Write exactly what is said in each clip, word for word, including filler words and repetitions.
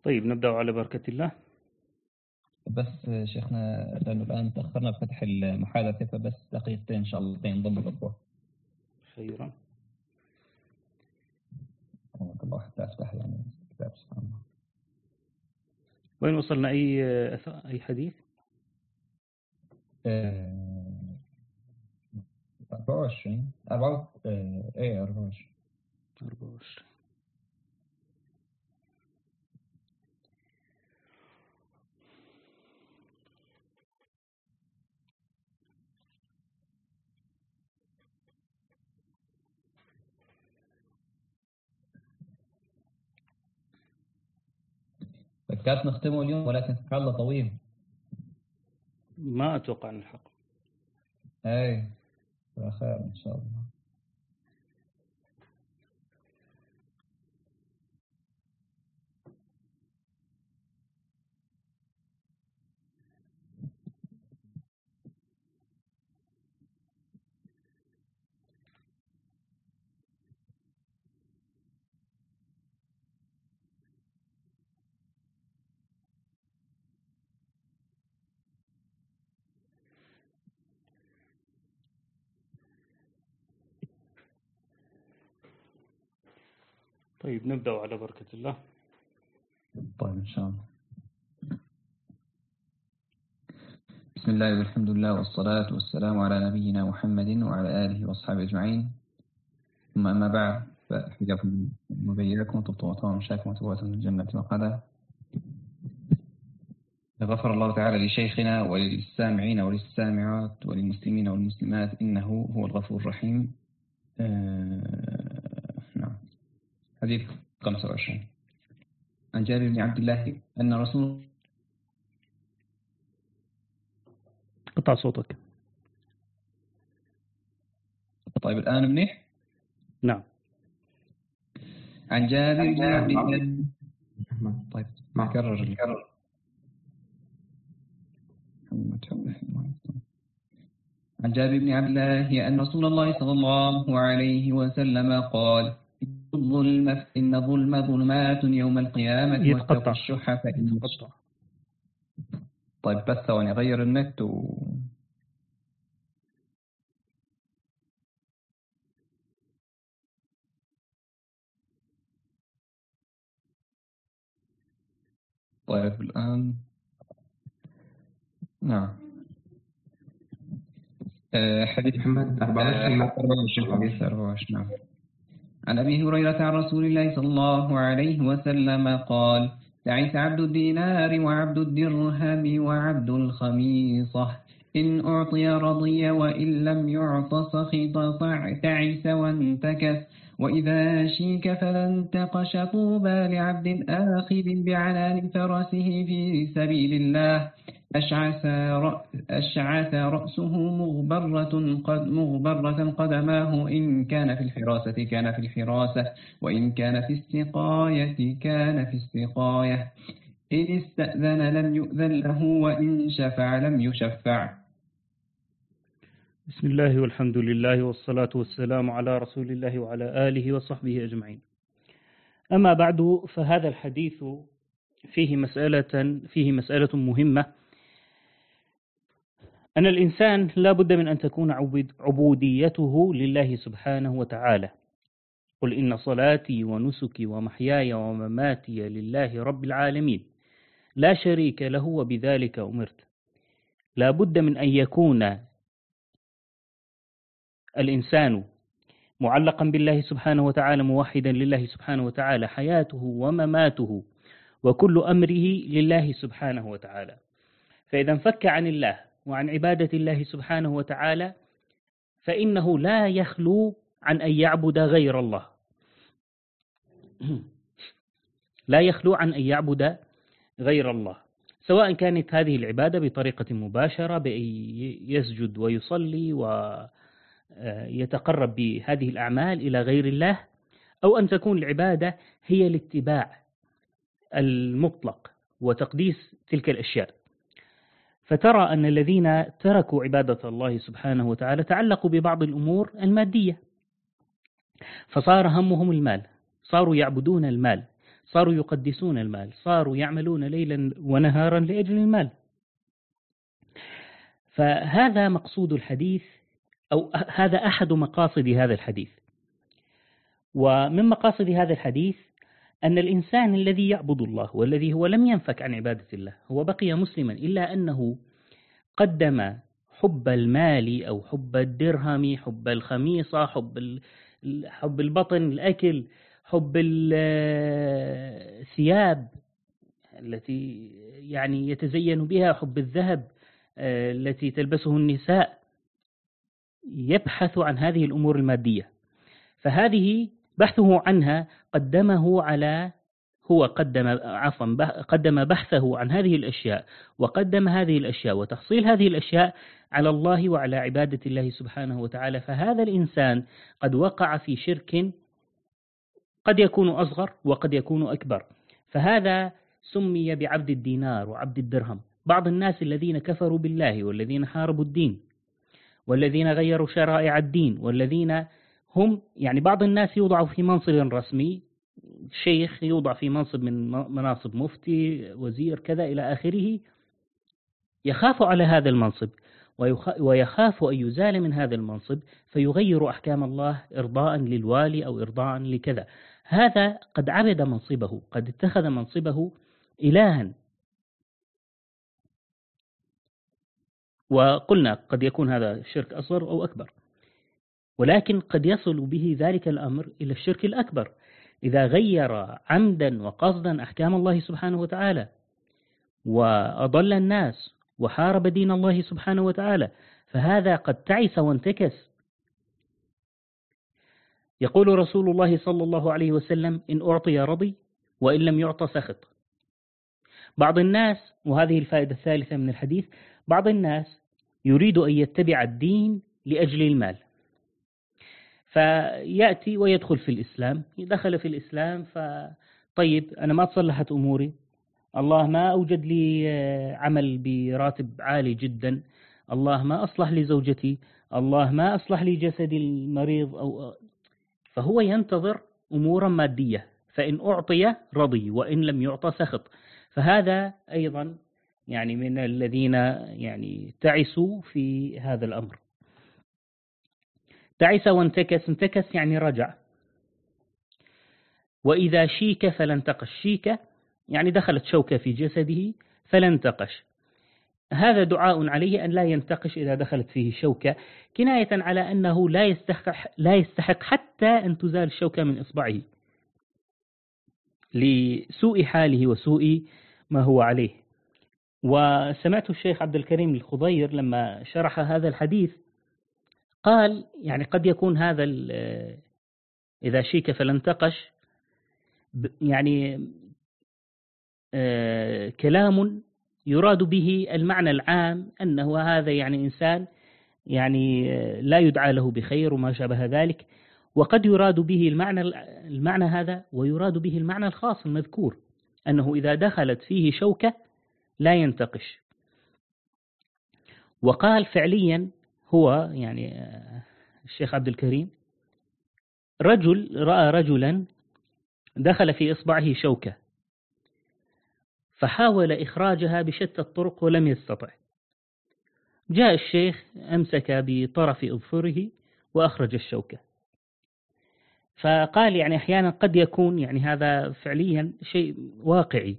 طيب نبدأ على بركة الله. بس شيخنا لأنه الآن تأخرنا بفتح المحادثة، فبس دقيقتين إن شاء الله تنضم الأخوة. خيرا. رحمة الله حتى أفتح يعني الكتاب. سبحان الله. وين وصلنا؟ أي أي حديث؟ أربعة وعشرين أربعة إيه أربعة وعشرين أربعة وعشرين. فكرت نختمه اليوم ولكن سبحان الله طويل. ما أتوقع عن الحق. أي خير إن شاء الله. طيب نبدأ على بركة الله. طيب إن شاء الله. بسم الله والحمد لله والصلاة والسلام على نبينا محمد وعلى آله وأصحابه أجمعين، ثم أما بعد، فحياكم وبياكم طبطبتم ومشاكم وتبواتم من الجنة وقدا. غفر الله تعالى لشيخنا وللسامعين وللسامعات وللمسلمين والمسلمات، إنه هو الغفور الرحيم. آه... نعم. حديث خمسة وعشرين. عن جابر بن عبد الله أن رسول قطع صوتك. طيب الآن منيح؟ نعم. عن جابر بن عبد الله. طيب ما كرر الكرر. عن جابر بن عبد الله أن رسول الله صلى الله عليه وسلم قال: الظلم إن الظلم ظلمات يوم القيامة واتقوا الشح فإن يتقطع. طيب بس ثواني أغير النت و... طيب الآن نعم. أه حديث محمد أربعة وعشرين حديث أربعة وعشرين. نعم. عن أبي هريرة عن رسول الله صلى الله عليه وسلم قال: تعس عبد الدينار وعبد الدرهم وعبد الخميصة، إن أعطي رضي وإن لم يعط سخط، تعس وانتكس، وإذا شيك فلن تقش، طوبى لعبد آخذ بعنان فرسه في سبيل الله، أشعث أشعث رأسه مغبرة قد مغبرة قدماه، إن كان في الحراسة كان في الحراسة، وإن كان في السقاية كان في السقاية، إن استأذن لم يؤذن له، وإن شفع لم يشفع. بسم الله والحمد لله والصلاة والسلام على رسول الله وعلى آله وصحبه أجمعين. أما بعد، فهذا الحديث فيه مسألة فيه مسألة مهمة، أن الإنسان لا بد من أن تكون عبوديته لله سبحانه وتعالى. قل إن صلاتي ونسكي ومحياي ومماتي لله رب العالمين لا شريك له وبذلك أمرت. لا بد من أن يكون الإنسان معلقا بالله سبحانه وتعالى، موحدا لله سبحانه وتعالى، حياته ومماته وكل أمره لله سبحانه وتعالى. فإذا انفك عن الله وعن عبادة الله سبحانه وتعالى، فإنه لا يخلو عن أن يعبد غير الله، لا يخلو عن أن يعبد غير الله، سواء كانت هذه العبادة بطريقة مباشرة بأن يسجد ويصلي ويتقرب بهذه الأعمال إلى غير الله، أو أن تكون العبادة هي الاتباع المطلق وتقديس تلك الأشياء. فترى أن الذين تركوا عبادة الله سبحانه وتعالى تعلقوا ببعض الأمور المادية، فصار همهم المال، صاروا يعبدون المال، صاروا يقدسون المال، صاروا يعملون ليلا ونهارا لأجل المال. فهذا مقصود الحديث، أو هذا أحد مقاصد هذا الحديث. ومن مقاصد هذا الحديث أن الإنسان الذي يعبد الله والذي هو لم ينفك عن عبادة الله، هو بقي مسلما، إلا أنه قدم حب المال أو حب الدرهم، حب الخميصة، حب حب البطن، الأكل، حب الثياب التي يعني يتزين بها، حب الذهب التي تلبسه النساء، يبحث عن هذه الأمور المادية. فهذه بحثه عنها قدمه على هو قدم عفوا قدم بحثه عن هذه الأشياء، وقدم هذه الأشياء وتحصيل هذه الأشياء على الله وعلى عبادة الله سبحانه وتعالى. فهذا الإنسان قد وقع في شرك قد يكون أصغر وقد يكون أكبر، فهذا سمي بعبد الدينار وعبد الدرهم. بعض الناس الذين كفروا بالله والذين حاربوا الدين والذين غيروا شرائع الدين، والذين هم يعني بعض الناس يوضع في منصب رسمي، شيخ يوضع في منصب من مناصب مفتي، وزير، كذا إلى آخره، يخاف على هذا المنصب ويخاف أن يزال من هذا المنصب فيغير أحكام الله إرضاء للوالي أو إرضاء لكذا. هذا قد عبد منصبه، قد اتخذ منصبه إلها. وقلنا قد يكون هذا شرك أصغر أو أكبر، ولكن قد يصل به ذلك الأمر إلى الشرك الأكبر إذا غير عمدا وقصدا أحكام الله سبحانه وتعالى، وأضل الناس وحارب دين الله سبحانه وتعالى، فهذا قد تعس وانتكس. يقول رسول الله صلى الله عليه وسلم: إن أعطي رضي وإن لم يعط سخط. بعض الناس، وهذه الفائدة الثالثة من الحديث، بعض الناس يريد أن يتبع الدين لأجل المال، فيأتي ويدخل في الإسلام، دخل في الإسلام فطيب أنا ما تصلحت أموري، الله ما أوجد لي عمل براتب عالي جدا، الله ما أصلح لي زوجتي، الله ما أصلح لي جسدي المريض، أو فهو ينتظر أمورا مادية، فإن أعطي رضي وإن لم يعط سخط. فهذا أيضا يعني من الذين يعني تعسوا في هذا الأمر. تعس وانتكس، انتكس يعني رجع. وإذا شيك فلانتقش، شيك يعني دخلت شوكة في جسده فلانتقش، هذا دعاء عليه أن لا ينتقش إذا دخلت فيه شوكة، كناية على أنه لا يستحق, لا يستحق حتى أن تزال الشوكة من إصبعه لسوء حاله وسوء ما هو عليه. وسمعت الشيخ عبد الكريم الخضير لما شرح هذا الحديث قال يعني قد يكون هذا إذا شيك فلانتقش يعني آه كلام يراد به المعنى العام، أنه هذا يعني إنسان يعني لا يدعى له بخير وما شابه ذلك. وقد يراد به المعنى المعنى هذا، ويراد به المعنى الخاص المذكور، أنه إذا دخلت فيه شوكة لا ينتقش. وقال فعليا هو يعني الشيخ عبد الكريم رجل رأى رجلا دخل في إصبعه شوكة فحاول إخراجها بشتى الطرق ولم يستطع. جاء الشيخ أمسك بطرف أظفره وأخرج الشوكة. فقال يعني أحيانا قد يكون يعني هذا فعليا شيء واقعي،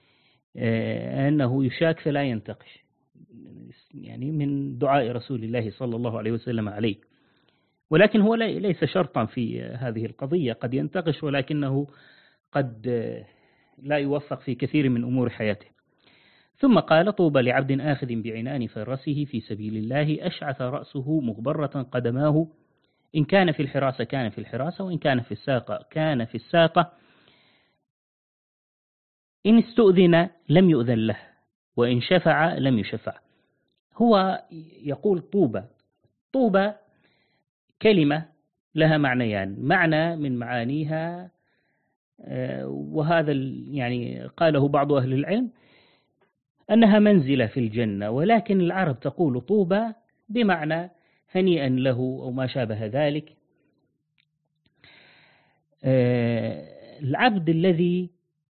أنه يشاك فلا ينتقش، يعني من دعاء رسول الله صلى الله عليه وسلم عليه. ولكن هو ليس شرطا في هذه القضية، قد ينتقش ولكنه قد لا يوفق في كثير من أمور حياته. ثم قال: طوبى لعبد آخذ بعنان فرسه في سبيل الله أشعث رأسه مغبرة قدماه، إن كان في الحراسة كان في الحراسة وإن كان في الساقة كان في الساقة، إن استؤذن لم يؤذن له وإن شفع لم يشفع. هو يقول طوبى. طوبى كلمة لها معنيان، معنى من معانيها وهذا يعني قاله بعض أهل العلم أنها منزلة في الجنة، ولكن العرب تقول طوبى بمعنى هنيئا له أو ما شابه ذلك. العبد الذي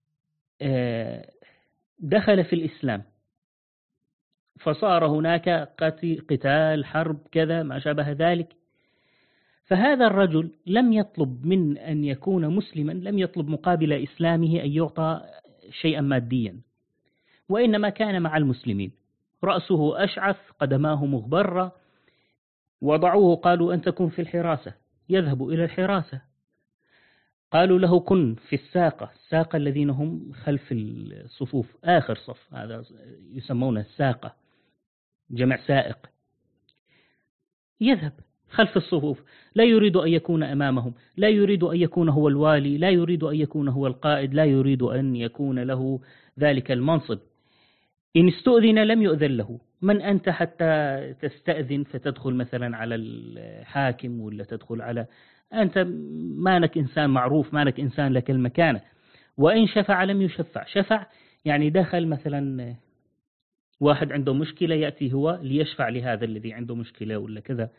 دخل في الإسلام فصار هناك قتال حرب كذا ما شابه ذلك، فهذا الرجل لم يطلب من أن يكون مسلما، لم يطلب مقابل إسلامه أن يعطى شيئا ماديا، وإنما كان مع المسلمين، رأسه أشعث قدماه مغبرة، وضعوه قالوا أنت كن في الحراسة، يذهب إلى الحراسة. قالوا له كن في الساقة، الساقة الذين هم خلف الصفوف آخر صف، هذا يسمونه الساقة جمع سائق، يذهب خلف الصفوف، لا يريد أن يكون أمامهم، لا يريد أن يكون هو الوالي، لا يريد أن يكون هو القائد، لا يريد أن يكون له ذلك المنصب. إن استؤذن لم يؤذن له، من أنت حتى تستأذن فتدخل مثلا على الحاكم ولا تدخل على، أنت مانك إنسان معروف، مانك إنسان لك المكانة. وإن شفع لم يشفع، شفع يعني دخل مثلا واحد عنده مشكلة يأتي هو ليشفع لهذا الذي عنده مشكلة ولا كذا،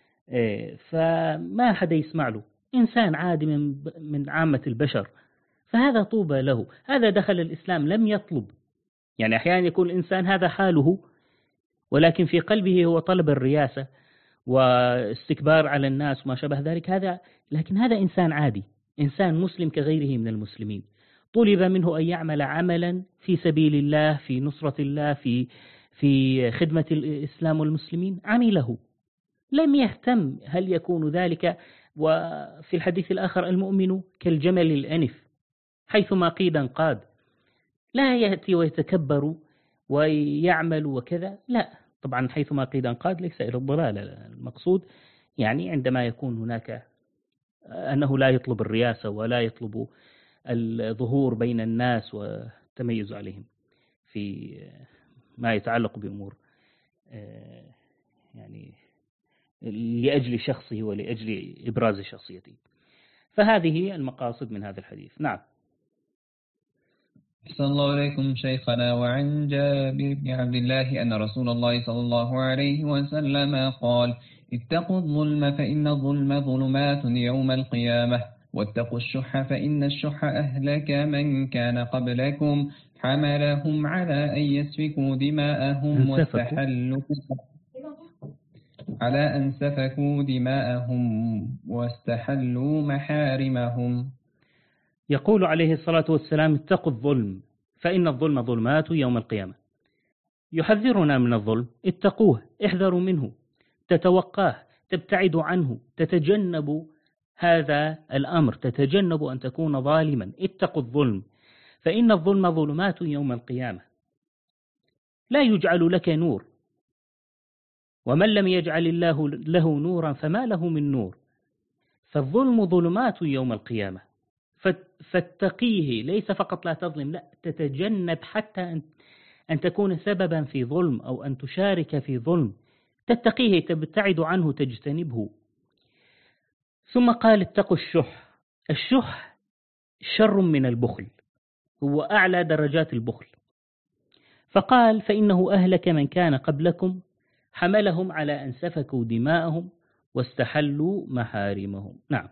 فما حدا يسمع له، إنسان عادي من من عامة البشر، فهذا طوبى له. هذا دخل الإسلام لم يطلب، يعني أحيانا يكون الإنسان هذا حاله ولكن في قلبه هو طلب الرياسة واستكبار على الناس وما شابه ذلك، هذا لكن هذا إنسان عادي، إنسان مسلم كغيره من المسلمين، طلب منه أن يعمل عملا في سبيل الله، في نصرة الله، في في خدمة الإسلام والمسلمين، عمله، لم يهتم هل يكون ذلك. وفي الحديث الآخر المؤمن كالجمل الأنف حيثما قيد انقاد، لا يأتي ويتكبر ويعمل وكذا، لا، طبعا حيثما قيد انقاد ليس إلى الضلال، المقصود يعني عندما يكون هناك أنه لا يطلب الرياسة ولا يطلب الظهور بين الناس والتميز عليهم في ما يتعلق بأمور يعني لأجل شخصه ولأجل إبراز شخصيته. فهذه المقاصد من هذا الحديث. نعم. صلى الله عليكم شيخنا. وعن جابر بن عبد الله أن رسول الله صلى الله عليه وسلم قال: اتقوا الظلم فإن الظلم ظلمات يوم القيامة، واتقوا الشح فإن الشح أهلك من كان قبلكم، حملهم على أن يسفكوا دماءهم واستحلوا على أن سفكوا دماءهم واستحلوا محارمهم. يقول عليه الصلاة والسلام: اتقوا الظلم فإن الظلم ظلمات يوم القيامة. يحذرنا من الظلم، اتقوه، احذروا منه، تتوقاه، تبتعدوا عنه، تتجنبوا هذا الأمر، تتجنبوا أن تكون ظالما، اتقوا الظلم فإن الظلم ظلمات يوم القيامة. لا يجعل لك نور، ومن لم يجعل الله له نورا فما له من نور، فالظلم ظلمات يوم القيامة، فاتقيه، ليس فقط لا تظلم، لا، تتجنب حتى أن تكون سببا في ظلم أو أن تشارك في ظلم، تتقيه، تبتعد عنه، تجتنبه. ثم قال: اتقوا الشح. الشح شر من البخل، هو أعلى درجات البخل. فقال: فإنه أهلك من كان قبلكم، حملهم على أن سفكوا دماءهم واستحلوا محارمهم. نعم.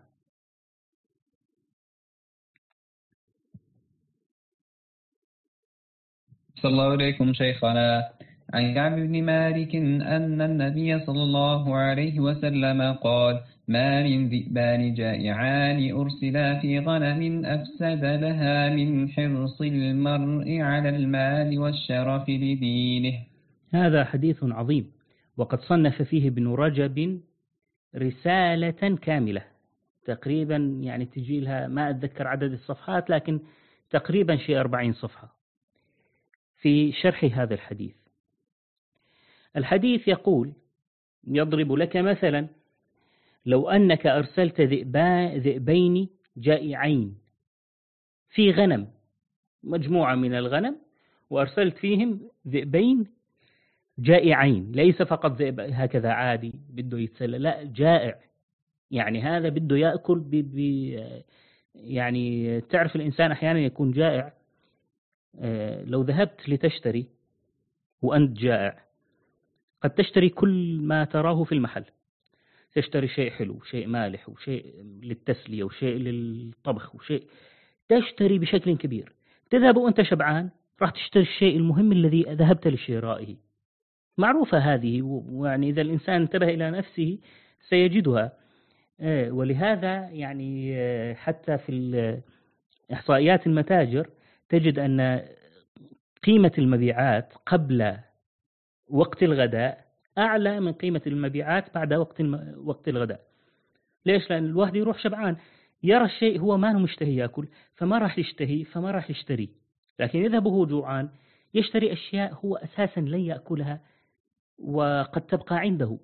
صلى الله عليكم شيخنا. عن كعب بن مالك أن النبي صلى الله عليه وسلم قال: ما من ذئبان جائعان أرسلا في غنم أفسد لها من حرص المرء على المال والشرف لدينه. هذا حديث عظيم، وقد صنف فيه ابن رجب رسالة كاملة تقريبا، يعني تجي لها ما أتذكر عدد الصفحات، لكن تقريبا شيء أربعين صفحة في شرح هذا الحديث. الحديث يقول، يضرب لك مثلا: لو أنك أرسلت ذئبين جائعين في غنم، مجموعة من الغنم، وأرسلت فيهم ذئبين جائعين، ليس فقط ذئب هكذا عادي بده يتسلى، لا، جائع، يعني هذا بده يأكل ب ب يعني تعرف الإنسان أحيانا يكون جائع، لو ذهبت لتشتري وأنت جائع قد تشتري كل ما تراه في المحل، تشتري شيء حلو، شيء مالح، وشيء للتسلية، وشيء للطبخ، وشيء تشتري بشكل كبير، تذهب وأنت شبعان راح تشتري الشيء المهم الذي ذهبت لشرائه، معروفة هذه، ويعني إذا الإنسان انتبه إلى نفسه سيجدها. ولهذا يعني حتى في إحصائيات المتاجر تجد أن قيمة المبيعات قبل وقت الغداء أعلى من قيمة المبيعات بعد وقت وقت الغداء. ليش؟ لأن الواحد يروح شبعان، يرى الشيء هو ما هو مشتهي يأكل فما راح يشتهي فما راح يشتري، لكن إذا هو جوعان يشتري أشياء هو أساسا لن يأكلها وقد تبقى عنده.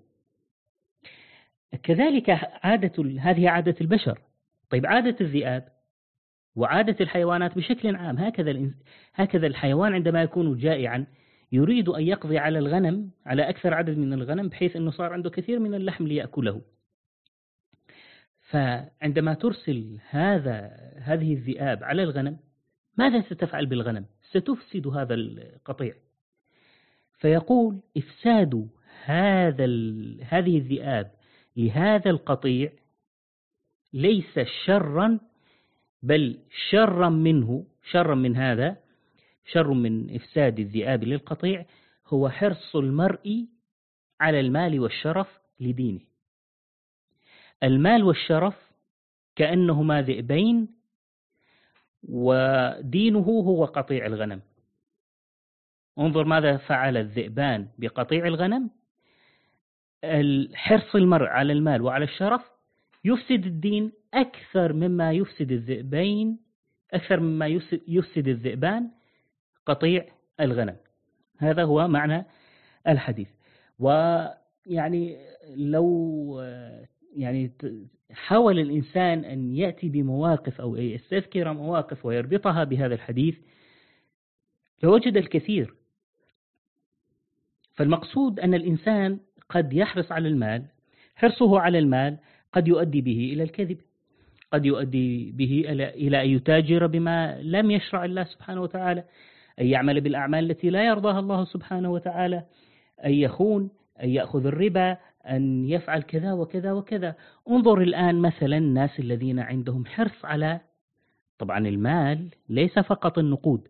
كذلك عادة، هذه عادة البشر. طيب عادة الذئاب وعادة الحيوانات بشكل عام هكذا، هكذا الحيوان عندما يكون جائعا يريد أن يقضي على الغنم، على أكثر عدد من الغنم، بحيث أنه صار عنده كثير من اللحم ليأكله. فعندما ترسل هذا هذه الذئاب على الغنم، ماذا ستفعل بالغنم؟ ستفسد هذا القطيع. فيقول إفساد هذا هذه الذئاب لهذا القطيع ليس شرا، بل شرا منه، شرا من هذا، شر من إفساد الذئاب للقطيع هو حرص المرء على المال والشرف لدينه. المال والشرف كأنهما ذئبين، ودينه هو قطيع الغنم. انظر ماذا فعل الذئبان بقطيع الغنم. حرص المرء على المال وعلى الشرف يفسد الدين أكثر مما يفسد الذئبين، أكثر مما يفسد الذئبان قطيع الغنم. هذا هو معنى الحديث. ويعني لو يعني حاول الإنسان أن يأتي بمواقف أو يستذكر مواقف ويربطها بهذا الحديث لوجد الكثير. فالمقصود أن الإنسان قد يحرص على المال، حرصه على المال قد يؤدي به إلى الكذب، قد يؤدي به إلى أن يتاجر بما لم يشرع الله سبحانه وتعالى، أن يعمل بالأعمال التي لا يرضاها الله سبحانه وتعالى، أن يخون، أن يأخذ الربا، أن يفعل كذا وكذا وكذا. انظر الآن مثلا الناس الذين عندهم حرص على، طبعا المال ليس فقط النقود،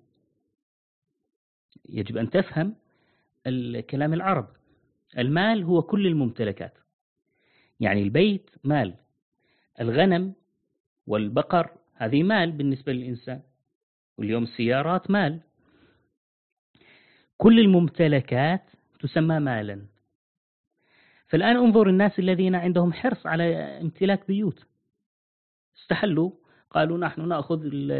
يجب أن تفهم الكلام العرب. المال هو كل الممتلكات، يعني البيت مال، الغنم والبقر هذه مال بالنسبة للإنسان، واليوم السيارات مال، كل الممتلكات تسمى مالا. فالآن انظر الناس الذين عندهم حرص على امتلاك بيوت، استحلوا قالوا نحن نأخذ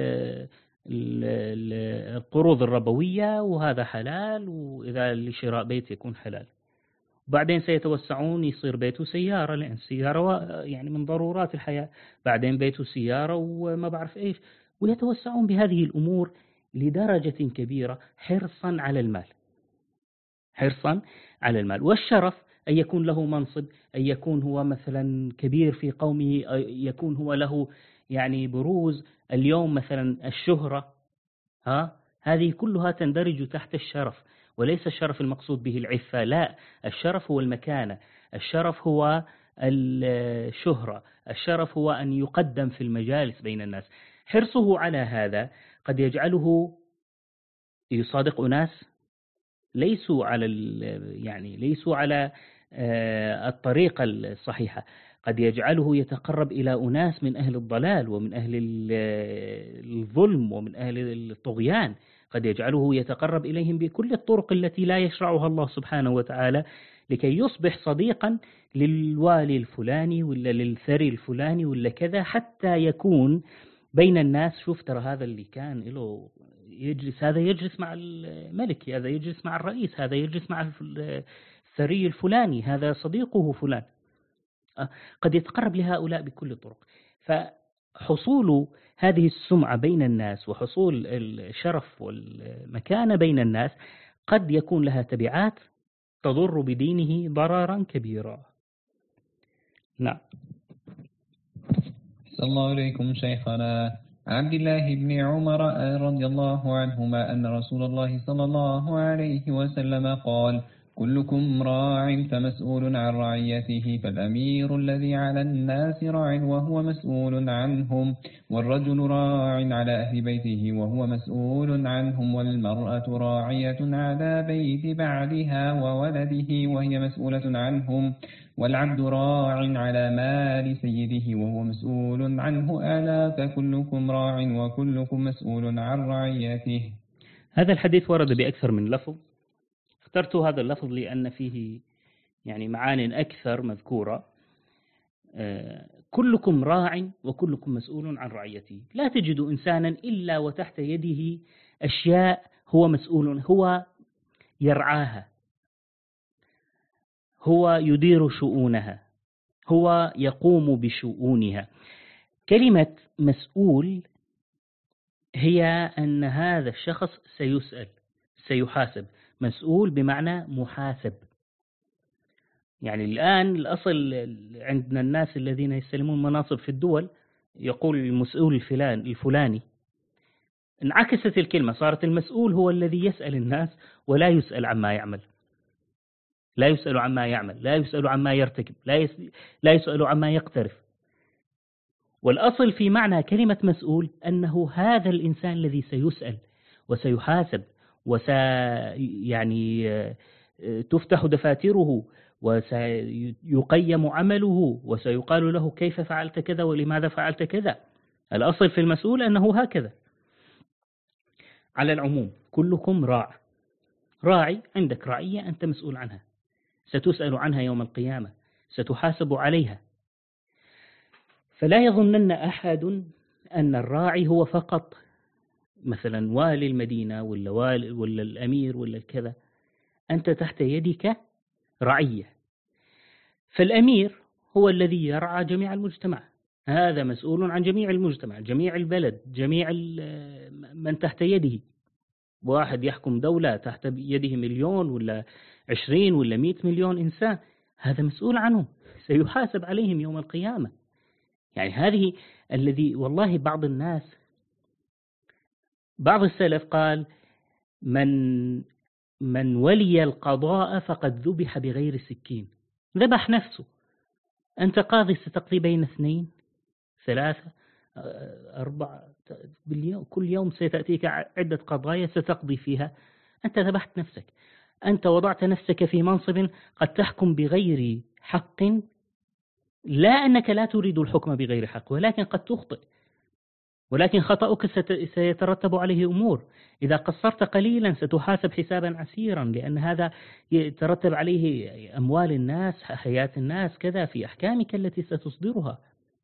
القروض الربوية وهذا حلال، وإذا لشراء بيت يكون حلال. بعدين سيتوسعون يصير بيته سيارة، لأن السيارة يعني من ضرورات الحياة، بعدين بيته سيارة وما بعرف إيش، ويتوسعون بهذه الأمور لدرجة كبيرة حرصا على المال، حرصا على المال. والشرف أن يكون له منصب، أن يكون هو مثلا كبير في قومه، يكون هو له يعني بروز. اليوم مثلا الشهرة، ها هذه كلها تندرج تحت الشرف، وليس الشرف المقصود به العفة، لا، الشرف هو المكانة، الشرف هو الشهرة، الشرف هو أن يقدم في المجالس بين الناس. حرصه على هذا قد يجعله يصادق أناس ليسوا على يعني ليسوا على الطريقة الصحيحة، قد يجعله يتقرب إلى أناس من أهل الضلال ومن أهل الظلم ومن أهل الطغيان، قد يجعله يتقرب إليهم بكل الطرق التي لا يشرعها الله سبحانه وتعالى، لكي يصبح صديقا للوالي الفلاني ولا للثري الفلاني ولا كذا، حتى يكون بين الناس شوف ترى هذا اللي كان له يجلس، هذا يجلس مع الملك، هذا يجلس مع الرئيس، هذا يجلس مع الثري الفلاني، هذا صديقه فلان. قد يتقرب لهؤلاء بكل الطرق. فحصول هذه السمعة بين الناس وحصول الشرف والمكانة بين الناس قد يكون لها تبعات تضر بدينه ضررا كبيرا. نعم. صلى الله عليكم شيخنا. عبد الله بن عمر رضي الله عنهما أن رسول الله صلى الله عليه وسلم قال: كلكم راع فمسؤول عن رعيته، فالأمير الذي على الناس راع وهو مسؤول عنهم، والرجل راع على أهل بيته وهو مسؤول عنهم، والمرأة راعية على بيت بعلها وولده وهي مسؤولة عنهم، والعبد راع على مال سيده وهو مسؤول عنه، ألا فكلكم راع وكلكم مسؤول عن رعيته. هذا الحديث ورد بأكثر من لفظ، اخترت هذا اللفظ لأن فيه يعني معان أكثر مذكورة. كلكم راع وكلكم مسؤول عن رعيته. لا تجد إنسانا إلا وتحت يده أشياء هو مسؤول، هو يرعاها، هو يدير شؤونها، هو يقوم بشؤونها. كلمة مسؤول هي أن هذا الشخص سيسأل، سيحاسب. مسؤول بمعنى محاسب. يعني الآن الأصل عندنا الناس الذين يستلمون مناصب في الدول يقول المسؤول الفلان الفلاني. انعكست الكلمة، صارت المسؤول هو الذي يسأل الناس ولا يسأل عما يعمل، لا يسأل عما يعمل، لا يسأل عما يرتكب، لا يس... لا يسأل عما يقترف. والأصل في معنى كلمة مسؤول أنه هذا الإنسان الذي سيسأل وسيحاسب وس يعني تفتح دفاتره وسيقيم عمله وسيقال له كيف فعلت كذا ولماذا فعلت كذا. الأصل في المسؤول أنه هكذا. على العموم كلكم راع، راعي، عندك رعية أنت مسؤول عنها، ستسأل عنها يوم القيامة، ستحاسب عليها. فلا يظنن أحد أن الراعي هو فقط مثلا والي المدينة ولا, والي ولا الأمير ولا كذا. أنت تحت يدك رعية، فالأمير هو الذي يرعى جميع المجتمع، هذا مسؤول عن جميع المجتمع، جميع البلد، جميع من تحت يده. واحد يحكم دولة تحت يده مليون ولا عشرين ولا مئة مليون إنسان، هذا مسؤول عنهم، سيحاسب عليهم يوم القيامة. يعني هذه الذي والله بعض الناس، بعض السلف قال من من ولي القضاء فقد ذبح بغير سكين، ذبح نفسه. أنت قاضي ستقضي بين اثنين ثلاثة أربعة باليوم، كل يوم ستأتيك عدة قضايا ستقضي فيها، أنت ذبحت نفسك. أنت وضعت نفسك في منصب قد تحكم بغير حق، لا أنك لا تريد الحكم بغير حق، ولكن قد تخطئ، ولكن خطأك سيترتب عليه أمور. إذا قصرت قليلا ستحاسب حسابا عسيرا، لأن هذا يترتب عليه أموال الناس، حياة الناس، كذا في أحكامك التي ستصدرها.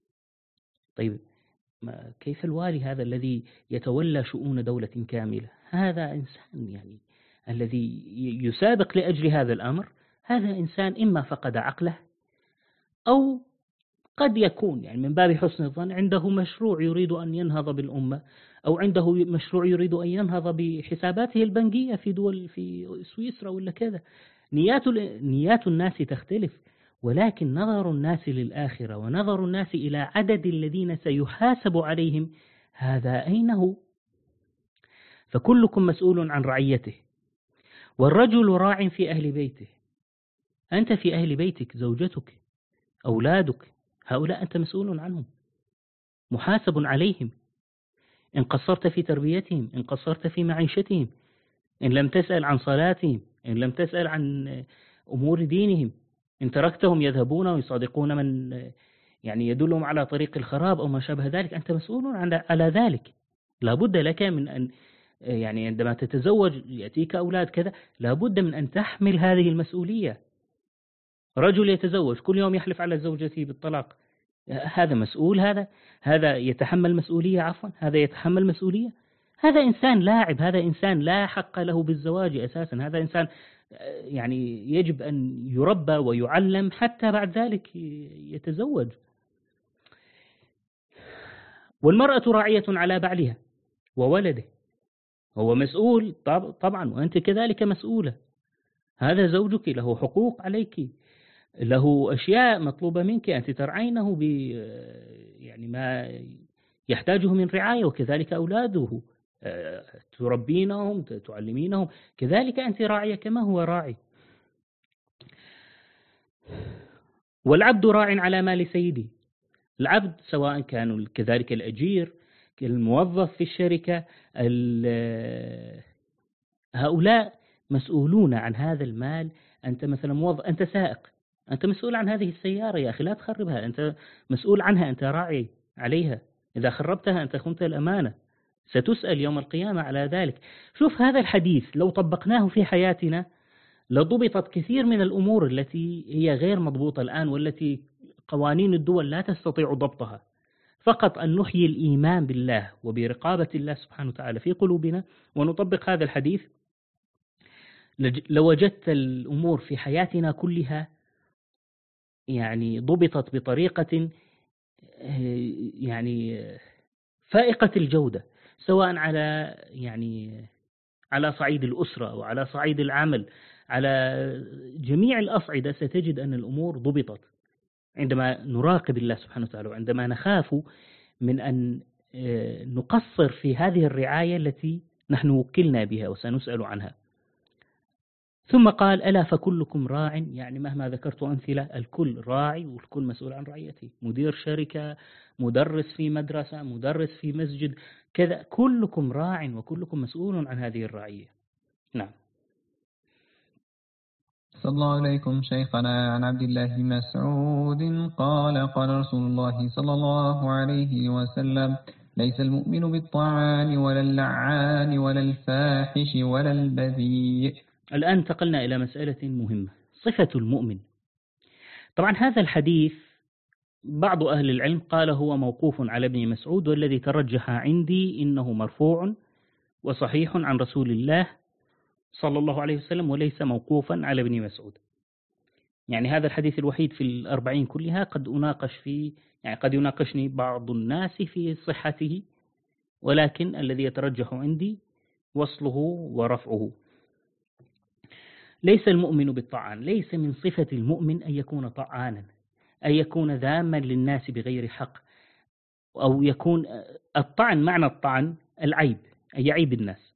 طيب كيف الوالي هذا الذي يتولى شؤون دولة كاملة؟ هذا إنسان يعني الذي يسابق لأجل هذا الأمر، هذا إنسان إما فقد عقله أو قد يكون يعني من باب حسن الظن عنده مشروع يريد أن ينهض بالأمة، أو عنده مشروع يريد أن ينهض بحساباته البنكية في دول في سويسرا ولا كذا. نيات نيات الناس تختلف، ولكن نظر الناس للآخرة ونظر الناس إلى عدد الذين سيحاسب عليهم، هذا أين هو؟ فكلكم مسؤول عن رعيته، والرجل راع في أهل بيته. أنت في أهل بيتك، زوجتك، أولادك، هؤلاء أنت مسؤول عنهم، محاسب عليهم. إن قصرت في تربيتهم، إن قصرت في معيشتهم، إن لم تسأل عن صلاتهم، إن لم تسأل عن أمور دينهم، إن تركتهم يذهبون ويصادقون من يعني يدلهم على طريق الخراب أو ما شابه ذلك، أنت مسؤول على ذلك. لا بد لك من أن يعني عندما تتزوج يأتيك أولاد كذا، لا بد من أن تحمل هذه المسؤولية. رجل يتزوج كل يوم يحلف على زوجته بالطلاق، هذا مسؤول؟ هذا هذا يتحمل مسؤولية؟ عفوا هذا يتحمل مسؤولية؟ هذا إنسان لاعب، هذا إنسان لا حق له بالزواج أساسا، هذا إنسان يعني يجب أن يربى ويعلم حتى بعد ذلك يتزوج. والمرأة راعية على بعلها وولده، هو مسؤول طبعا، وأنت كذلك مسؤولة. هذا زوجك له حقوق عليك، له أشياء مطلوبة منك، أنت ترعينه ب يعني ما يحتاجه من رعاية، وكذلك أولاده تربينهم تعلمينهم، كذلك أنت راعية كما هو راعي. والعبد راع على مال سيده. العبد سواء كانوا كذلك الأجير، الموظف في الشركة، هؤلاء مسؤولون عن هذا المال. أنت مثلا موظف، أنت سائق، أنت مسؤول عن هذه السيارة يا أخي، لا تخربها، أنت مسؤول عنها، أنت راعي عليها، إذا خربتها أنت خنت الأمانة، ستسأل يوم القيامة على ذلك. شوف هذا الحديث لو طبقناه في حياتنا لضبطت كثير من الأمور التي هي غير مضبوطة الآن، والتي قوانين الدول لا تستطيع ضبطها. فقط أن نحيي الإيمان بالله وبرقابة الله سبحانه وتعالى في قلوبنا ونطبق هذا الحديث، لوجدت الأمور في حياتنا كلها يعني ضبطت بطريقة يعني فائقة الجودة، سواء على يعني على صعيد الأسرة أو على صعيد العمل، على جميع الأصعدة ستجد أن الأمور ضبطت عندما نراقب الله سبحانه وتعالى، وعندما نخاف من أن نقصر في هذه الرعاية التي نحن وكلنا بها وسنسأل عنها. ثم قال: ألا فكلكم راع، يعني مهما ذكرت أمثلة الكل راعي والكل مسؤول عن رعيته، مدير شركة، مدرس في مدرسة، مدرس في مسجد، كذا، كلكم راع وكلكم مسؤول عن هذه الرعية. نعم. صلى الله عليكم شيخنا. عن عبد الله بن مسعود قال: قال رسول الله صلى الله عليه وسلم: ليس المؤمن بالطعان ولا اللعان ولا الفاحش ولا البذيء. الآن انتقلنا إلى مسألة مهمة، صفة المؤمن. طبعا هذا الحديث بعض أهل العلم قال هو موقوف على ابن مسعود، والذي ترجح عندي إنه مرفوع وصحيح عن رسول الله صلى الله عليه وسلم، وليس موقوفا على ابن مسعود. يعني هذا الحديث الوحيد في الأربعين كلها قد أناقش فيه، يعني قد يناقشني بعض الناس في صحته، ولكن الذي يترجح عندي وصله ورفعه. ليس المؤمن بالطعان، ليس من صفة المؤمن أن يكون طعانا، أن يكون ذاما للناس بغير حق، أو يكون الطعن، معنى الطعن العيب، أن يعيب الناس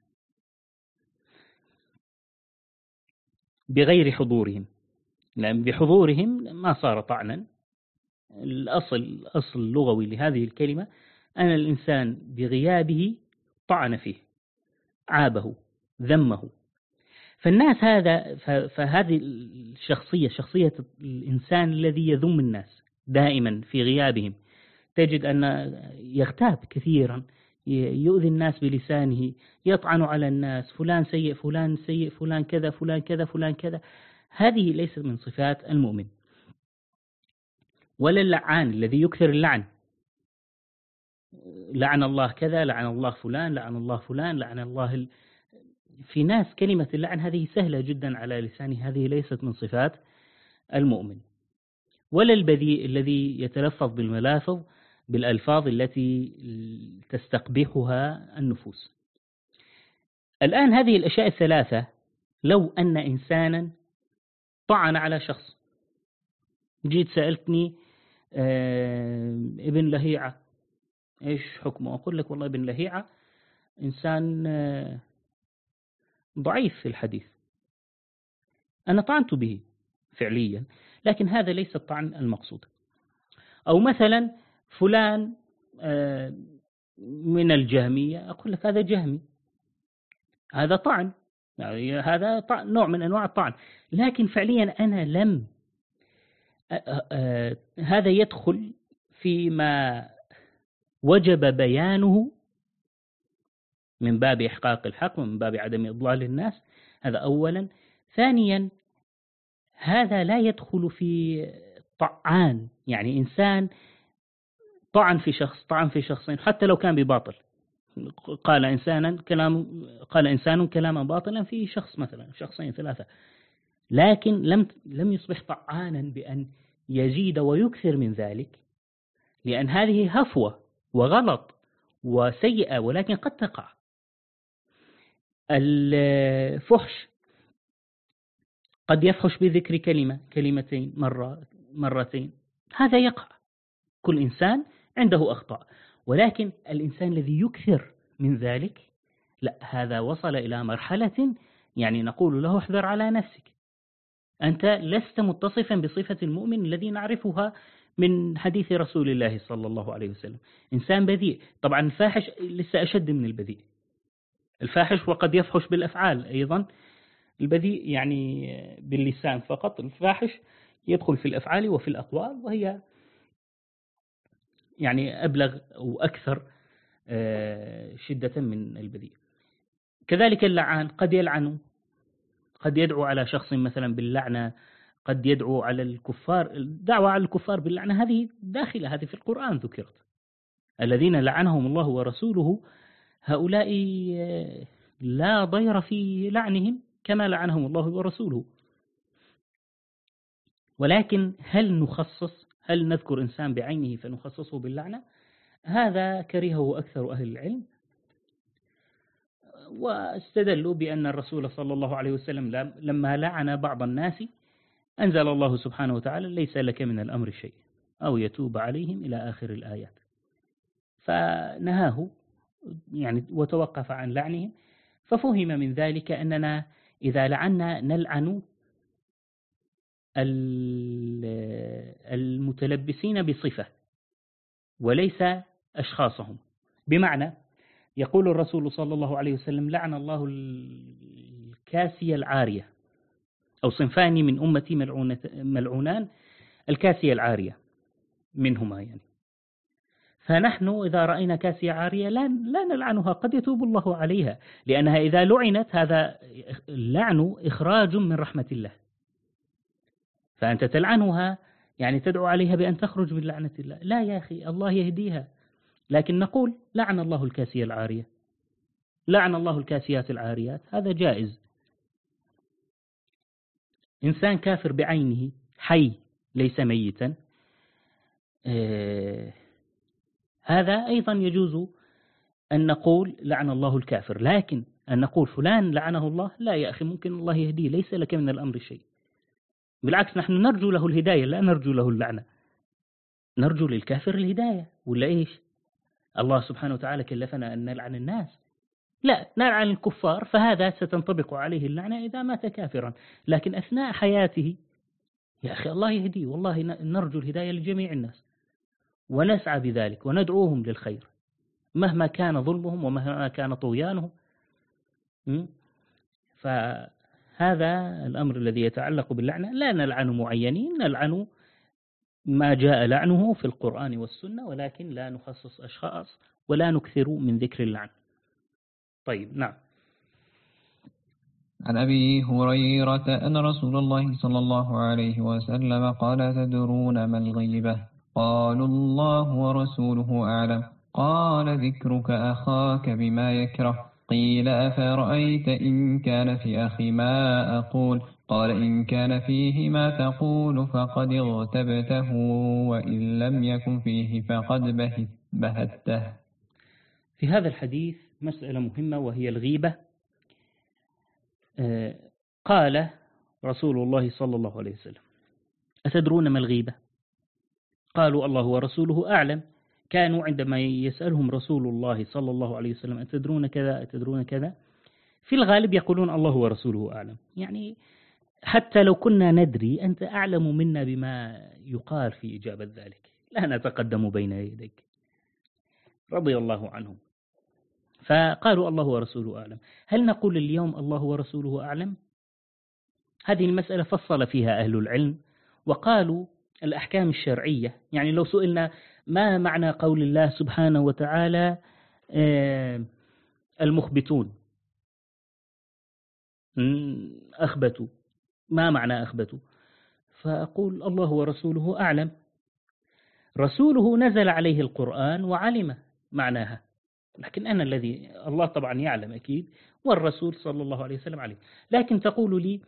بغير حضورهم، لأن بحضورهم ما صار طعنا. الأصل الأصل اللغوي لهذه الكلمة أن الإنسان بغيابه طعن فيه، عابه، ذمه. فالناس هذا فهذه الشخصية، شخصية الإنسان الذي يذم الناس دائما في غيابهم، تجد أن يغتاب كثيرا، يؤذي الناس بلسانه، يطعن على الناس، فلان سيء، فلان سيء، فلان كذا، فلان كذا، فلان كذا. هذه ليست من صفات المؤمن. ولا اللعان الذي يكثر اللعن، لعن الله كذا، لعن الله فلان، لعن الله فلان، لعن الله ال... في ناس كلمة اللعن هذه سهلة جدا على لسانه، هذه ليست من صفات المؤمن. ولا البذيء الذي يتلفظ بالملافظ، بالألفاظ التي تستقبحها النفوس. الآن هذه الأشياء الثلاثة، لو أن إنسانا طعن على شخص، جيت سألتني آه ابن لهيعة إيش حكمه؟ أقول لك والله ابن لهيعة إنسان آه ضعيف في الحديث، أنا طعنت به فعليا، لكن هذا ليس الطعن المقصود. أو مثلا فلان آه من الجهمية، أقول لك هذا جهمي، هذا طعن، يعني هذا طعن، نوع من أنواع الطعن، لكن فعليا أنا لم آه آه هذا يدخل فيما وجب بيانه من باب إحقاق الحق ومن باب عدم إضلال الناس، هذا أولا. ثانيا هذا لا يدخل في طعان، يعني إنسان طعن في شخص، طعن في شخصين حتى لو كان بباطل، قال إنسانا كلام قال إنسان كلاما باطلا في شخص مثلا، شخصين ثلاثة، لكن لم لم يصبح طعانا بأن يزيد ويكثر من ذلك، لأن هذه هفوة وغلط وسيئة، ولكن قد تقع. الفحش قد يفحش بذكر كلمة، كلمتين، مرة مرتين، هذا يقع، كل إنسان عنده أخطاء، ولكن الإنسان الذي يكثر من ذلك لا، هذا وصل إلى مرحلة يعني نقول له احذر على نفسك. أنت لست متصفا بصفة المؤمن الذي نعرفها من حديث رسول الله صلى الله عليه وسلم. إنسان بذيء. طبعا الفاحش لسه أشد من البذيء. الفاحش وقد يفحش بالأفعال أيضا، البذيء يعني باللسان فقط، الفاحش يدخل في الأفعال وفي الأقوال، وهي يعني أبلغ وأكثر شدة من البذيء. كذلك اللعان قد يلعن، قد يدعو على شخص مثلا باللعنة، قد يدعو على الكفار. الدعوة على الكفار باللعنة هذه داخلة، هذه في القرآن ذكرت، الذين لعنهم الله ورسوله هؤلاء لا ضير في لعنهم كما لعنهم الله ورسوله. ولكن هل نخصص، هل نذكر إنسان بعينه فنخصصه باللعنة؟ هذا كرهه أكثر أهل العلم، واستدلوا بأن الرسول صلى الله عليه وسلم لما لعن بعض الناس أنزل الله سبحانه وتعالى ليس لك من الأمر شيء أو يتوب عليهم إلى آخر الآيات، فنهاه يعني وتوقف عن لعنهم. ففهم من ذلك أننا إذا لعنا نلعن المتلبسين بصفة وليس أشخاصهم. بمعنى يقول الرسول صلى الله عليه وسلم لعن الله الكاسية العارية، أو صنفان من أمتي ملعونان، الكاسية العارية منهما يعني. فنحن إذا رأينا كاسية عارية لا لا نلعنها، قد يتوب الله عليها، لأنها إذا لعنت هذا اللعن إخراج من رحمة الله، فأنت تلعنها يعني تدعو عليها بأن تخرج من لعنة الله. لا يا أخي، الله يهديها، لكن نقول لعن الله الكاسية العارية، لعن الله الكاسيات العاريات، هذا جائز. إنسان كافر بعينه حي ليس ميتا، آه هذا أيضا يجوز أن نقول لعن الله الكافر، لكن أن نقول فلان لعنه الله، لا يا أخي، ممكن الله يهديه، ليس لك من الأمر شيء. بالعكس نحن نرجو له الهداية، لا نرجو له اللعنة، نرجو للكافر الهداية. ولا إيش؟ الله سبحانه وتعالى كلفنا أن نلعن الناس؟ لا، نلعن الكفار، فهذا ستنطبق عليه اللعنة إذا مات كافرا، لكن أثناء حياته يا أخي الله يهديه، والله نرجو الهداية لجميع الناس ونسعى بذلك وندعوهم للخير مهما كان ظلمهم ومهما كان طغيانهم. فهذا الأمر الذي يتعلق باللعنة، لا نلعن معينين، نلعن ما جاء لعنه في القرآن والسنة، ولكن لا نخصص أشخاص ولا نكثر من ذكر اللعن. طيب نعم. عن أبي هريرة أن رسول الله صلى الله عليه وسلم قال تدرون ما الغيبة؟ قالوا الله ورسوله أعلم. قال ذكرك أخاك بما يكره. قيل أفرأيت إن كان في أخي ما أقول؟ قال إن كان فيه ما تقول فقد اغتبته، وإن لم يكن فيه فقد بهته. في هذا الحديث مسألة مهمة وهي الغيبة. قال رسول الله صلى الله عليه وسلم أتدرون ما الغيبة؟ قالوا الله ورسوله أعلم. كانوا عندما يسألهم رسول الله صلى الله عليه وسلم أتدرون كذا أتدرون كذا، في الغالب يقولون الله ورسوله أعلم، يعني حتى لو كنا ندري أنت أعلم منا بما يقال في إجابة ذلك، لا نتقدم بين يديك، رضي الله عنهم. فقالوا الله ورسوله أعلم. هل نقول اليوم الله ورسوله أعلم؟ هذه المسألة فصل فيها أهل العلم وقالوا الأحكام الشرعية، يعني لو سئلنا ما معنى قول الله سبحانه وتعالى المخبتون أخبتوا، ما معنى أخبتوا؟ فأقول الله ورسوله أعلم. رسوله نزل عليه القرآن وعلم معناها، لكن أنا الذي الله طبعا يعلم أكيد، والرسول صلى الله عليه وسلم عليه. لكن تقول لي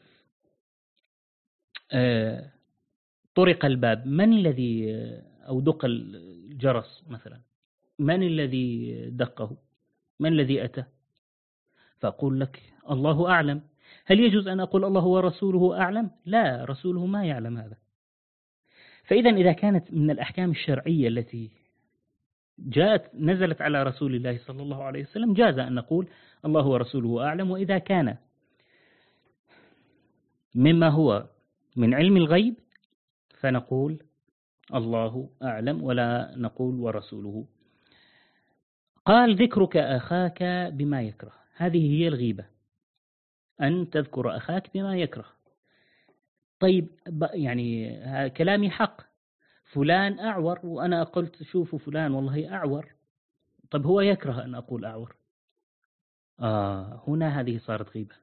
آه طرق الباب، من الذي أو دق الجرس مثلا، من الذي دقه، من الذي أتى؟ فأقول لك الله أعلم. هل يجوز أن أقول الله ورسوله أعلم؟ لا، رسوله ما يعلم هذا. فإذا إذا كانت من الأحكام الشرعية التي جاءت نزلت على رسول الله صلى الله عليه وسلم جاز أن نقول الله ورسوله أعلم. وإذا كان مما هو من علم الغيب فنقول الله أعلم ولا نقول ورسوله. قال ذكرك أخاك بما يكره، هذه هي الغيبة، أن تذكر أخاك بما يكره. طيب يعني كلامي حق، فلان أعور وأنا قلت شوفوا فلان والله أعور، طب هو يكره أن أقول أعور، آه هنا هذه صارت غيبة.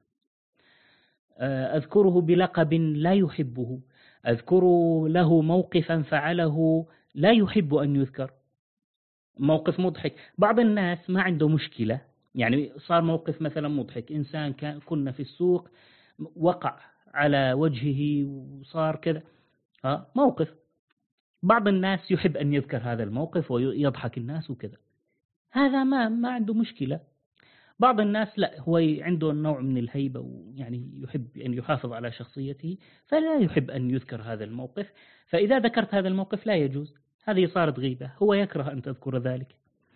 أذكره بلقب لا يحبه، أذكر له موقفا فعله لا يحب أن يذكر، موقف مضحك. بعض الناس ما عنده مشكلة، يعني صار موقف مثلا مضحك، إنسان كان كنا في السوق وقع على وجهه وصار كذا، ها موقف، بعض الناس يحب أن يذكر هذا الموقف ويضحك الناس وكذا، هذا ما ما عنده مشكلة. بعض الناس لا، هو عنده نوع من الهيبة ويعني يحب أن يحافظ على شخصيته، فلا يحب أن يذكر هذا الموقف، فإذا ذكرت هذا الموقف لا يجوز، هذه صارت غيبة، هو يكره أن تذكر ذلك،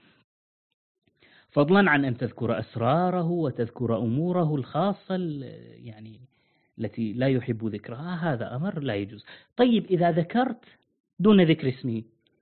فضلا عن أن تذكر أسراره وتذكر أموره الخاصة يعني التي لا يحب ذكرها، هذا أمر لا يجوز. طيب إذا ذكرت دون ذكر اسمه،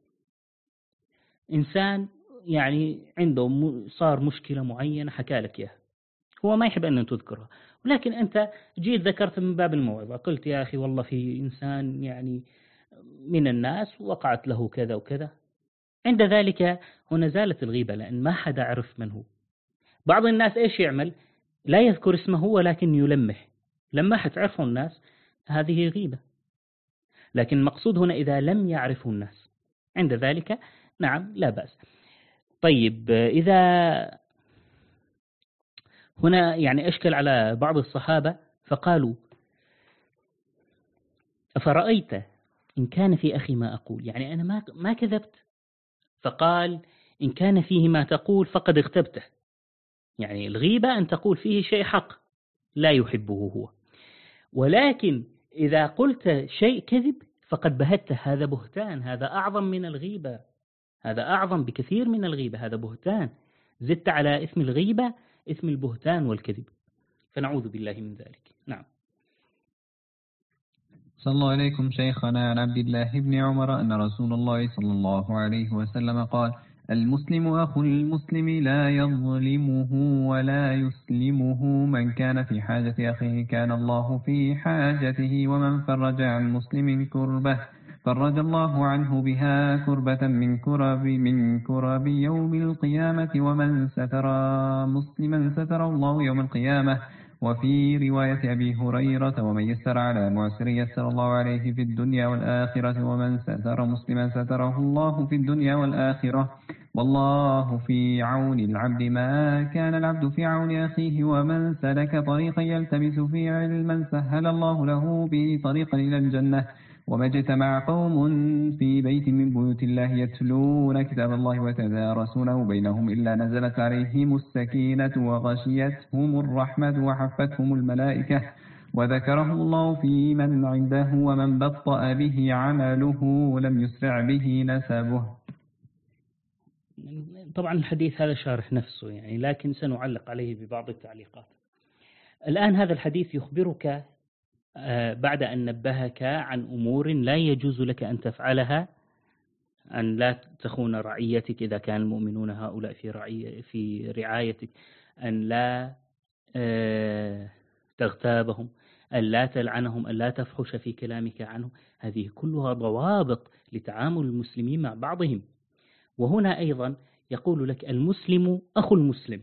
إنسان يعني عنده صار مشكلة معينة حكى لك إياها، هو ما يحب أن تذكرها، ولكن أنت جيت ذكرت من باب الموعظة، قلت يا أخي والله في إنسان يعني من الناس وقعت له كذا وكذا، عند ذلك هنا زالت الغيبة، لأن ما حدا عرف من هو. بعض الناس إيش يعمل؟ لا يذكر اسمه ولكن يلمح، لما حتعرفه الناس هذه غيبة، لكن المقصود هنا إذا لم يعرفه الناس، عند ذلك نعم لا بأس. طيب إذا هنا يعني أشكل على بعض الصحابة فقالوا أفرأيت إن كان في أخي ما أقول، يعني أنا ما ما كذبت، فقال إن كان فيه ما تقول فقد اغتبته، يعني الغيبة أن تقول فيه شيء حق لا يحبه هو، ولكن إذا قلت شيء كذب فقد بهته، هذا بهتان، هذا أعظم من الغيبة، هذا أعظم بكثير من الغيبة، هذا بهتان، زدت على اسم الغيبة اسم البهتان والكذب، فنعوذ بالله من ذلك. نعم. صلى الله عليكم شيخنا. عن عبد الله بن عمر أن رسول الله صلى الله عليه وسلم قال المسلم أخو المسلم لا يظلمه ولا يسلمه، من كان في حاجة أخيه كان الله في حاجته، ومن فرج عن مسلم كربة فرج الله عنه بها كربة من كرب من كرب يوم القيامة، ومن ستر مسلما ستر الله يوم القيامة. وفي رواية أبي هريرة ومن يسر على معسر يسر الله عليه في الدنيا والآخرة، ومن ستر مسلما ستره الله في الدنيا والآخرة، والله في عون العبد ما كان العبد في عون أخيه، ومن سلك طريقا يلتمس فيه علما سهل الله له به طريقا إلى الجنة. وما اجتمع قوم في بيت من بيوت الله يتلون كتاب الله ويتدارسونه بينهم إلا نزلت عليهم السكينة وغشيتهم الرحمة وحفتهم الملائكة، وذكرهم الله في من عنده، ومن بطأ به عمله لم يسرع به نسبه. طبعا الحديث هذا شارح نفسه يعني، لكن سنعلق عليه ببعض التعليقات. الآن هذا الحديث يخبرك بعد أن نبهك عن أمور لا يجوز لك أن تفعلها، أن لا تخون رعيتك إذا كان المؤمنون هؤلاء في رعية في رعايتك، أن لا تغتابهم، أن لا تلعنهم، أن لا تفحش في كلامك عنهم، هذه كلها ضوابط لتعامل المسلمين مع بعضهم. وهنا أيضا يقول لك المسلم أخو المسلم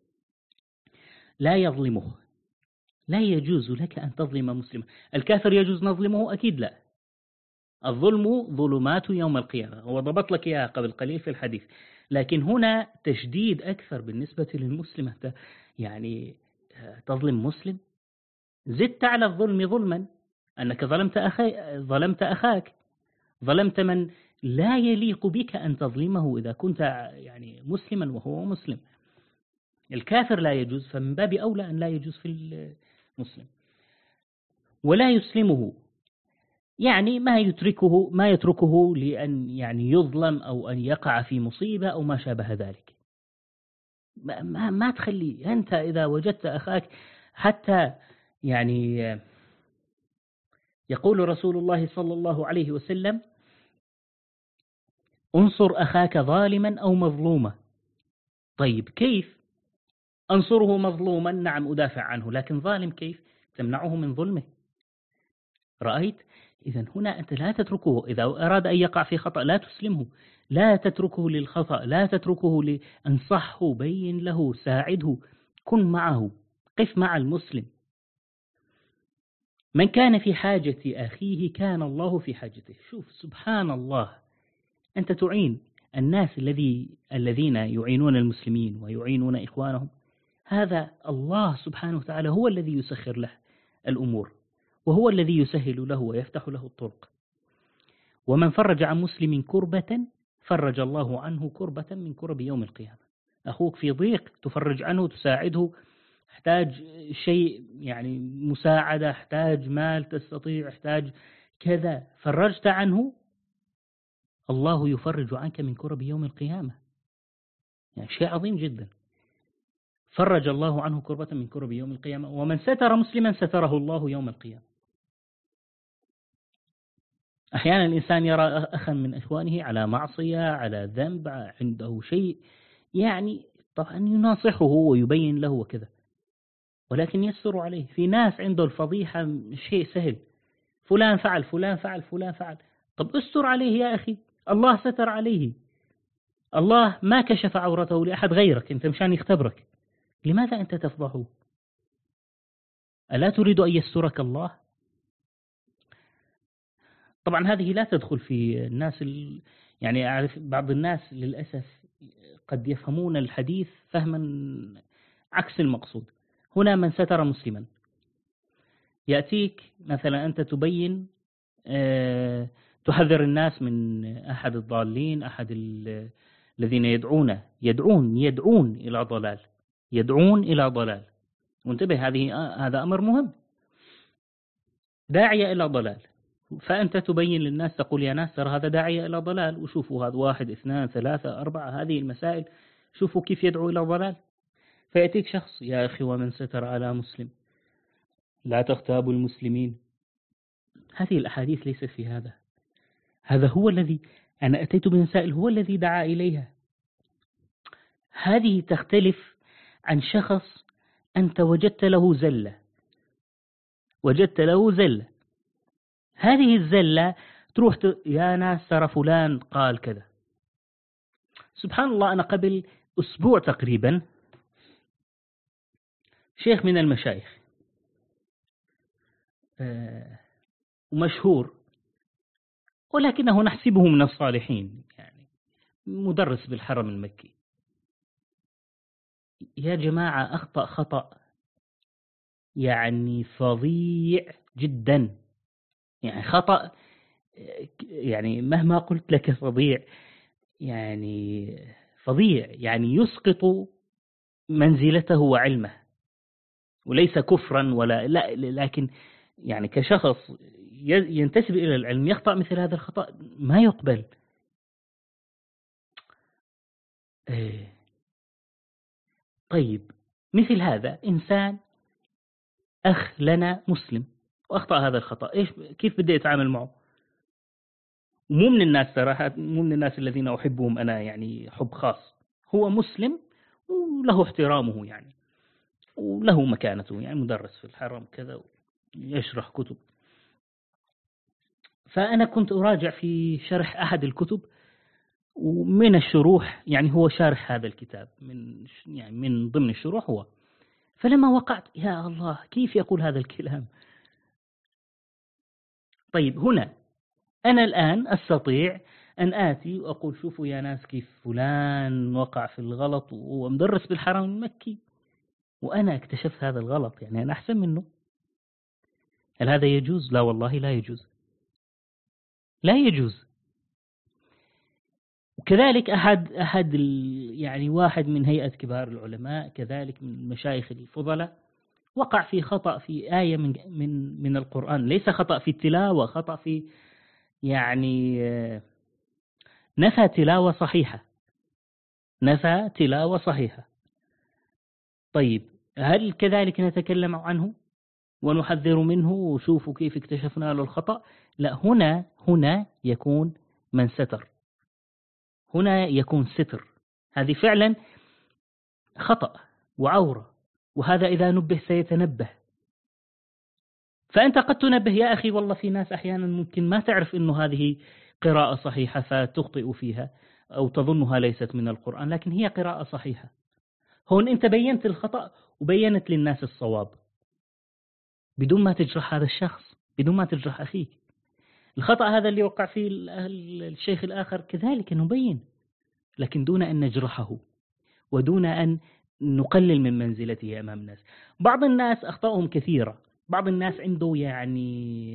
لا يظلمه، لا يجوز لك أن تظلم مسلما. الكافر يجوز نظلمه؟ أكيد لا، الظلم ظلمات يوم القيامة، هو ضبط لك إياها قبل قليل في الحديث، لكن هنا تشديد أكثر بالنسبة للمسلم، يعني تظلم مسلم، زدت على الظلم ظلما، أنك ظلمت أخي ظلمت أخاك، ظلمت من لا يليق بك أن تظلمه إذا كنت يعني مسلما وهو مسلم. الكافر لا يجوز، فمن باب أولى أن لا يجوز في المسلم. ولا يسلمه يعني ما يتركه ما يتركه لأن يعني يظلم أو أن يقع في مصيبة أو ما شابه ذلك، ما ما تخلي أنت إذا وجدت أخاك حتى يعني يقول رسول الله صلى الله عليه وسلم: انصر أخاك ظالما أو مظلوما. طيب كيف أنصره مظلوما؟ نعم أدافع عنه، لكن ظالم كيف تمنعه من ظلمه؟ رأيت؟ إذن هنا أنت لا تتركه، إذا أراد أن يقع في خطأ لا تسلمه، لا تتركه للخطأ، لا تتركه لأنصحه، بين له، ساعده، كن معه، قف مع المسلم. من كان في حاجة أخيه كان الله في حاجته. شوف سبحان الله، أنت تعين الناس الذي الذين يعينون المسلمين ويعينون إخوانهم، هذا الله سبحانه وتعالى هو الذي يسخر له الأمور، وهو الذي يسهل له ويفتح له الطرق. ومن فرج عن مسلم كربة فرج الله عنه كربة من كرب يوم القيامة. أخوك في ضيق تفرج عنه، تساعده، احتاج شيء يعني مساعدة، احتاج مال تستطيع، احتاج كذا، فرجت عنه، الله يفرج عنك من كرب يوم القيامة. يعني شيء عظيم جدا. فرج الله عنه كربة من كرب يوم القيامة. ومن ستر مسلما ستره الله يوم القيامة. أحيانا الإنسان يرى أخا من إخوانه على معصية، على ذنب، عنده شيء، يعني طبعا يناصحه ويبين له وكذا، ولكن يستر عليه. في ناس عنده الفضيحة شيء سهل، فلان فعل فلان فعل فلان فعل، طب استر عليه يا أخي، الله ستر عليه، الله ما كشف عورته لأحد غيرك، أنت مشان يختبرك، لماذا أنت تفضحه؟ ألا تريد أن يسترك الله؟ طبعا هذه لا تدخل في الناس ال... يعني أعرف بعض الناس للأسف قد يفهمون الحديث فهما عكس المقصود. هنا من ستر مسلما، يأتيك مثلا أنت تبين أه... تحذر الناس من أحد الضالين، أحد ال... الذين يدعون يدعون يدعون إلى ضلال، يدعون إلى ضلال، وانتبه، هذه هذا أمر مهم، داعية إلى ضلال، فأنت تبين للناس، تقول يا ناس ترى هذا داعية إلى ضلال، وشوفوا هذا واحد اثنان ثلاثة أربعة، هذه المسائل، شوفوا كيف يدعو إلى ضلال. فيأتيك شخص: يا أخي ومن ستر على مسلم لا تغتابوا المسلمين. هذه الأحاديث ليست في هذا، هذا هو الذي أنا أتيت بمسائل هو الذي دعا إليها. هذه تختلف عن شخص أنت وجدت له زلة، وجدت له زلة، هذه الزلة تروح ت... يا ناس ترى فلان قال كذا. سبحان الله، أنا قبل أسبوع تقريبا شيخ من المشايخ آه ومشهور، ولكنه نحسبه من الصالحين، يعني مدرس بالحرم المكي، يا جماعة أخطأ خطأ يعني فظيع جدا، يعني خطأ، يعني مهما قلت لك فظيع، يعني فظيع، يعني يسقط منزلته وعلمه، وليس كفرا ولا لا، لكن يعني كشخص ينتسب إلى العلم يخطأ مثل هذا الخطأ ما يقبل. إيه. طيب مثل هذا إنسان أخ لنا مسلم وأخطأ هذا الخطأ، إيش كيف بدي أتعامل معه؟ مو من الناس صراحة، مو من الناس الذين أحبهم أنا يعني حب خاص، هو مسلم وله احترامه يعني، وله مكانته، يعني مدرس في الحرم كذا يشرح كتب. فأنا كنت أراجع في شرح أحد الكتب، ومن الشروح يعني هو شارح هذا الكتاب، من يعني من ضمن الشروح هو، فلما وقعت يا الله كيف يقول هذا الكلام؟ طيب هنا أنا الآن أستطيع أن آتي وأقول شوفوا يا ناس كيف فلان وقع في الغلط وهو مدرس بالحرم المكي، وأنا اكتشفت هذا الغلط، يعني أنا أحسن منه. هل هذا يجوز؟ لا والله لا يجوز، لا يجوز. وكذلك أحد أحد يعني واحد من هيئة كبار العلماء كذلك من المشايخ الفضلاء وقع في خطأ في آية من من من القرآن، ليس خطأ في التلاوة، خطأ في يعني نفى تلاوة صحيحة، نفى تلاوة صحيحة. طيب هل كذلك نتكلم عنه؟ ونحذر منه وشوفوا كيف اكتشفنا له الخطأ. لا، هنا هنا يكون من ستر، هنا يكون ستر. هذه فعلا خطأ وعورة، وهذا إذا نبه سيتنبه. فأنت قد تنبه يا أخي، والله في ناس أحيانا ممكن ما تعرف إنه هذه قراءة صحيحة فتخطئ فيها أو تظنها ليست من القرآن، لكن هي قراءة صحيحة. هون أنت بينت الخطأ وبينت للناس الصواب بدون ما تجرح هذا الشخص، بدون ما تجرح أخيك. الخطأ هذا اللي وقع فيه الشيخ الآخر كذلك نبين، لكن دون أن نجرحه ودون أن نقلل من منزلته أمام الناس. بعض الناس أخطأهم كثيرة، بعض الناس عنده يعني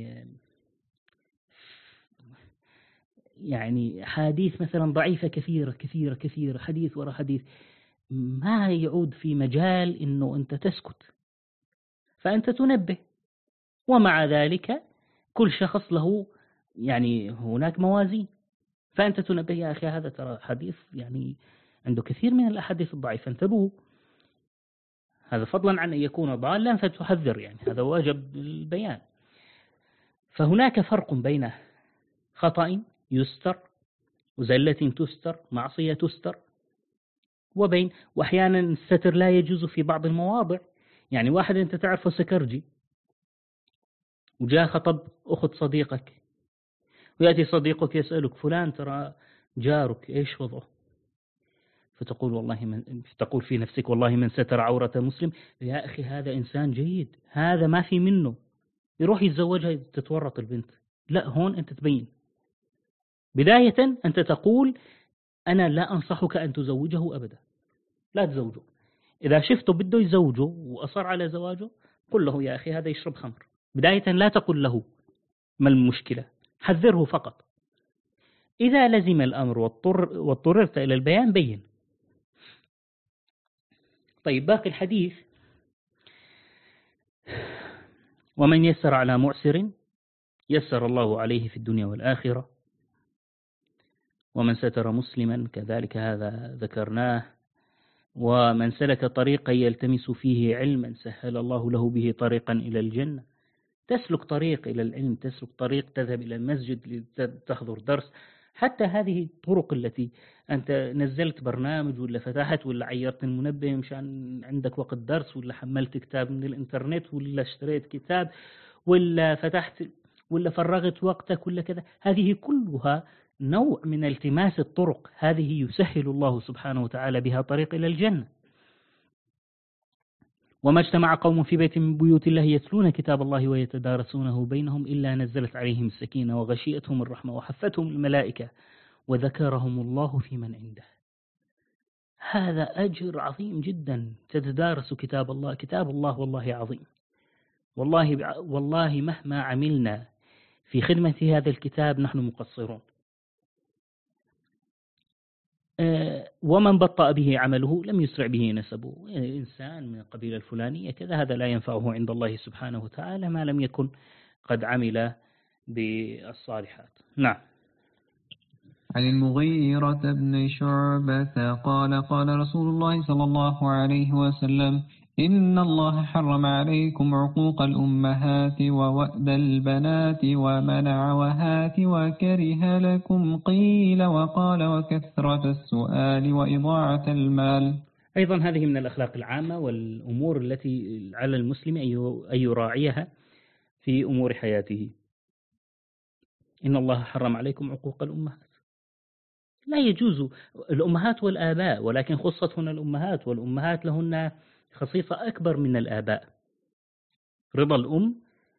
يعني حديث مثلا ضعيفة كثيرة كثيرة كثيرة، حديث وراء حديث، ما يعود في مجال إنه أنت تسكت، فأنت تنبه. ومع ذلك كل شخص له يعني هناك موازين، فأنت تنبه يا أخي هذا ترى حديث يعني عنده كثير من الأحاديث الضعيفة، انتبهوا. هذا فضلا عن أن يكون ضالا فتحذر، يعني هذا واجب البيان. فهناك فرق بين خطأ يستر وزلة تستر، معصية تستر، وبين وأحيانا الستر لا يجوز في بعض المواضع. يعني واحد أنت تعرفه سكرجي وجاء خطب أخت صديقك، ويأتي صديقك يسألك فلان ترى جارك إيش وضعه؟ فتقول والله من تقول في نفسك والله من ستر عورة مسلم. يا أخي هذا إنسان جيد، هذا ما في منه، يروح يتزوجها تتورط البنت. لا، هون أنت تبين بداية، أنت تقول أنا لا أنصحك أن تزوجه أبدا، لا تزوجه. إذا شفته بده يزوجه وأصر على زواجه قل له يا أخي هذا يشرب خمر. بداية لا تقل له ما المشكلة، حذره فقط. إذا لزم الأمر واضطر واضطررت إلى البيان بين. طيب باقي الحديث: ومن يسر على معسر يسر الله عليه في الدنيا والآخرة، ومن ستر مسلما كذلك هذا ذكرناه، ومن سلك طريقا يلتمس فيه علما سهل الله له به طريقا إلى الجنة. تسلك طريق إلى العلم، تسلك طريق تذهب إلى المسجد لتحضر درس، حتى هذه الطرق التي أنت نزلت برنامج ولا فتحت ولا عيرت المنبه مشان عندك وقت درس، ولا حملت كتاب من الإنترنت، ولا اشتريت كتاب، ولا فتحت ولا فرغت وقتك ولا كذا، هذه كلها نوع من التماس الطرق، هذه يسهل الله سبحانه وتعالى بها طريق إلى الجنة. وما اجتمع قوم في بيت من بيوت الله يتلون كتاب الله ويتدارسونه بينهم إلا نزلت عليهم السكينة وغشيتهم الرحمة وحفتهم الملائكة وذكرهم الله في من عنده. هذا أجر عظيم جدا، تتدارس كتاب الله. كتاب الله والله عظيم، والله والله مهما عملنا في خدمة هذا الكتاب نحن مقصرون. ومن بطأ به عمله لم يسرع به نسبه. إنسان من القبيلة الفلانية كذا، هذا لا ينفعه عند الله سبحانه وتعالى ما لم يكن قد عمل بالصالحات. نعم. عن المغيرة بن شعبة قال قال رسول الله صلى الله عليه وسلم: إن الله حرم عليكم عقوق الأمهات ووأد البنات ومنع وهات وكره لكم قيل وقال وكثرة السؤال وإضاعة المال. أيضا هذه من الأخلاق العامة والأمور التي على المسلم أن يراعيها في أمور حياته. إن الله حرم عليكم عقوق الأمهات، لا يجوز الأمهات والآباء، ولكن خصت هنا الأمهات، والأمهات لهن خصيصة أكبر من الآباء. رضا الأم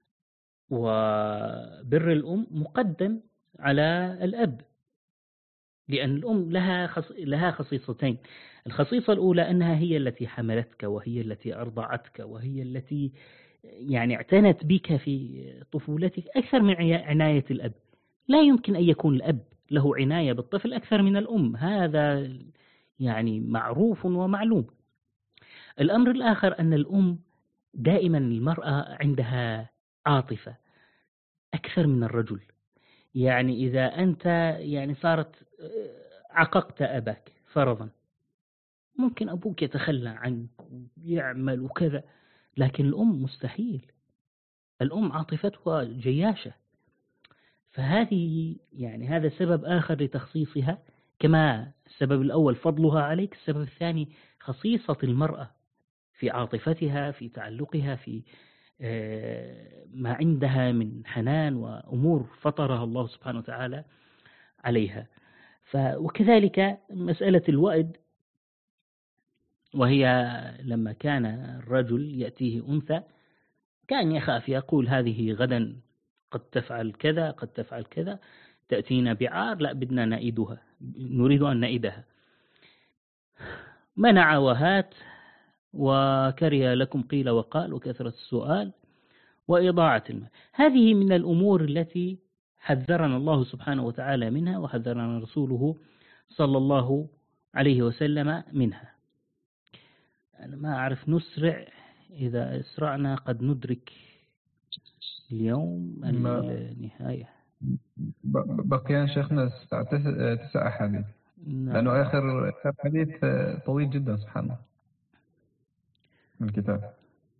وبر الأم مقدم على الأب، لأن الأم لها خص... لها خصيصتين. الخصيصة الأولى أنها هي التي حملتك، وهي التي أرضعتك، وهي التي يعني اعتنت بك في طفولتك أكثر من عناية الأب. لا يمكن أن يكون الأب له عناية بالطفل أكثر من الأم، هذا يعني معروف ومعلوم. الأمر الآخر أن الأم دائما المرأة عندها عاطفة أكثر من الرجل. يعني إذا أنت يعني صارت عققت أباك فرضا، ممكن أبوك يتخلى عنك ويعمل وكذا، لكن الأم مستحيل. الأم عاطفتها جياشة، فهذه يعني هذا سبب آخر لتخصيصها. كما السبب الأول فضلها عليك، السبب الثاني خصيصة المرأة في عاطفتها، في تعلقها، في ما عندها من حنان وأمور فطرها الله سبحانه وتعالى عليها. وكذلك مسألة الوئد، وهي لما كان الرجل يأتيه أنثى كان يخاف، يقول هذه غدا قد تفعل كذا قد تفعل كذا، تأتينا بعار، لا بدنا نعيدها، نريد أن نعيدها. منع وهات، وكره لكم قيل وقال، وكثرة السؤال، وإضاعة المال. هذه من الأمور التي حذرنا الله سبحانه وتعالى منها، وحذرنا رسوله صلى الله عليه وسلم منها. أنا ما أعرف نسرع، إذا أسرعنا قد ندرك اليوم النهاية. بقي شيخنا الساعة تسع أحاديث، لأنه آخر حديث طويل جدا سبحان الله من الكتاب.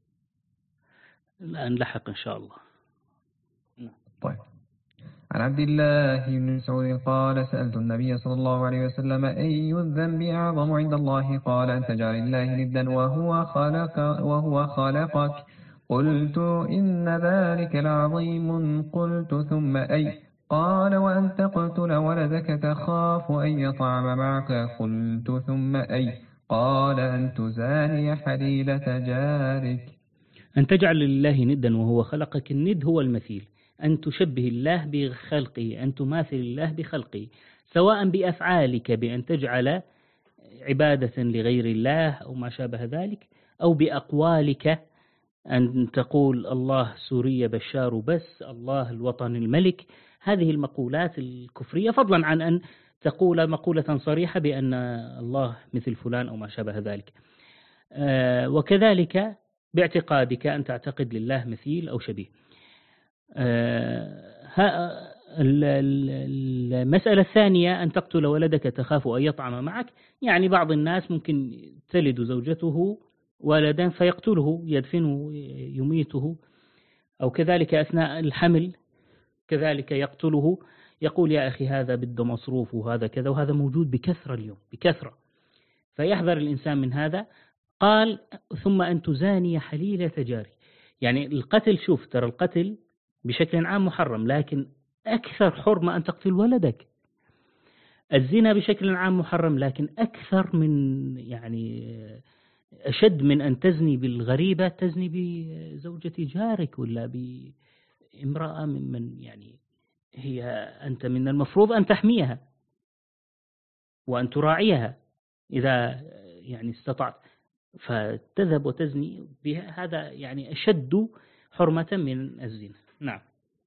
لا نلحق إن شاء الله. طيب. عن عبد الله بن مسعود قال سألت النبي صلى الله عليه وسلم أي الذنب أعظم عند الله؟ قال أن تجعل الله ندا وهو خلق وهو خلقك. قلت إن ذلك لعظيم. قلت ثم أي؟ قال وأن تقتل ولدك تخاف أن يطعم معك. قلت ثم أي؟ قال أن تزاني حليلة جارك. أن تجعل لله ندا وهو خلقك. الند هو المثيل، أن تشبه الله بخلقه، أن تماثل الله بخلقه، سواء بأفعالك بأن تجعل عبادة لغير الله أو ما شابه ذلك، أو بأقوالك أن تقول الله سوريا بشار بس، الله الوطن الملك. هذه المقولات الكفرية، فضلا عن أن تقول مقولة صريحة بأن الله مثل فلان أو ما شابه ذلك. آه وكذلك باعتقادك أن تعتقد لله مثيل أو شبيه. آه المسألة الثانية أن تقتل ولدك تخاف أن يطعم معك. يعني بعض الناس ممكن تلد زوجته ولدا فيقتله، يدفنه، يميته، أو كذلك أثناء الحمل كذلك يقتله، يقول يا أخي هذا بده مصروف وهذا كذا، وهذا موجود بكثرة اليوم بكثرة، فيحذر الإنسان من هذا. قال ثم أن تزاني حليلة جاري. يعني القتل، شوف ترى القتل بشكل عام محرم، لكن أكثر حرمة أن تقتل ولدك. الزنا بشكل عام محرم، لكن أكثر من يعني أشد من أن تزني بالغريبة تزني بزوجة جارك ولا بامرأة ممن يعني هي أنت من المفروض أن تحميها وأن تراعيها إذا يعني استطعت، فتذهب وتزني بها. هذا يعني أشد حرمة من الزنا. نعم.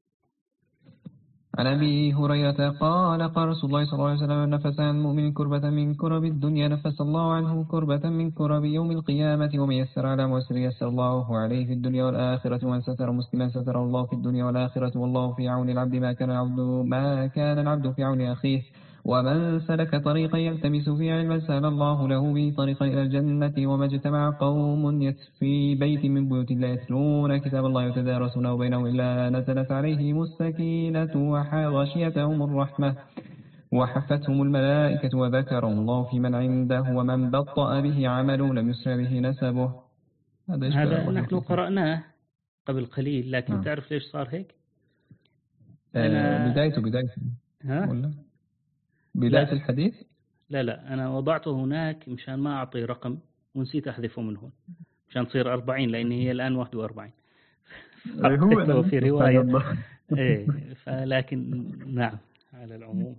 عن أبي هريرة قال قال رسول الله صلى الله عليه وسلم نفس عن المؤمن كربة من كرب الدنيا نفس الله عنه كربة من كرب يوم القيامة. ومن يسر على معسر يسر الله عليه في الدنيا والآخرة. ومن ستر مسلما ستر الله في الدنيا والآخرة. والله في عون العبد ما كان العبد ما كان العبد في عون أخيه. ومن سلك طريقا يلتمس في علما سهل الله له به طريقا إلى الجنة. وما اجتمع قوم في بيت من بيوت الله يتلون كتاب الله يتدارسونه بينهم إلا نزلت عليهم السكينة وغشيتهم الرحمة وحفتهم الملائكة وذكرهم الله في من عنده. ومن بطأ به عمله لم يسرع به نسبه. هذا, هذا نحن قرأناه قبل قليل، لكن ها. تعرف ليش صار هيك؟ أنا بدايته بدايته ها؟ ولا بداية لا. الحديث؟ لا لا أنا وضعته هناك مشان ما أعطي رقم ونسيت أحذفه من هون مشان تصير أربعين، لأن هي الآن واحد وأربعين. هو في رواية إيه، فلكن نعم على العموم.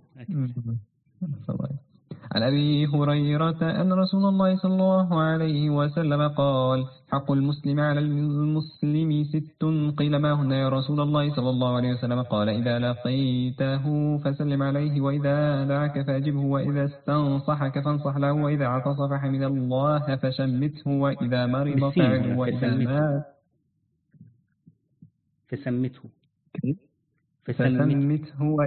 عن أبي هريرة أن رسول الله صلى الله عليه وسلم قال حق المسلم على المسلم ست. قيل ما هن يا رسول الله صلى الله عليه وسلم؟ قال إذا لقيته فسلم عليه، وإذا دعاك فأجبه، وإذا استنصحك فانصح له، وإذا عطس فحمد الله فشمته، وإذا مرض فعله، وإذا مات فسمته فسمته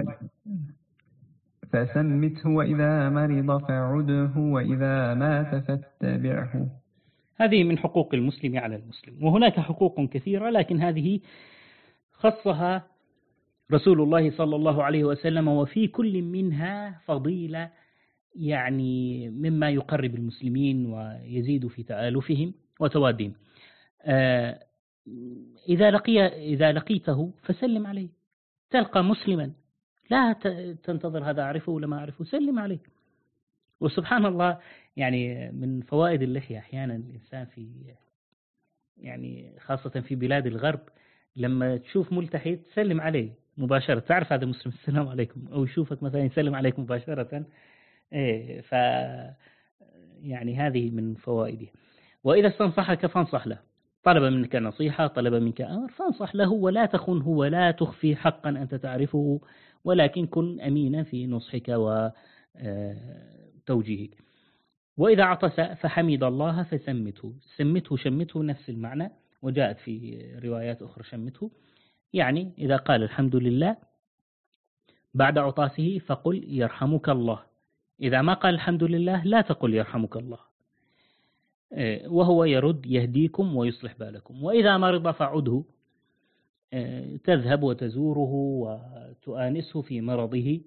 فسمته وإذا مرض فعده، وإذا مات فاتبعه. هذه من حقوق المسلم على المسلم، وهناك حقوق كثيرة، لكن هذه خصها رسول الله صلى الله عليه وسلم، وفي كل منها فضيلة يعني مما يقرب المسلمين ويزيد في تآلفهم وتوادهم. إذا لقي إذا لقيته فسلم عليه، تلقى مسلما لا تنتظر هذا أعرفه ولا ما أعرفه، سلم عليه. وسبحان الله يعني من فوائد اللحية أحيانا الإنسان في يعني خاصة في بلاد الغرب لما تشوف ملتحي تسلم عليه مباشرة، تعرف هذا مسلم السلام عليكم، أو يشوفك مثلا يسلم عليك مباشرة. إيه ف يعني هذه من فوائده. وإذا استنصحك فانصح له، طلب منك نصيحة، طلب منك أمر، فانصح له ولا تخنه ولا تخفي حقا أنت تعرفه، ولكن كن أمينا في نصحك وتوجيهك. وإذا عطس فحمد الله فسمته، سمته شمته نفس المعنى، وجاءت في روايات أخرى شمته، يعني إذا قال الحمد لله بعد عطاسه فقل يرحمك الله، إذا ما قال الحمد لله لا تقل يرحمك الله، وهو يرد يهديكم ويصلح بالكم. وإذا مرض فعده، تذهب وتزوره وتؤانسه في مرضه.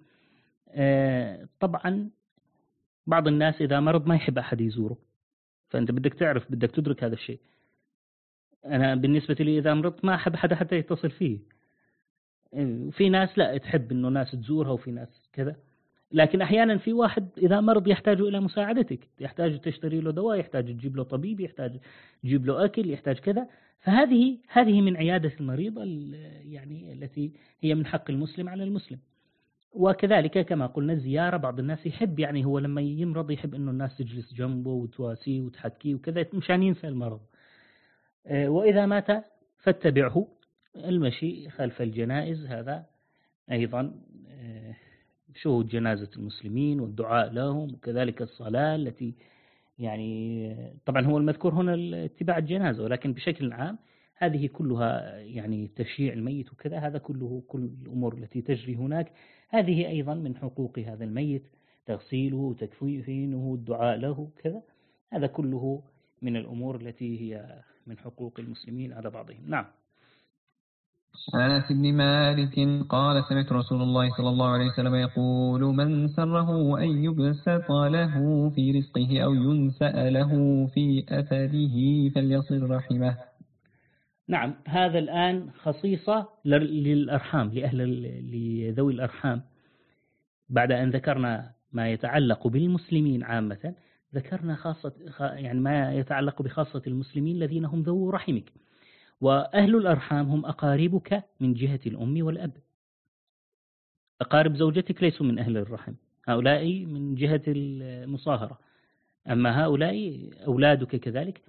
طبعا بعض الناس إذا مرض ما يحب أحد يزوره، فأنت بدك تعرف، بدك تدرك هذا الشيء. أنا بالنسبة لي إذا مرضت ما أحب حدا حتى يتصل فيه. في ناس لا تحب إنه ناس تزورها، وفي ناس كذا. لكن أحيانا في واحد إذا مرض يحتاج إلى مساعدتك، يحتاج تشتري له دواء، يحتاج تجيب له طبيب، يحتاج تجيب له أكل، يحتاج كذا. فهذه هذه من عيادة المريض يعني التي هي من حق المسلم على المسلم. وكذلك كما قلنا الزيارة، بعض الناس يحب يعني هو لما يمرض يحب إنه الناس تجلس جنبه وتواسيه وتحكيه وكذا مشان ينسى المرض. وإذا مات فاتبعه، المشي خلف الجنائز هذا أيضا شهود جنازة المسلمين والدعاء لهم، وكذلك الصلاة التي يعني طبعا هو المذكور هنا اتباع الجنازة، ولكن بشكل عام هذه كلها يعني تشييع الميت وكذا، هذا كله كل الأمور التي تجري هناك هذه أيضا من حقوق هذا الميت، تغسيله وتكفينه والدعاء له كذا، هذا كله من الأمور التي هي من حقوق المسلمين على بعضهم. نعم. عن أنس بن مالك قال سمعت رسول الله صلى الله عليه وسلم يقول من سره أن يبسط له في رزقه أو ينسأ له في أثره فليصل رحمه. نعم، هذا الآن خصيصة للأرحام، لأهل لذوي الأرحام. بعد أن ذكرنا ما يتعلق بالمسلمين عامة، ذكرنا خاصة يعني ما يتعلق بخاصة المسلمين الذين هم ذو رحمك. وأهل الأرحام هم أقاربك من جهة الأم والأب. أقارب زوجتك ليسوا من أهل الرحم، هؤلاء من جهة المصاهرة، أما هؤلاء أولادك كذلك.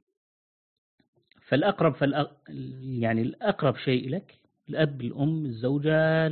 فالأقرب فالأق... يعني الأقرب شيء لك الأب، الأم، الزوجة،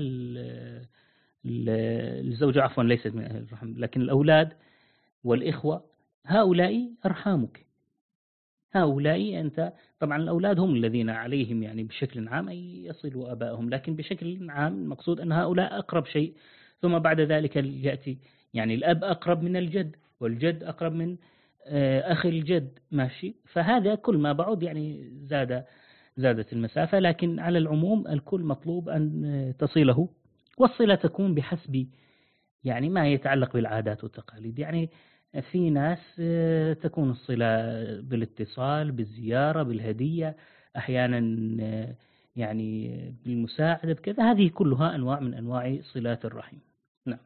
الزوجة عفوا ليست من أهل الرحم، لكن الأولاد والإخوة هؤلاء أرحامك. هؤلاء أنت طبعا الأولاد هم الذين عليهم يعني بشكل عام أن يصلوا أبائهم، لكن بشكل عام المقصود أن هؤلاء أقرب شيء. ثم بعد ذلك يأتي يعني الأب أقرب من الجد، والجد أقرب من أخي الجد، ماشي. فهذا كل ما بعد يعني زاد زادت المسافة، لكن على العموم الكل مطلوب أن تصله، والصلة تكون بحسب يعني ما يتعلق بالعادات والتقاليد. يعني في ناس تكون الصلة بالاتصال، بالزيارة، بالهدية، أحيانا يعني بالمساعدة بكذا، هذه كلها أنواع من أنواع صلات الرحم. نعم.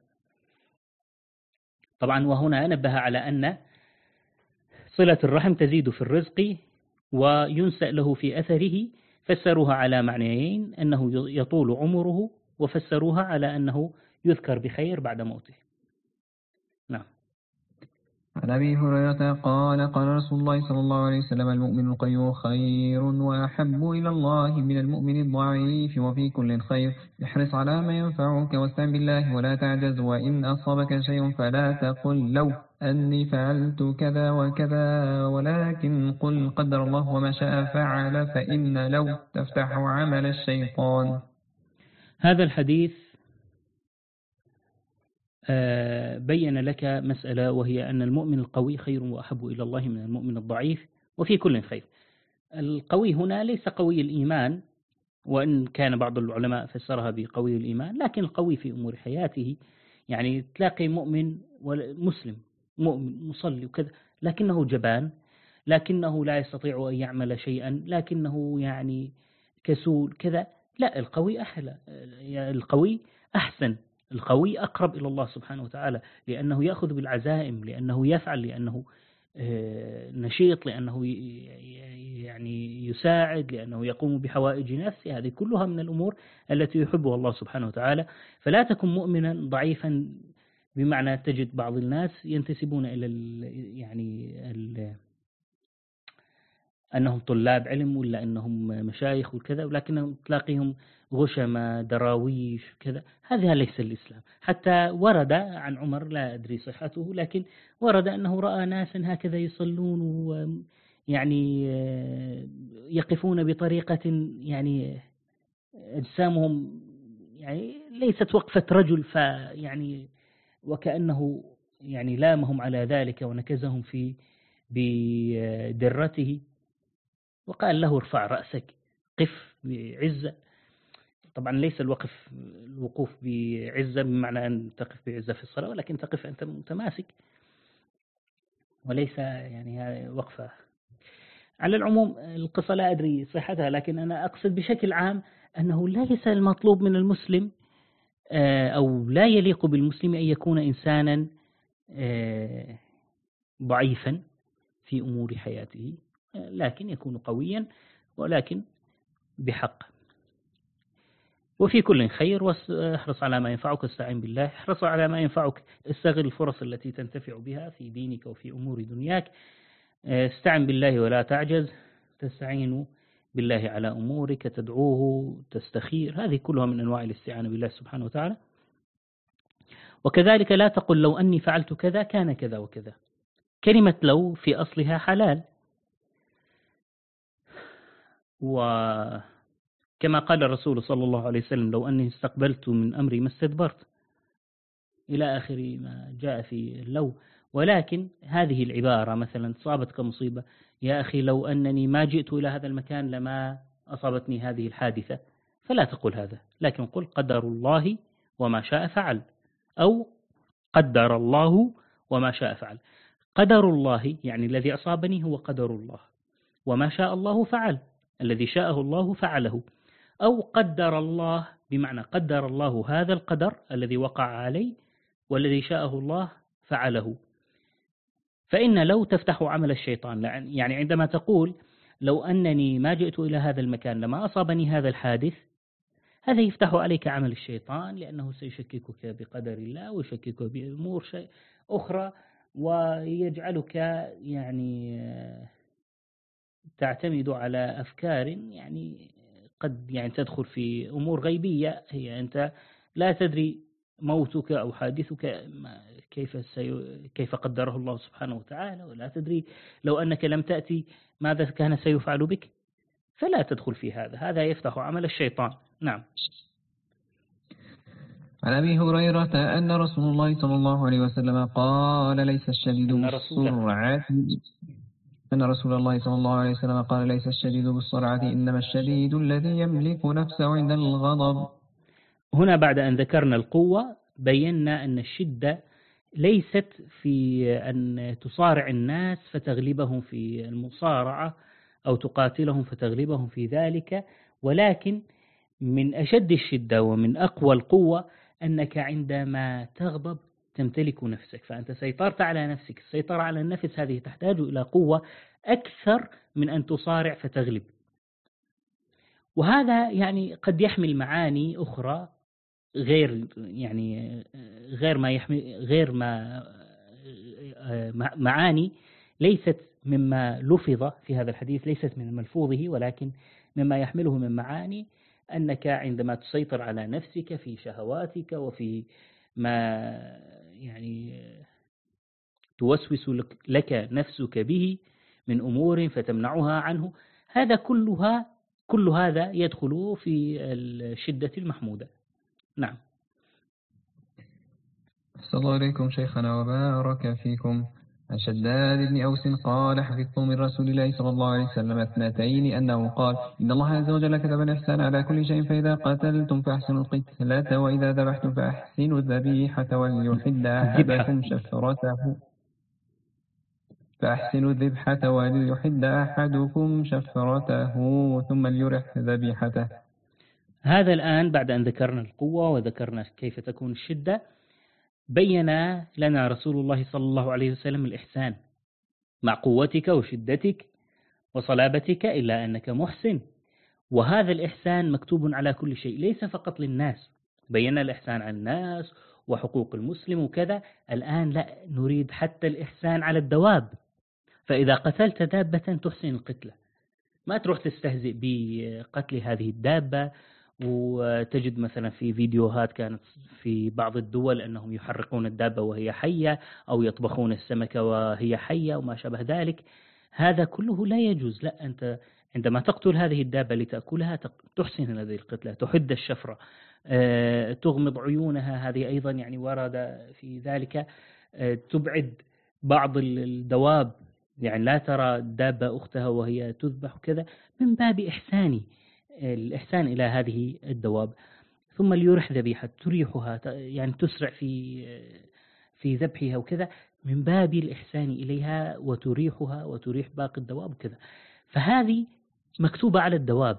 طبعا وهنا نبه على أن صلة الرحم تزيد في الرزق وينسأ له في أثره، فسروها على معنيين، أنه يطول عمره، وفسروها على أنه يذكر بخير بعد موته. نعم. عن أبي هريرة قال قال رسول الله صلى الله عليه وسلم المؤمن القوي خير وأحب إلى الله من المؤمن الضعيف، وفي كل خير احرص على ما ينفعك واستعن بالله ولا تعجز، وإن أصابك شيء فلا تقل لو أني فعلت كذا وكذا، ولكن قل قدر الله وما شاء فعل، فإن لو تفتح عمل الشيطان. هذا الحديث بين لك مسألة، وهي أن المؤمن القوي خير وأحب إلى الله من المؤمن الضعيف، وفي كل خير. القوي هنا ليس قوي الإيمان، وإن كان بعض العلماء فسرها بقوي الإيمان، لكن القوي في أمور حياته، يعني تلاقي مؤمن مسلم مؤمن مصلي وكذا لكنه جبان، لكنه لا يستطيع أن يعمل شيئا، لكنه يعني كسول كذا. لا، القوي أحلى، القوي أحسن، القوي أقرب إلى الله سبحانه وتعالى، لأنه يأخذ بالعزائم، لأنه يفعل، لأنه نشيط، لأنه يعني يساعد، لأنه يقوم بحوائج نفسه. هذه كلها من الأمور التي يحبها الله سبحانه وتعالى. فلا تكن مؤمنا ضعيفا، بمعنى تجد بعض الناس ينتسبون إلى ال يعني ال أنهم طلاب علم ولا أنهم مشايخ وكذا، ولكنهم تلاقيهم غشمة دراويش كذا. هذا ليس الإسلام. حتى ورد عن عمر، لا أدري صحته، لكن ورد أنه رأى ناسا هكذا يصلون ويعني يقفون بطريقة يعني أجسامهم يعني ليست وقفة رجل، فيعني وكأنه يعني لامهم على ذلك ونكزهم في بدرته، وقال له ارفع رأسك، قف بعزة. طبعا ليس الوقف الوقوف بعزة بمعنى أن تقف بعزة في الصلاة، ولكن تقف أنت متماسك، وليس يعني وقفة. على العموم القصة لا أدري صحتها، لكن أنا أقصد بشكل عام أنه ليس المطلوب من المسلم أو لا يليق بالمسلم أن يكون إنسانا ضعيفا في أمور حياته، لكن يكون قويا، ولكن بحق. وفي كل خير، واحرص على ما ينفعك، واستعين بالله. احرص على ما ينفعك، استغل الفرص التي تنتفع بها في دينك وفي أمور دنياك. استعن بالله ولا تعجز، تستعين بالله على أمورك، تدعوه، تستخير. هذه كلها من أنواع الاستعانة بالله سبحانه وتعالى. وكذلك لا تقل لو أني فعلت كذا كان كذا وكذا. كلمة لو في أصلها حلال، وكما قال الرسول صلى الله عليه وسلم لو أني استقبلت من أمري ما استدبرت، إلى آخر ما جاء في لو. ولكن هذه العبارة مثلا صابتك مصيبة، يا أخي لو أنني ما جئت إلى هذا المكان لما أصابتني هذه الحادثة، فلا تقول هذا، لكن قل قدر الله وما شاء فعل، أو قدر الله وما شاء فعل. قدر الله يعني الذي أصابني هو قدر الله، وما شاء الله فعل، الذي شاءه الله فعله. أو قدر الله بمعنى قدر الله هذا القدر الذي وقع علي، والذي شاءه الله فعله. فإن لو تفتح عمل الشيطان، يعني عندما تقول لو أنني ما جئت إلى هذا المكان لما أصابني هذا الحادث، هذا يفتح عليك عمل الشيطان، لأنه سيشككك بقدر الله ويشككك بأمور شيء أخرى، ويجعلك يعني تعتمد على أفكار يعني قد يعني تدخل في أمور غيبية، هي أنت لا تدري موتك أو حادثك كيف كيف قدره الله سبحانه وتعالى، ولا تدري لو أنك لم تأتي ماذا كان سيفعل بك. فلا تدخل في هذا، هذا يفتح عمل الشيطان. نعم. عن أبي هريرة أن رسول الله صلى الله عليه وسلم قال ليس الشديد بالسرعة أن رسول الله صلى الله عليه وسلم قال ليس الشديد بالسرعة إنما الشديد الذي يملك نفسه عند الغضب. هنا بعد أن ذكرنا القوة بينا أن الشدة ليست في أن تصارع الناس فتغلبهم في المصارعة أو تقاتلهم فتغلبهم في ذلك، ولكن من أشد الشدة ومن أقوى القوة أنك عندما تغضب تمتلك نفسك، فأنت سيطرت على نفسك. السيطرة على النفس هذه تحتاج إلى قوة أكثر من أن تصارع فتغلب. وهذا يعني قد يحمل معاني أخرى غير يعني غير ما يحمل غير ما معاني ليست مما لفظ في هذا الحديث، ليست من ملفوظه، ولكن مما يحمله من معاني أنك عندما تسيطر على نفسك في شهواتك وفي ما يعني توسوس لك نفسك به من أمور فتمنعها عنه، هذا كلها كل هذا يدخل في الشدة المحمودة. نعم. أحسن الله إليكم شيخنا وبارك فيكم. عن شداد بن أوس قال حفظت من رسول الله صلى الله عليه وسلم اثنتين أنه قال إن الله عز وجل كتب الإحسان على كل شيء فإذا قتلتم فأحسنوا القتلة وإذا ذبحتم فأحسنوا الذبيحة وليحد أحدكم شفرته فأحسنوا الذبحة وليحد أحدكم شفرته ثم ليرح ذبيحته. هذا الآن بعد أن ذكرنا القوة وذكرنا كيف تكون الشدة، بين لنا رسول الله صلى الله عليه وسلم الإحسان مع قوتك وشدتك وصلابتك إلا أنك محسن، وهذا الإحسان مكتوب على كل شيء ليس فقط للناس. بينا الإحسان على الناس وحقوق المسلم وكذا، الآن لا، نريد حتى الإحسان على الدواب. فإذا قتلت دابة تحسن القتلة، ما تروح تستهزئ بقتل هذه الدابة. وتجد مثلا في فيديوهات كانت في بعض الدول أنهم يحرقون الدابة وهي حية أو يطبخون السمكة وهي حية وما شابه ذلك. هذا كله لا يجوز. لا، أنت عندما تقتل هذه الدابة لتأكلها تحسن هذه القتلة، تحد الشفرة، أه، تغمض عيونها، هذه أيضا يعني ورد في ذلك. أه، تبعد بعض الدواب، يعني لا ترى الدابة أختها وهي تذبح وكذا، من باب إحساني الإحسان إلى هذه الدواب. ثم ليرح ذبيحة، تريحها، يعني تسرع في في ذبحها وكذا، من باب الإحسان إليها وتريحها وتريح باقي الدواب وكذا. فهذه مكتوبة على الدواب.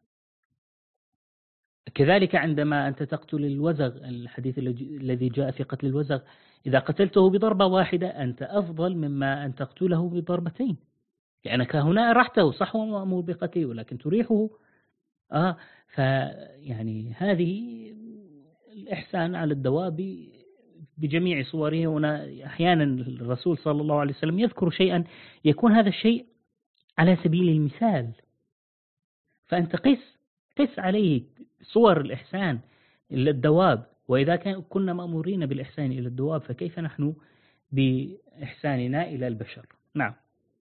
كذلك عندما أنت تقتل الوزغ، الحديث الذي جاء في قتل الوزغ، إذا قتلته بضربة واحدة أنت أفضل مما أن تقتله بضربتين، لأنك هنا أرحته، صح ومأمور بقتله ولكن تريحه. آه فيعني هذه الإحسان على الدواب بجميع صوره. هنا أحيانا الرسول صلى الله عليه وسلم يذكر شيئا يكون هذا الشيء على سبيل المثال، فأنت قس قس عليه صور الإحسان إلى الدواب. وإذا كان كنا مأمورين بالإحسان إلى الدواب فكيف نحن بإحساننا إلى البشر؟ نعم.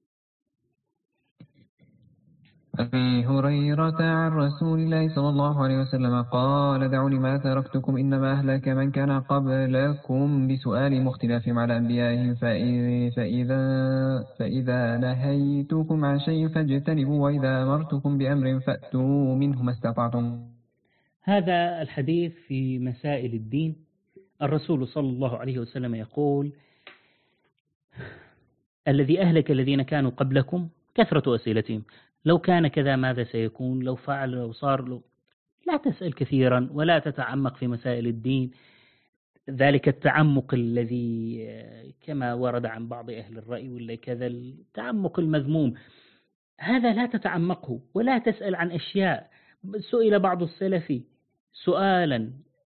أبي هريرة عن رسول الله صلى الله عليه وسلم قال دعوني ما تركتكم إنما أهلك من كان قبلكم بسؤال مختلف على أنبيائهم فإذا, فإذا نهيتكم عن شيء فاجتنبوا وإذا أمرتكم بأمر فأتوا منه ما استطعتم. هذا الحديث في مسائل الدين. الرسول صلى الله عليه وسلم يقول الذي أهلك الذين كانوا قبلكم كثرة أسئلتهم، لو كان كذا ماذا سيكون، لو فعل لو صار لو. لا تسأل كثيرا ولا تتعمق في مسائل الدين. ذلك التعمق الذي كما ورد عن بعض أهل الرأي ولا كذا، التعمق المذموم هذا لا تتعمقه ولا تسأل عن أشياء. سئل بعض السلف سؤالا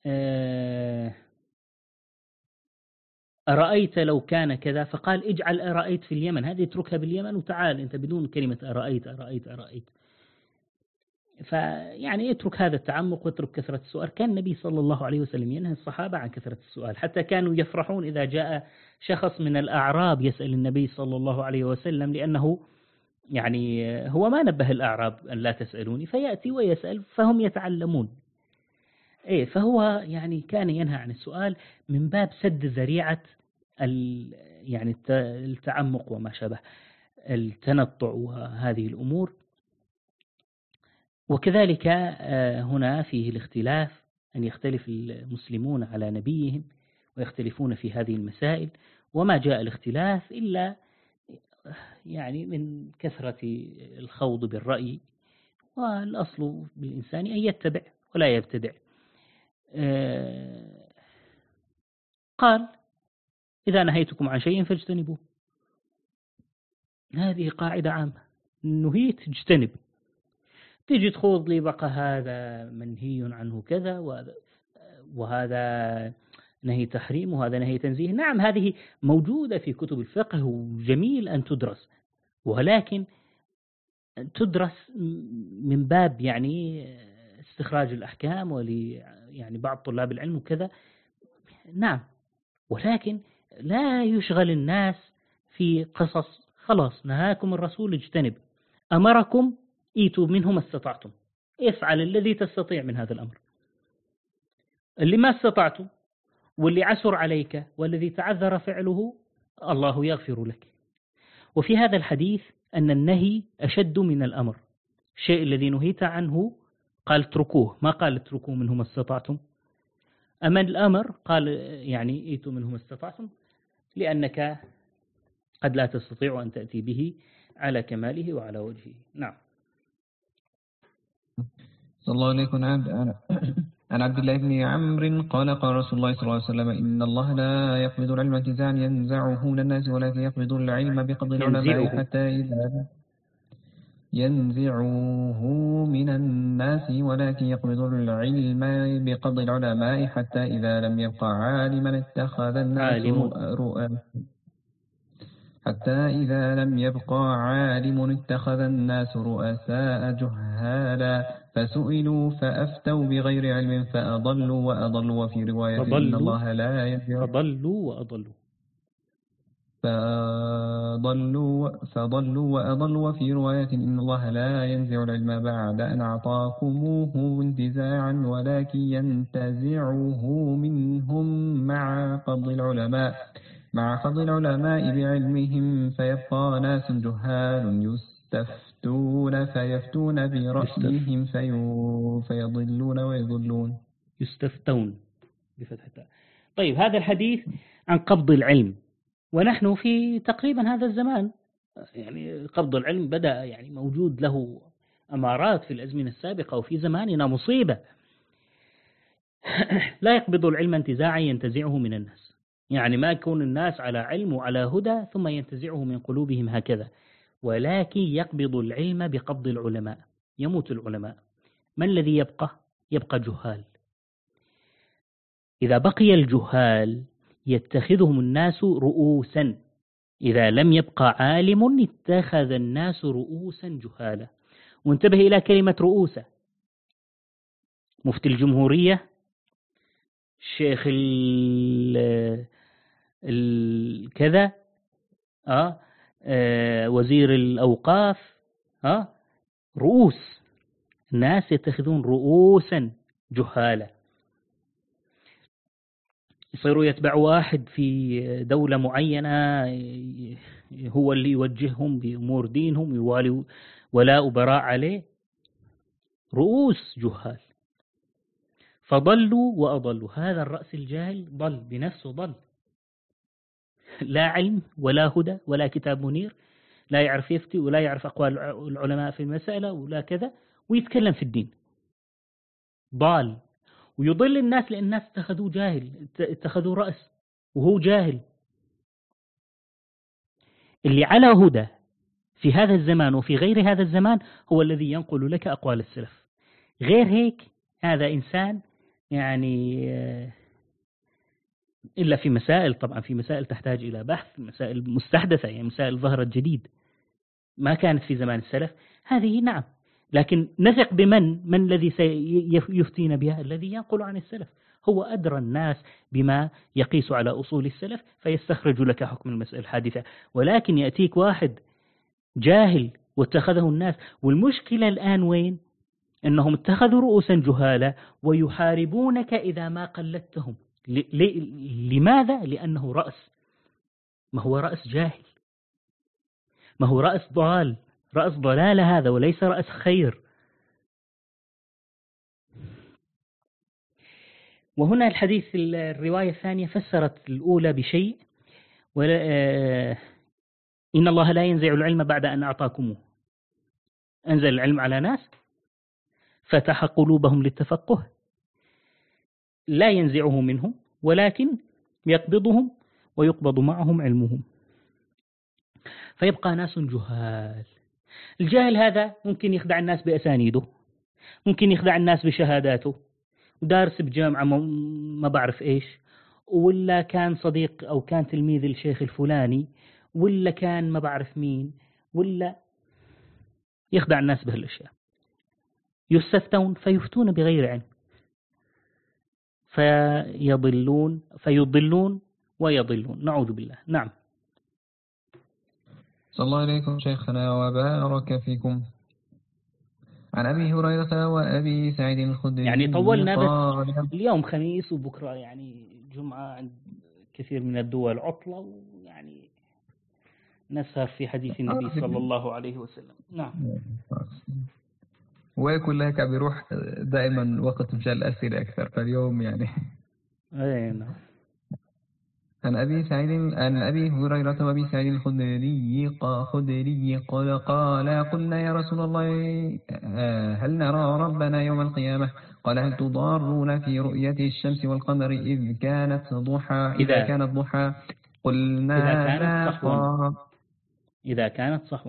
أرأيت لو كان كذا، فقال اجعل أرأيت في اليمن، هذه اتركها باليمن وتعال أنت بدون كلمة أرأيت أرأيت أرأيت. فيعني اترك هذا التعمق واترك كثرة السؤال. كان النبي صلى الله عليه وسلم ينهى الصحابة عن كثرة السؤال، حتى كانوا يفرحون إذا جاء شخص من الأعراب يسأل النبي صلى الله عليه وسلم، لأنه يعني هو ما نبه الأعراب أن لا تسألوني، فيأتي ويسأل فهم يتعلمون. إيه فهو يعني كان ينهى عن السؤال من باب سد ذريعة يعني التعمق وما شابه، التنطع وهذه الأمور. وكذلك هنا فيه الاختلاف، أن يختلف المسلمون على نبيهم ويختلفون في هذه المسائل، وما جاء الاختلاف إلا يعني من كثرة الخوض بالرأي، والأصل بالإنسان أن يتبع ولا يبتدع. قال إذا نهيتكم عن شيء فاجتنبوه، هذه قاعدة عامة، نهيت اجتنب. تيجي تخوض لي بقى هذا منهي عنه كذا وهذا, وهذا نهي تحريم وهذا نهي تنزيه. نعم هذه موجودة في كتب الفقه وجميل أن تدرس، ولكن تدرس من باب يعني استخراج الأحكام ولي يعني بعض طلاب العلم وكذا. نعم، ولكن لا يشغل الناس في قصص. خلاص نهاكم الرسول اجتنب، أمركم ايتوا منه ما استطعتم، افعل الذي تستطيع من هذا الأمر. اللي ما استطعتم واللي عسر عليك والذي تعذر فعله الله يغفر لك. وفي هذا الحديث أن النهي أشد من الأمر. الشيء الذي نهيت عنه قال اتركوه، ما قال اتركوه منه ما استطعتم. أما الأمر قال يعني ائتوا منه ما استطعتم، لأنك قد لا تستطيع أن تأتي به على كماله وعلى وجهه. نعم. صلى الله عليكم. عن عبد الله بن عمرو قال قال رسول الله صلى الله عليه وسلم إن الله لا يقبض العلم انتزاعا ينزعه من الناس، ولكن يقبض العلم بقبض العلماء حتى إذا ينزعه من الناس ولكن يقبض العلم بقبض العلماء حتى إذا لم يبقى عالما اتخذ الناس رؤساء حتى إذا لم يبقى عالم اتخذ الناس رؤساء جهالا فسئلوا فأفتوا بغير علم فأضلوا وأضلوا. وفي رواية إن الله لا ينزع فضلوا وأضلوا فضلوا فضلوا وأضلوا. وفي رواية إن الله لا ينزع العلم بعد أن أعطاكموه انتزاعا ولكن ينتزعه منهم مع قبض العلماء مع قبض العلماء بعلمهم، فيبقى ناس جهال يستفتون فيفتون برأيهم في فيضلون ويضلون. يستفتون بفتح التاء. طيب، هذا الحديث عن قبض العلم، ونحن في تقريبا هذا الزمان. يعني قبض العلم بدأ يعني موجود له أمارات في الأزمنة السابقة، وفي زماننا مصيبة. لا يقبض العلم انتزاعا ينتزعه من الناس، يعني ما يكون الناس على علم وعلى هدى ثم ينتزعه من قلوبهم هكذا، ولكن يقبض العلم بقبض العلماء. يموت العلماء، ما الذي يبقى؟ يبقى جهال. إذا بقي الجهال يتخذهم الناس رؤوسا، إذا لم يبقى عالم اتخذ الناس رؤوسا جهالا. وانتبه إلى كلمة رؤوسة. مفتي الجمهورية، الشيخ الكذا، آه آه وزير الأوقاف، آه رؤوس. الناس يتخذون رؤوسا جهالا، يصيروا يتبع واحد في دولة معينة هو اللي يوجههم بأمور دينهم، يوالي ولاء براء عليه. رؤوس جهال. فضلوا وأضلوا. هذا الرأس الجاهل ضل بنفسه، ضل، لا علم ولا هدى ولا كتاب منير، لا يعرف يفتي ولا يعرف أقوال العلماء في المسألة ولا كذا، ويتكلم في الدين. ضال ويضل الناس، لأن الناس اتخذوه جاهل، اتخذوه رأس وهو جاهل. اللي على هدى في هذا الزمان وفي غير هذا الزمان هو الذي ينقل لك أقوال السلف. غير هيك هذا إنسان يعني إلا في مسائل، طبعا في مسائل تحتاج إلى بحث، مسائل مستحدثة، يعني مسائل ظهرت جديد ما كانت في زمان السلف، هذه نعم. لكن نثق بمن من الذي سيفتينا بها؟ الذي ينقل عن السلف، هو أدرى الناس بما يقيس على أصول السلف فيستخرج لك حكم المسألة الحادثة. ولكن يأتيك واحد جاهل واتخذه الناس. والمشكلة الآن وين؟ أنهم اتخذوا رؤوسا جهالة ويحاربونك إذا ما قلدتهم. لماذا؟ لأنه رأس. ما هو رأس جاهل، ما هو رأس ضال، رأس ضلالة هذا، وليس رأس خير. وهنا الحديث الرواية الثانية فسرت الأولى بشيء، إن الله لا ينزع العلم بعد أن أعطاكموه. أنزل العلم على ناس، فتح قلوبهم للتفقه، لا ينزعه منهم ولكن يقبضهم ويقبض معهم علمهم، فيبقى ناس جهال. الجاهل هذا ممكن يخدع الناس بأسانيده، ممكن يخدع الناس بشهاداته، ودارس بجامعة ما بعرف إيش، ولا كان صديق أو كان تلميذ الشيخ الفلاني، ولا كان ما بعرف مين، ولا يخدع الناس بهالأشياء. يستفتون فيفتون بغير علم، فيضلون فيضلون ويضلون، نعوذ بالله. نعم. صلى الله عليكم شيخنا وبارك فيكم. عن أبي هريرة وأبي سعيد الخدري يعني طولنا، بس اليوم خميس وبكرة يعني جمعة عند كثير من الدول عطلة، ويعني نسهر في حديث النبي صلى الله عليه وسلم. نعم. ويكون لك بيروح دائما وقت مشان الأسئلة أكثر فاليوم يعني. أي نعم. عن أبي سعيد عن أبي هريرة وأبي سعيد الخدري خدري قال قال قلنا يا رسول الله هل نرى ربنا يوم القيامة؟ قال هل تضارون في رؤية الشمس والقمر إذ كانت ضحى إذا كانت ضحى؟ قلنا إذا كانت لا صحوا إذا كانت صحوا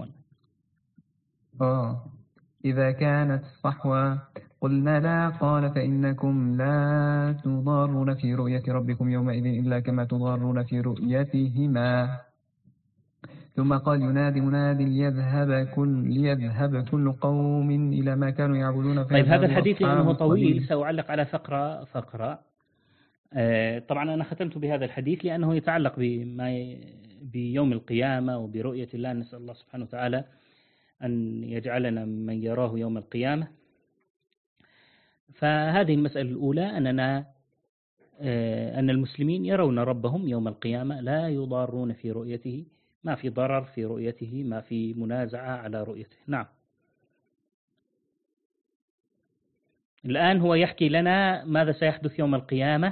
آه إذا كانت صحوا قلنا لا. قال فإنكم لا تضارون في رؤية ربكم يومئذ إلا كما تضارون في رؤيتهما. ثم قال ينادي مناد ليذهب كل ليذهب كل قوم إلى ما كانوا يعبدون. طيب هذا الحديث لأنه طويل سأعلق على فقرة فقرة. آه طبعا أنا ختمت بهذا الحديث لأنه يتعلق بما بيوم القيامة وبرؤية الله. نسأل الله سبحانه وتعالى أن يجعلنا من يراه يوم القيامة. فهذه المسألة الأولى أننا أن المسلمين يرون ربهم يوم القيامة لا يضارون في رؤيته، ما في ضرر في رؤيته، ما في منازعة على رؤيته. نعم. الآن هو يحكي لنا ماذا سيحدث يوم القيامة،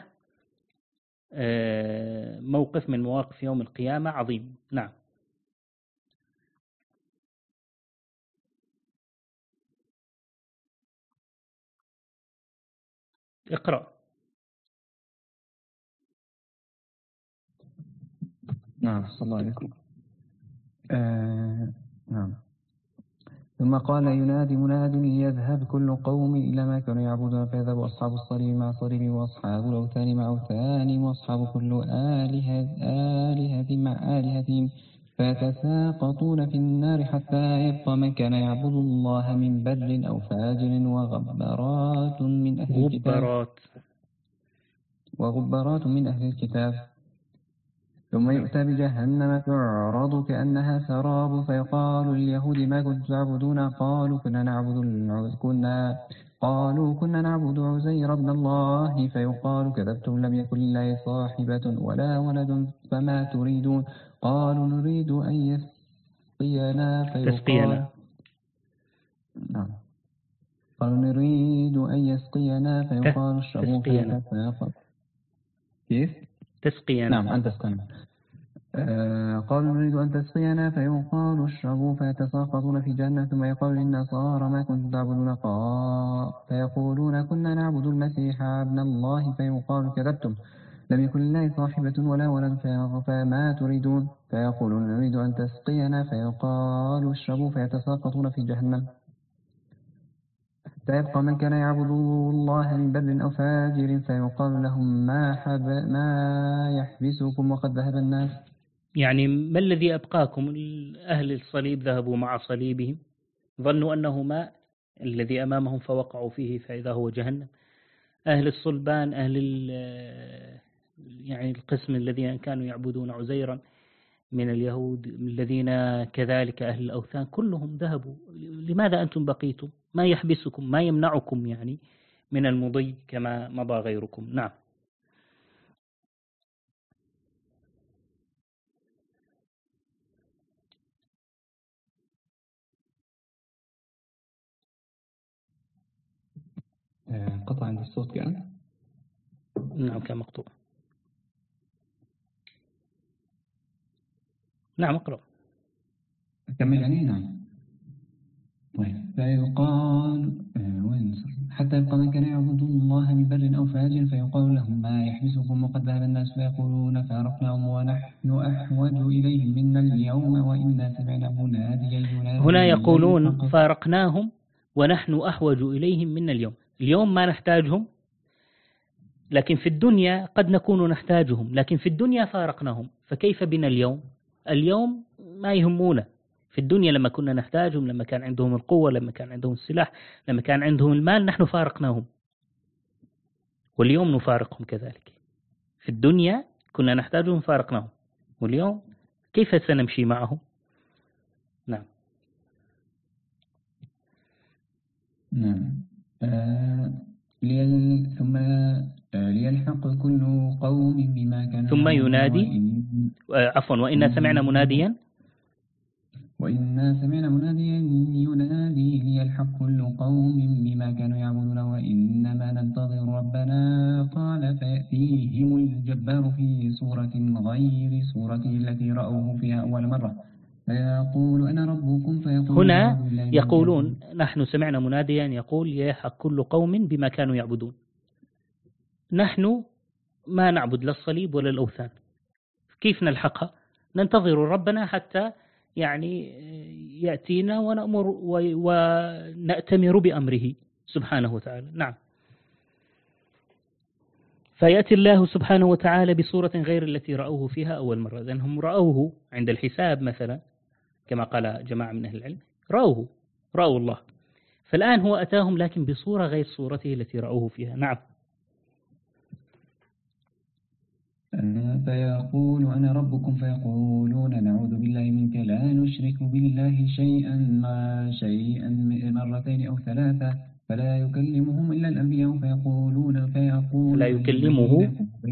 موقف من مواقف يوم القيامة عظيم. نعم. اقرأ. نعم صلى الله عليكم. آه نعم. ثم قال ينادي مناد ليذهب كل قوم إلى ما كانوا يعبدون فيذهب أصحاب الصليب مع صليب وأصحاب الأوثان مع أوثان وأصحاب كل آلهة آلهة مع آلهتهم فيتساقطون في النار حتى يبقى من كان يعبد الله من بر أو فاجر وغبرات من أهل الكتاب وغبرات من أهل الكتاب. ثم يؤتى بجهنم تعرض كأنها سراب فيقال لليهود ما كنتم تعبدون؟ قالوا كنا نعبد كنا قالوا كنا نعبد عزير ابن الله. فيقال كذبتم لم يكن لله صاحبة ولا ولد فما تريدون؟ قالوا نريد أن يسقينا. فيقال نعم قالوا نريد أن يسقينا. فيقال اشربوا فيتساقط. كيف؟ تسقينا. نعم أن تسقينا. آه قالوا نريد أن تسقينا. فيقال اشربوا فيتساقطون في جهنم. ثم يقال للنصارى ما كنتم تعبدون؟ فيقولون كنا نعبد المسيح ابن الله. فيقال كذبتم لم يكن لله صاحبة ولا ولد فما تريدون؟ فيقولون نريد أن تسقينا. فيقال اشربوا فيتساقطون في جهنم. فيبقى من كان يعبد الله من بر أو فاجر فيقال لهم ما, حب ما يحبسكم وقد ذهب الناس. يعني ما الذي أبقاكم؟ أهل الصليب ذهبوا مع صليبهم، ظنوا أنه ماء الذي أمامهم فوقعوا فيه فإذا هو جهنم. أهل الصلبان، أهل يعني القسم الذين كانوا يعبدون عزيرا من اليهود، الذين كذلك أهل الأوثان، كلهم ذهبوا. لماذا أنتم بقيتم؟ ما يحبسكم، ما يمنعكم يعني من المضي كما مضى غيركم. نعم. قطع عندي الصوت كان؟ نعم كان مقطوع. نعم اقرأ. أكمل يعني؟ نعم. طيب فيقال وين حتى يبقى من كان يعبد الله من بر أو فاجر فيقال لهم ما يحبسكم وقد ذهب الناس. فيقولون فعرفناهم ونحن أحوج إليهم منا اليوم وإنا سمعنا مناديا ينادي. هنا يقولون فارقناهم ونحن أحوج إليهم منا اليوم. اليوم ما نحتاجهم، لكن في الدنيا قد نكون نحتاجهم، لكن في الدنيا فارقناهم. فكيف بنا اليوم؟ اليوم ما يهمونا. في الدنيا لما كنا نحتاجهم، لما كان عندهم القوة، لما كان عندهم السلاح، لما كان عندهم المال، نحن فارقناهم. واليوم نفارقهم كذلك. في الدنيا كنا نحتاجهم فارقناهم، واليوم كيف سنمشي معهم؟ نعم. نعم. آه ليل ثم آه ليلحق كل قوم بما كانوا. ثم ينادي، عفوا، وإنا سمعنا مناديا وإنا سمعنا مناديا ينادي ليلحق كل قوم بما كانوا يعبدون وإنما ننتظر ربنا قال فيأتيهم الجبار في صورة غير صورته التي رأوه فيها أول مرة فيقول أنا ربكم فيقول هنا يقولون نحن سمعنا مناديا يقول يلحق كل قوم بما كانوا يعبدون. نحن ما نعبد لا الصليب ولا الأوثان، كيف نلحقها؟ ننتظر ربنا حتى يعني يأتينا ونأمر ونأتمر بأمره سبحانه وتعالى. نعم. فيأتي الله سبحانه وتعالى بصورة غير التي رأوه فيها أول مرة، لأنهم رأوه عند الحساب مثلا كما قال جماعة من أهل العلم، رأوه رأوا الله، فالآن هو أتاهم لكن بصورة غير صورته التي رأوه فيها. نعم. فيقول أنا ربكم فيقولون نعوذ بالله منك لا نشرك بالله شيئا ما شيئا مرتين أو ثلاثة فلا يكلمهم إلا الأنبياء فيقولون فيقول لا يكلمه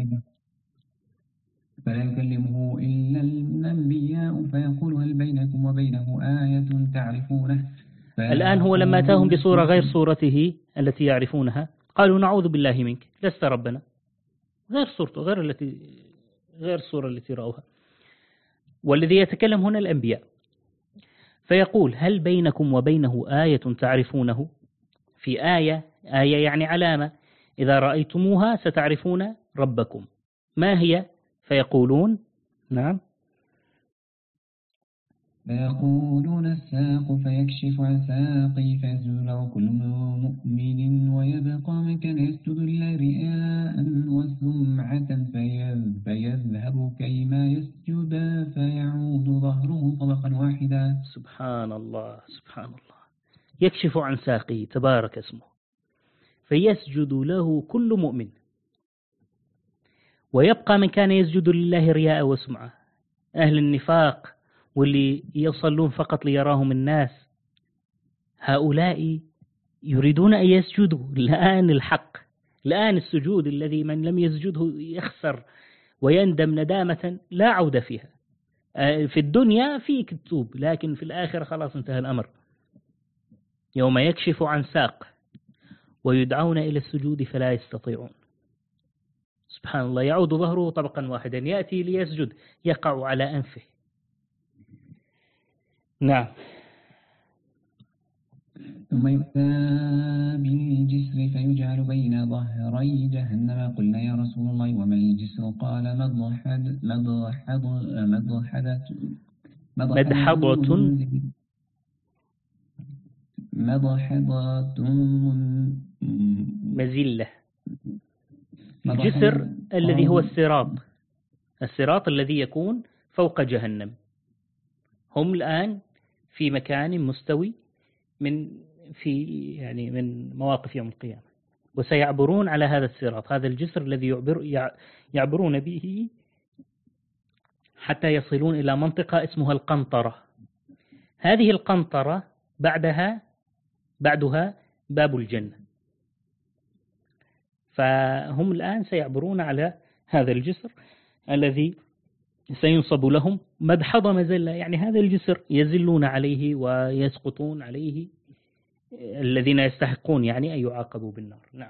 فلا يكلمه إلا الأنبياء فيقول هل بينكم وبينه آية تعرفونه. الآن هو لما أتاهم بصورة غير صورته التي يعرفونها قالوا نعوذ بالله منك لست ربنا، غير صورته غير التي غير الصورة التي رأوها. والذي يتكلم هنا الأنبياء، فيقول هل بينكم وبينه آية تعرفونه؟ في آية، آية يعني علامة، إذا رأيتموها ستعرفون ربكم، ما هي؟ فيقولون نعم فيقولون الساق فيكشف عن ساقي فيسجد له كل مؤمن ويبقى من كان يسجد لله رئاء وسمعة فيذهب كيما يسجد فيعود ظهره طبقا واحدا. سبحان الله سبحان الله. يكشف عن ساقه تبارك اسمه فيسجد له كل مؤمن ويبقى من كان يسجد لله رياء وسمعة. أهل النفاق واللي يصلون فقط ليراهم الناس، هؤلاء يريدون أن يسجدوا الآن الحق، الآن السجود الذي من لم يسجده يخسر ويندم ندامة لا عودة فيها. في الدنيا فيك تتوب، لكن في الآخرة خلاص انتهى الأمر. يوم يكشف عن ساق ويدعون إلى السجود فلا يستطيعون. سبحان الله. يعود ظهره طبقا واحدا، يأتي ليسجد يقع على أنفه. نعم. ثم يؤتى بالجسر فيجعل بين ظهري جهنم قلنا يا رسول الله وما الجسر قال مضحد مضحض مضحدة مدحضة مضحضة مزلة. الجسر الذي هو الصراط، الصراط الذي يكون فوق جهنم. هم الآن في مكان مستوي من في يعني من مواقف يوم القيامة، وسيعبرون على هذا الصراط، هذا الجسر الذي يعبر يعبرون به حتى يصلون إلى منطقة اسمها القنطرة. هذه القنطرة بعدها بعدها باب الجنة. فهم الآن سيعبرون على هذا الجسر الذي سينصب لهم مدحضة مزلة، يعني هذا الجسر يزلون عليه ويسقطون عليه الذين يستحقون يعني أن يعاقبوا بالنار. نعم.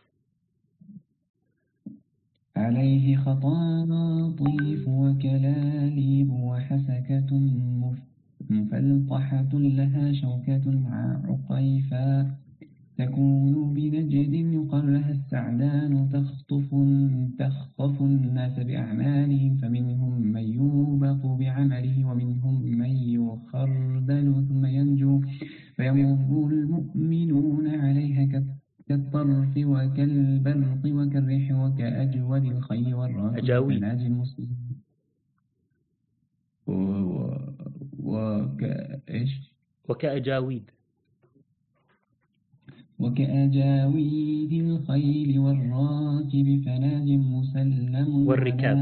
عليه خطاطيف وكلاليب وحسكة مفلطحة لها شوكة عقيفا تكون بنجد يقال لها السعدان تخطف تخطف الناس بأعمالهم فمنهم من يوبق بعمله ومنهم من يخردل ثم ينجو فيمر المؤمنون عليها كالطرف وكالبرق وكالريح وكأجود الخيل والراكب فناجي المسلم وكأيش وكأجاويد وكأجاويد الخيل والراكب فناج مسلم والركاب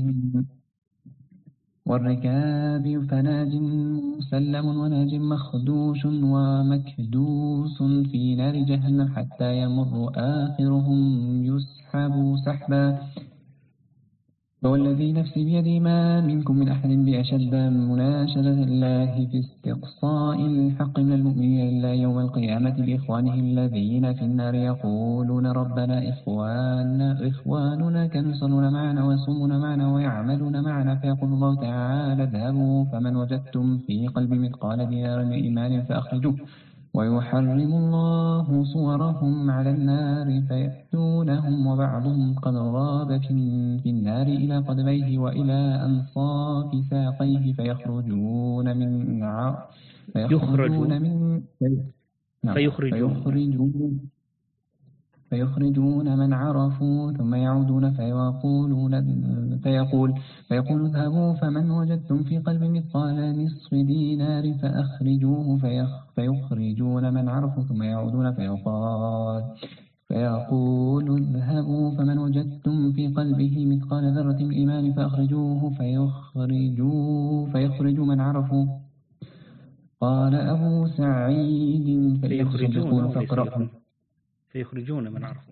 والركاب فناج مسلم وناج مخدوش ومكدوس في نار جهنم حتى يمر آخرهم يسحب سحبا فوالذي نفسي بيدي ما منكم من أحد بأشد مناشدة الله في استقصاء الحق من المؤمنين إلا يوم القيامة بإخوانه الذين في النار يقولون ربنا إخواننا إخواننا كانوا يصلون معنا ويصومون معنا ويعملون معنا فيقول الله تعالى اذهبوا فمن وجدتم في قلب مثقال دينار من إيمان فأخرجوه ويحرم الله صورهم على النار فيأتونهم وبعضهم قد غاب في النار إلى قدميه وإلى أنصاف ساقيه فيخرجون من ع... فيخرجون من نعم. فيخرجون فيخرجون من عرفوا ثم يعودون فيقولون فيقول فيقول اذهبوا فمن وجدتم في قلب مثقال نصف دينار فأخرجوه فيخ فيخرجون من عرفوا ثم يعودون فيقال فيقول اذهبوا فمن وجدتم في قلبه مثقال ذرة من إيمان فأخرجوه فيخرجوه فيخرج من عرفوا. قال أبو سعيد فيخرجون فاقرأوا فيخرجون من عرفوا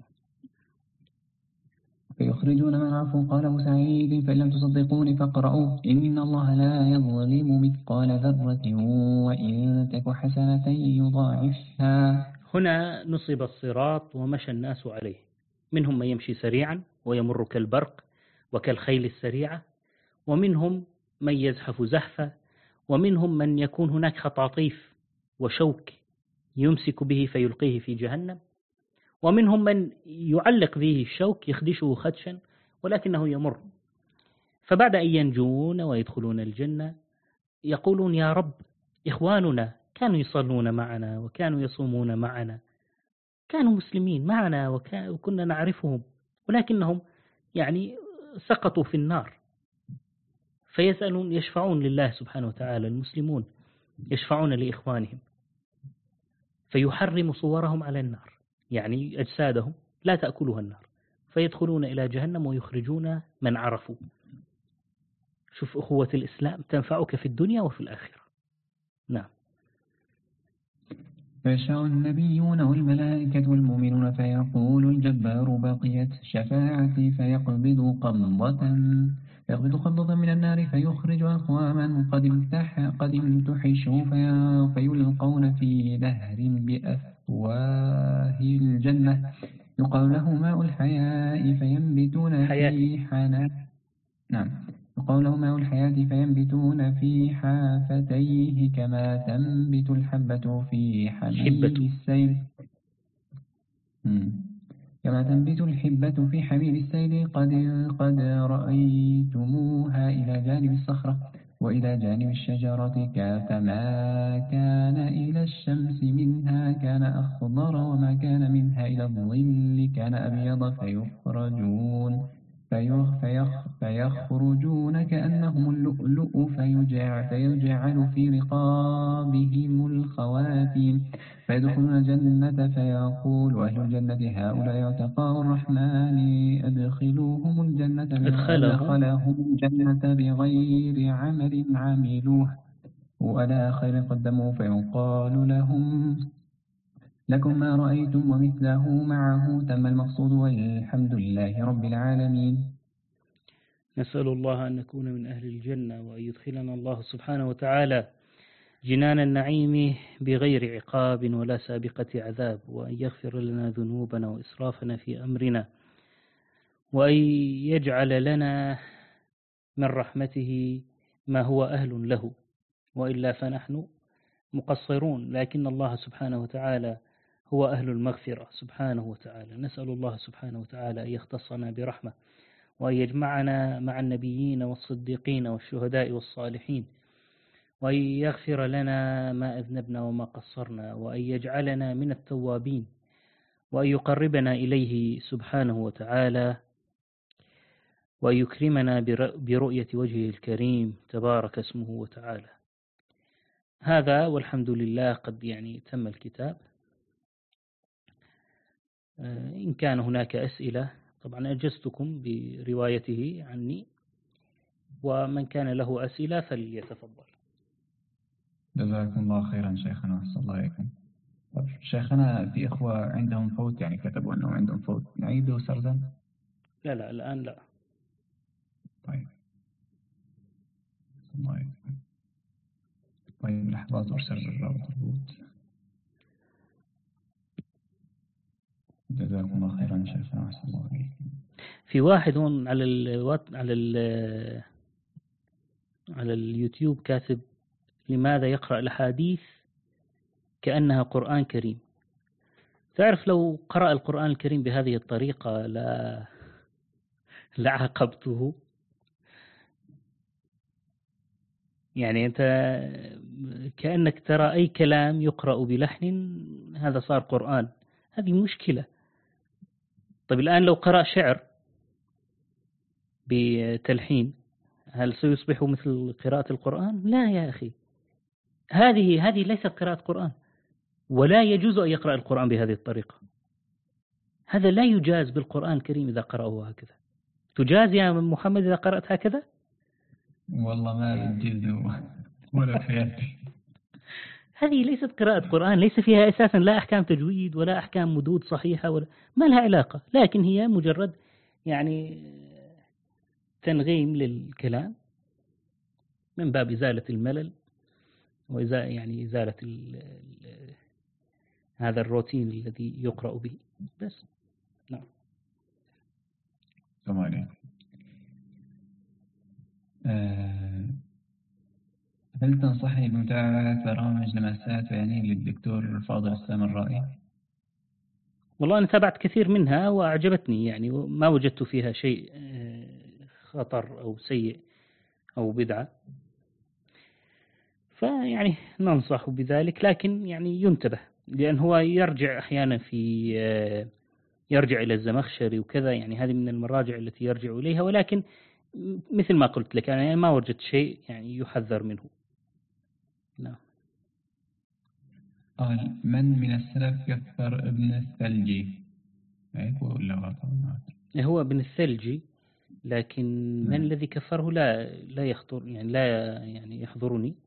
فيخرجون من عرفوا. قال أبو سعيد فإن لم تصدقوني فاقرأوا إن الله لا يظلم مثقال ذرة وإن تك حسنة يضاعفها. هنا نصب الصراط ومشى الناس عليه، منهم من يمشي سريعا ويمر كالبرق وكالخيل السريعة، ومنهم من يزحف زحفا، ومنهم من يكون هناك خطاطيف وشوك يمسك به فيلقيه في جهنم، ومنهم من يعلق به الشوك يخدشه خدشا ولكنه يمر. فبعد أن ينجون ويدخلون الجنة يقولون يا رب إخواننا كانوا يصلون معنا وكانوا يصومون معنا، كانوا مسلمين معنا وكنا نعرفهم، ولكنهم يعني سقطوا في النار. فيسألون يشفعون لله سبحانه وتعالى، المسلمون يشفعون لإخوانهم فيحرم صورهم على النار، يعني أجسادهم لا تأكلها النار، فيدخلون إلى جهنم ويخرجون من عرفوا. شوف أخوة الإسلام تنفعك في الدنيا وفي الآخرة. نعم. فيشاء النبيون والملائكة والمؤمنون فيقول الجبار بقيت شفاعتي فيقبض قبضة فيقبض قبضة من النار فيخرج أقواما قد امتح قد امتحشوا في فيلقون في دهر بأفواه الجنة يقال له ماء الحياء فينبتون في حنان نعم يقال له ماء الحياة فينبتون في حافتيه كما تنبت الحبة في حميل السيل كما تنبت الحبة في حميل السيل قد قد رأيتموها إلى جانب الصخرة وإلى جانب الشجرة كما كان إلى الشمس منها كان أخضر وما كان منها إلى الظل كان أبيض فيخرجون فيخ فيخ فيخرجون كأنهم اللؤلؤ فيجعل, فيجعل في رقابهم الخواتيم فيدخلون الجنة فيقول أهل الجنة هؤلاء عتقاء الرحمن أدخلوهم الجنة أدخلهم الجنة بغير عمل عملوه ولا خير قدموا فيقال لهم لكم ما رأيتم ومثله معه تم المقصود والحمد لله رب العالمين. نسأل الله أن نكون من أهل الجنة وأن يدخلنا الله سبحانه وتعالى جنان النعيم بغير عقاب ولا سابقة عذاب، وأن يغفر لنا ذنوبنا وإسرافنا في أمرنا، وأن يجعل لنا من رحمته ما هو أهل له، وإلا فنحن مقصرون، لكن الله سبحانه وتعالى هو أهل المغفرة سبحانه وتعالى. نسأل الله سبحانه وتعالى أن يختصنا برحمة، وأن يجمعنا مع النبيين والصديقين والشهداء والصالحين، وأن يغفر لنا ما أذنبنا وما قصرنا، وأن يجعلنا من التوابين، وأن يقربنا إليه سبحانه وتعالى، وأن يكرمنا برؤية وجهه الكريم تبارك اسمه وتعالى. هذا والحمد لله قد يعني تم الكتاب. إن كان هناك أسئلة طبعا أجزتكم بروايته عني، ومن كان له أسئلة فليتفضل. جزاكم الله خيرا شيخنا وأحسن الله إليكم. شيخنا في إخوة عندهم فوت، يعني كتبوا أنه عندهم فوت، نعيده سردا؟ لا لا الآن لا. طيب لحظات أرسل الرابط الروت. جزاكم الله خيرا شيخنا أحسن الله عليكم. في واحد هون على ال على ال على اليوتيوب كاتب لماذا يقرأ الأحاديث كأنها قرآن كريم. تعرف لو قرأ القرآن الكريم بهذه الطريقة لا لعاقبته. يعني أنت كأنك ترى أي كلام يقرأ بلحن هذا صار قرآن، هذه مشكلة. طيب الآن لو قرأ شعر بتلحين هل سيصبح مثل قراءة القرآن؟ لا يا أخي، هذه هذه ليست قراءة قرآن، ولا يجوز أن يقرأ القرآن بهذه الطريقة. هذا لا يجاز بالقرآن الكريم إذا قرأه هكذا. تجاز يا محمد إذا قرأت هكذا؟ والله ما بتجيز ولا فياتي. هذه ليست قراءة قرآن، ليس فيها أساسا لا أحكام تجويد ولا أحكام مدود صحيحة ولا ما لها علاقة، لكن هي مجرد يعني تنغيم للكلام من باب إزالة الملل وإزالة يعني إزالة ال ال هذا الروتين الذي يقرأ به بس. نعم. تمام. أه هل تنصحني بمتابعة برامج لمسات يعني للدكتور فاضل السامرائي؟ والله أنا تابعت كثير منها وأعجبتني، يعني ما وجدت فيها شيء خطر أو سيء أو بدعة، فيعني ننصح بذلك، لكن يعني ينتبه لأن هو يرجع أحيانا في يرجع إلى الزمخشري وكذا، يعني هذه من المراجع التي يرجع إليها، ولكن مثل ما قلت لك أنا يعني ما وجدت شيء يعني يحذر منه. نعم. قال من من السلف كفر ابن الثلجي؟ هو ابن الثلجي، لكن من نعم. الذي كفره لا لا يخطر يعني لا يعني يحضرني.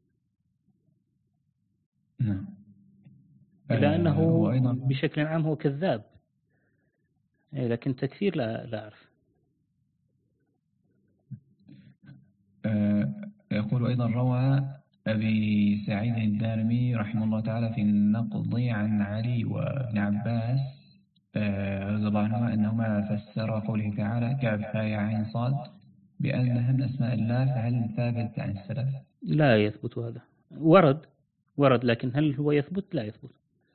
نعم. إلا أنه وأيضا بشكل عام هو كذاب، لكن تكفير لا لا أعرف. يقول أيضا روى أبي سعيد الدارمي رحمه الله تعالى في النقض عن علي وابن عباس رضي الله عنهما أنهما فسر قوله تعالى كاف يا عين صاد بأنها من أسماء الله، فهل ثابت عن السلف؟ لا يثبت هذا. ورد ورد لكن هل هو يثبت؟ لا يثبت.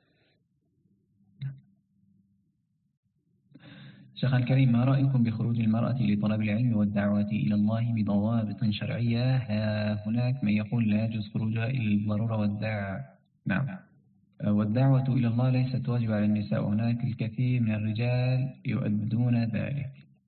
شيخ الكريم، ما رأيكم بخروج المرأة لطلب العلم والدعوة إلى الله بضوابط شرعية؟ ها هناك من يقول لا يجوز خروجها إلا الضرورة والدعوة. نعم. والدعوة إلى الله ليست واجب على النساء، هناك الكثير من الرجال يؤدون ذلك.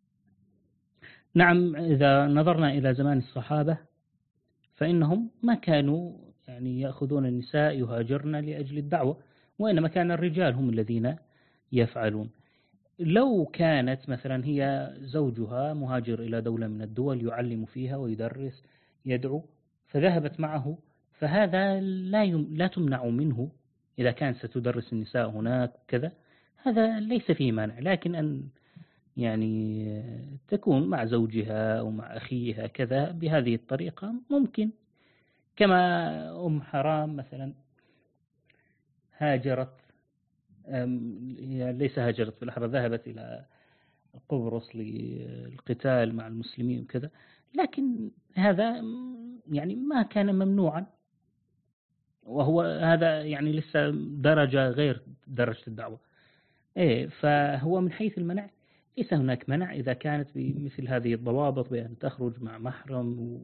نعم، إذا نظرنا إلى زمان الصحابة فإنهم ما كانوا يعني يأخذون النساء يهاجرن لأجل الدعوة، وإنما كان الرجال هم الذين يفعلون. لو كانت مثلا هي زوجها مهاجر إلى دولة من الدول يعلم فيها ويدرس يدعو فذهبت معه، فهذا لا يم... لا تمنع منه إذا كانت ستدرس النساء هناك كذا، هذا ليس فيه مانع. لكن أن يعني تكون مع زوجها أو مع أخيها كذا بهذه الطريقة ممكن، كما أم حرام مثلا هاجرت، ليس هاجرت بالأحرى، ذهبت إلى قبرص للقتال مع المسلمين وكذا، لكن هذا يعني ما كان ممنوعا، وهو هذا يعني لسه درجة غير درجة الدعوة. إيه، فهو من حيث المنع ليس هناك منع إذا كانت بمثل هذه الضوابط بأن تخرج مع محرم و,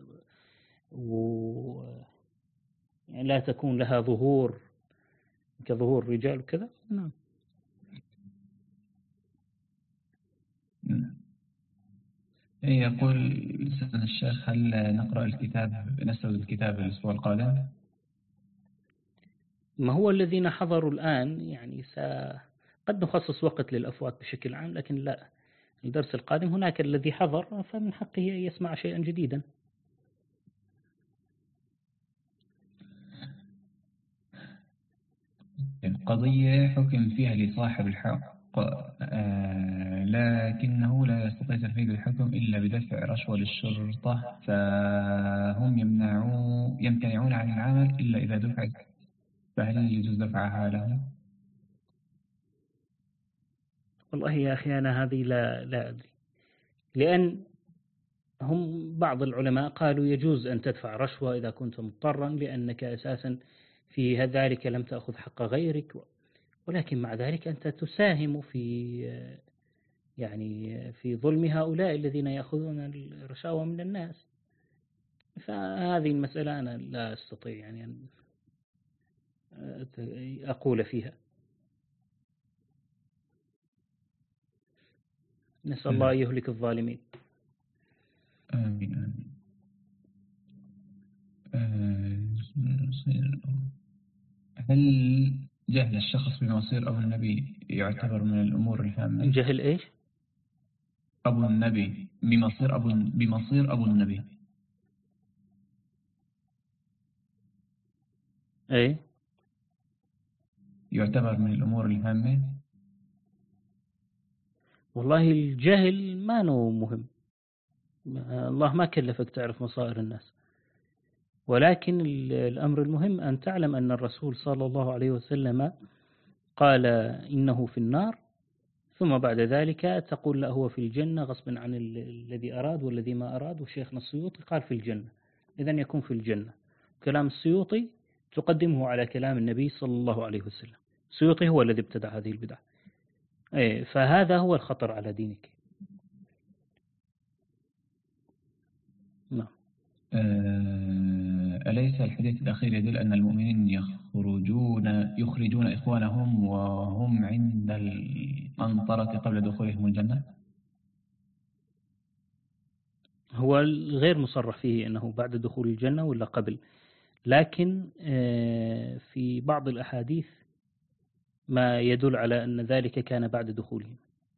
و... يعني لا تكون لها ظهور كظهور رجال وكذا. نعم. يقول سيدنا الشيخ هل نقرأ الكتاب نسرد الكتاب الأسبوع القادم؟ ما هو الذين حضروا الآن يعني قد نخصص وقت للأفوات بشكل عام، لكن لا، الدرس القادم هناك الذي حضر فمن حقه أن يسمع شيئا جديدا. قضية حكم فيها لصاحب الحق آه لكنه لا يستطيع تنفيذ الحكم إلا بدفع رشوة للشرطة فهم يمنعون يمتنعون عن العمل إلا إذا دفعت، فهل يجوز دفعها لهم؟ والله يا أخي أنا هذه لا لا أدري، لأن هم بعض العلماء قالوا يجوز أن تدفع رشوة إذا كنت مضطرا لأنك أساسا في ذلك لم تأخذ حق غيرك، ولكن مع ذلك أنت تساهم في يعني في ظلم هؤلاء الذين يأخذون الرشاوى من الناس. فهذه المسألة أنا لا أستطيع يعني أن أقول فيها. نسأل الله يهلك الظالمين. آمين آمين. هل جهل الشخص بمصير أبو النبي يعتبر من الأمور الهامة؟ جهل إيش؟ أبو النبي بمصير أبو بمصير أبو النبي. إيه؟ يعتبر من الأمور الهامة؟ والله الجهل ما نو مهم، الله ما كلفك تعرف مصائر الناس، ولكن الأمر المهم أن تعلم أن الرسول صلى الله عليه وسلم قال إنه في النار، ثم بعد ذلك تقول لا هو في الجنة غصبا عن الذي أراد والذي ما أراد، وشيخنا السيوطي قال في الجنة، إذن يكون في الجنة. كلام السيوطي تقدمه على كلام النبي صلى الله عليه وسلم. السيوطي هو الذي ابتدع هذه البدعة، فهذا هو الخطر على دينك. نعم. أليس الحديث الأخير يدل أن المؤمنين يخرجون يخرجون إخوانهم وهم عند المنطرة قبل دخولهم الجنة؟ هو غير مصرح فيه أنه بعد دخول الجنة ولا قبل، لكن في بعض الأحاديث ما يدل على أن ذلك كان بعد دخولهم.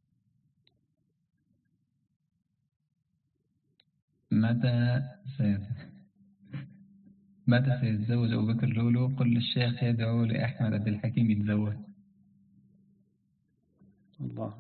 متى سيد متى سيتزوج أبو بكر لولو؟ قل للشيخ يدعو لأحمد عبد الحكيم يتزوج. الله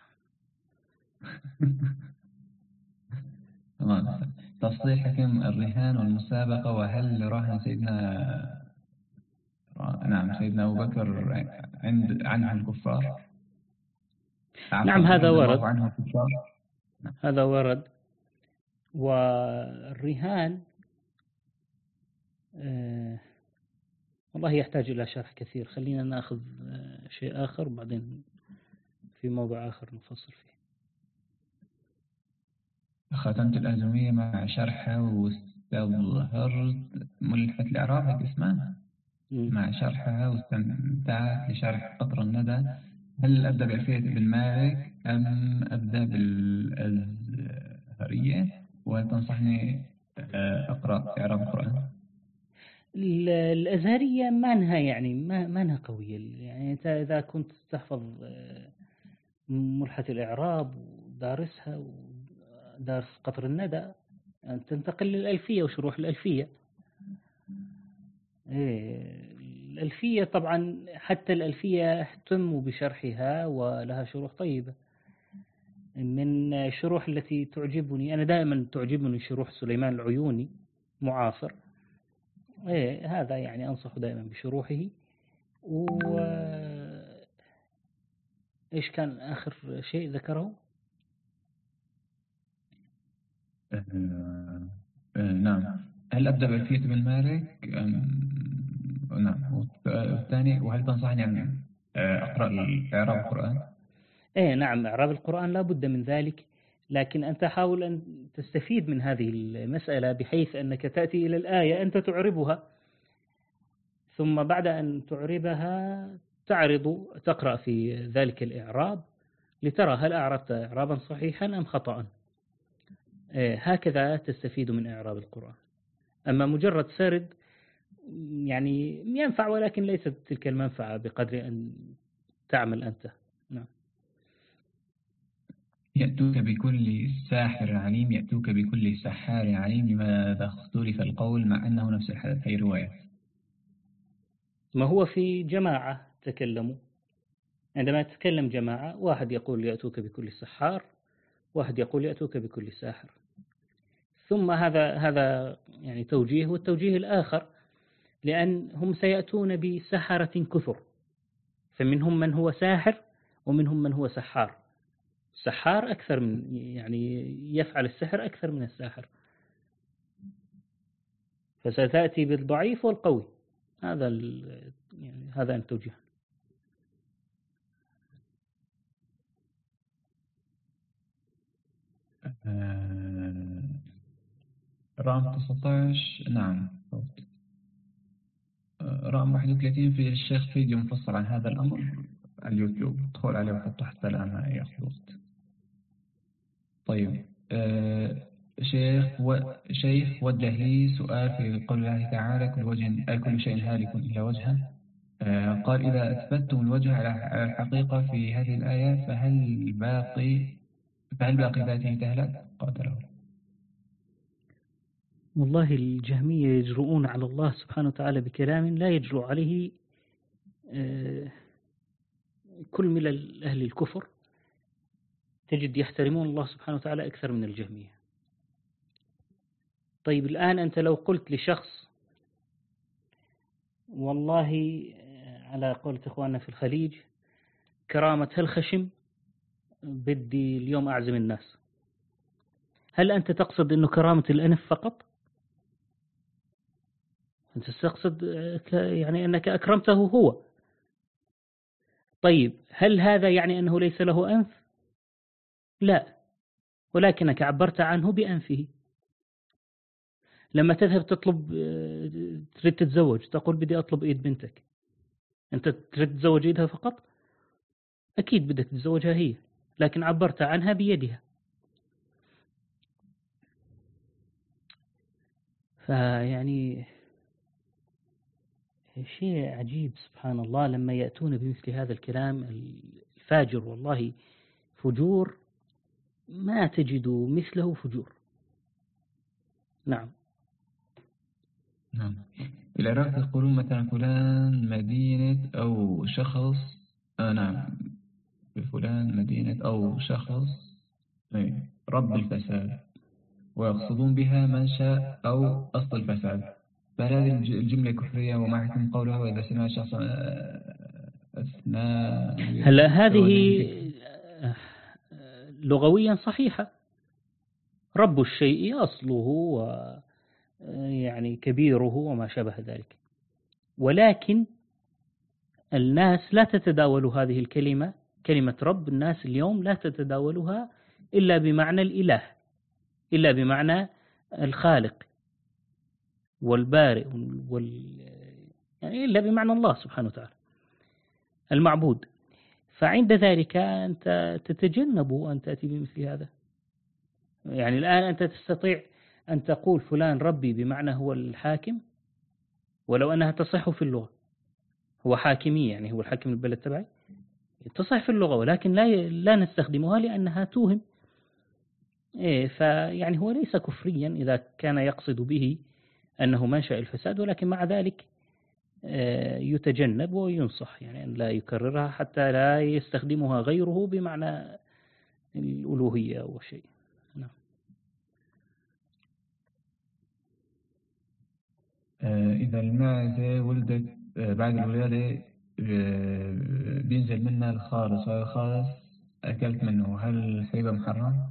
تمام. تفصيل حكم الرهان والمسابقة، وهل رهن سيدنا نعم سيدنا أبو بكر عند عنه الكفار؟ نعم هذا ورد، عنه الكفار. هذا ورد. والرهان آه والله يحتاج إلى شرح كثير، خلينا نأخذ آه شيء آخر وبعدين في موضع آخر نفصل فيه. ختمت الأزمية مع شرحها واستظهرت ملحة الإعراب هيك اسمها مع شرحها واستمتعت لشرح قطر الندى. هل أبدأ بألفية ابن مالك أم أبدأ بالأزهرية؟ وهل تنصحني أقرأ إعراب القرآن؟ الأزهرية مانها يعني ما مانها قوية، يعني أنت إذا كنت تحفظ ملحة الإعراب ودارسها ودارس قطر الندى تنتقل للألفية وشروح الألفية. الألفية طبعا حتى الألفية اهتموا بشرحها ولها شروح طيبة. من الشروح التي تعجبني أنا دائما تعجبني شروح سليمان العيوني معاصر، إيه هذا يعني أنصح دائما بشروحه. و إيش كان آخر شيء ذكره؟ أه... أه... نعم. هل أبدأ بألفية ابن مالك؟ نعم. والثاني وهل تنصحني أن أقرأ إعراب القرآن؟ إيه نعم، إعراب القرآن لا بد من ذلك، لكن أنت حاول أن تستفيد من هذه المسألة بحيث أنك تأتي إلى الآية أنت تعربها، ثم بعد أن تعربها تعرض تقرأ في ذلك الإعراب لترى هل أعربت إعرابا صحيحا أم خطأ. إيه هكذا تستفيد من إعراب القرآن. أما مجرد سرد يعني ينفع ولكن ليست تلك المنفعة بقدر أن تعمل أنت. نعم. يأتوك بكل ساحر عليم يأتوك بكل سحار عليم، لماذا اختلف القول مع أنه نفس الحدث؟ هي رواية. ما هو في جماعة تكلموا، عندما تتكلم جماعة واحد يقول يأتوك بكل سحار واحد يقول يأتوك بكل ساحر. ثم هذا هذا يعني توجيه، والتوجيه الآخر لأن هم سيأتون بسحرة كثر، فمنهم من هو ساحر ومنهم من هو سحار. السحار أكثر من يعني يفعل السحر أكثر من الساحر، فستأتي بالضعيف والقوي. هذا يعني هذا التوجيه. رقم تسعة عشر نعم. رقم واحد وثلاثين في الشيخ فيديو مفصل عن هذا الأمر على اليوتيوب، ادخل عليه وحطه حتى الآن ما يأخذ وقت. طيب آه شيخ و... شيخ وجه لي سؤال في قول الله تعالى كل وجه كل شيء هالك إلا وجهه. آه قال إذا أثبتتم الوجه على الحقيقة في هذه الآية فهل باقي فهل باقي ذاته تهلك؟ قاتله. والله الجهمية يجرؤون على الله سبحانه وتعالى بكلام لا يجرؤ عليه كل ملل أهل الكفر. تجد يحترمون الله سبحانه وتعالى أكثر من الجهمية. طيب الآن أنت لو قلت لشخص والله على قولة إخواننا في الخليج كرامة هالخشم بدي اليوم أعزم الناس، هل أنت تقصد أنه كرامة الأنف فقط؟ أنت تقصد يعني أنك أكرمته هو. طيب هل هذا يعني أنه ليس له أنف؟ لا، ولكنك عبرت عنه بأنفه. لما تذهب تطلب تريد تتزوج تقول بدي أطلب إيد بنتك، أنت تريد تتزوج إيدها فقط؟ أكيد بدك تتزوجها هي، لكن عبرت عنها بيدها. فيعني شيء عجيب سبحان الله لما يأتون بمثل هذا الكلام الفاجر، والله فجور ما تجد مثله فجور. نعم. نعم. في العراق يقولون مثلا فلان مدينة أو شخص آه نعم فلان مدينة أو شخص رب الفساد، ويقصدون بها منشأ أو أصل الفساد، فهذه الجملة كفرية وما يتم قولها وإذا سمع شخص أثناء. هلا هذه لغويا صحيحة، رب الشيء أصله و يعني كبيره وما شابه ذلك، ولكن الناس لا تتداول هذه الكلمة، كلمة رب. الناس اليوم لا تتداولها إلا بمعنى الإله، إلا بمعنى الخالق والبارئ وال... يعني إلا بمعنى الله سبحانه وتعالى المعبود. فعند ذلك أنت تتجنب أن تأتي بمثل هذا. يعني الآن أنت تستطيع أن تقول فلان ربي بمعنى هو الحاكم، ولو أنها تصح في اللغة، هو حاكمي يعني هو الحاكم البلد تبعي، تصح في اللغة، ولكن لا لا نستخدمها لأنها توهم. إيه فيعني هو ليس كفريا إذا كان يقصد به أنه منشأ الفساد، ولكن مع ذلك يتجنب وينصح يعني أن لا يكررها حتى لا يستخدمها غيره بمعنى الألوهية أو شيء. نعم. إذا المعزة ولدت بعد الولادة بينزل منها الخالص، وهذا الخالص أكلت منه، هل حيبقى محرم؟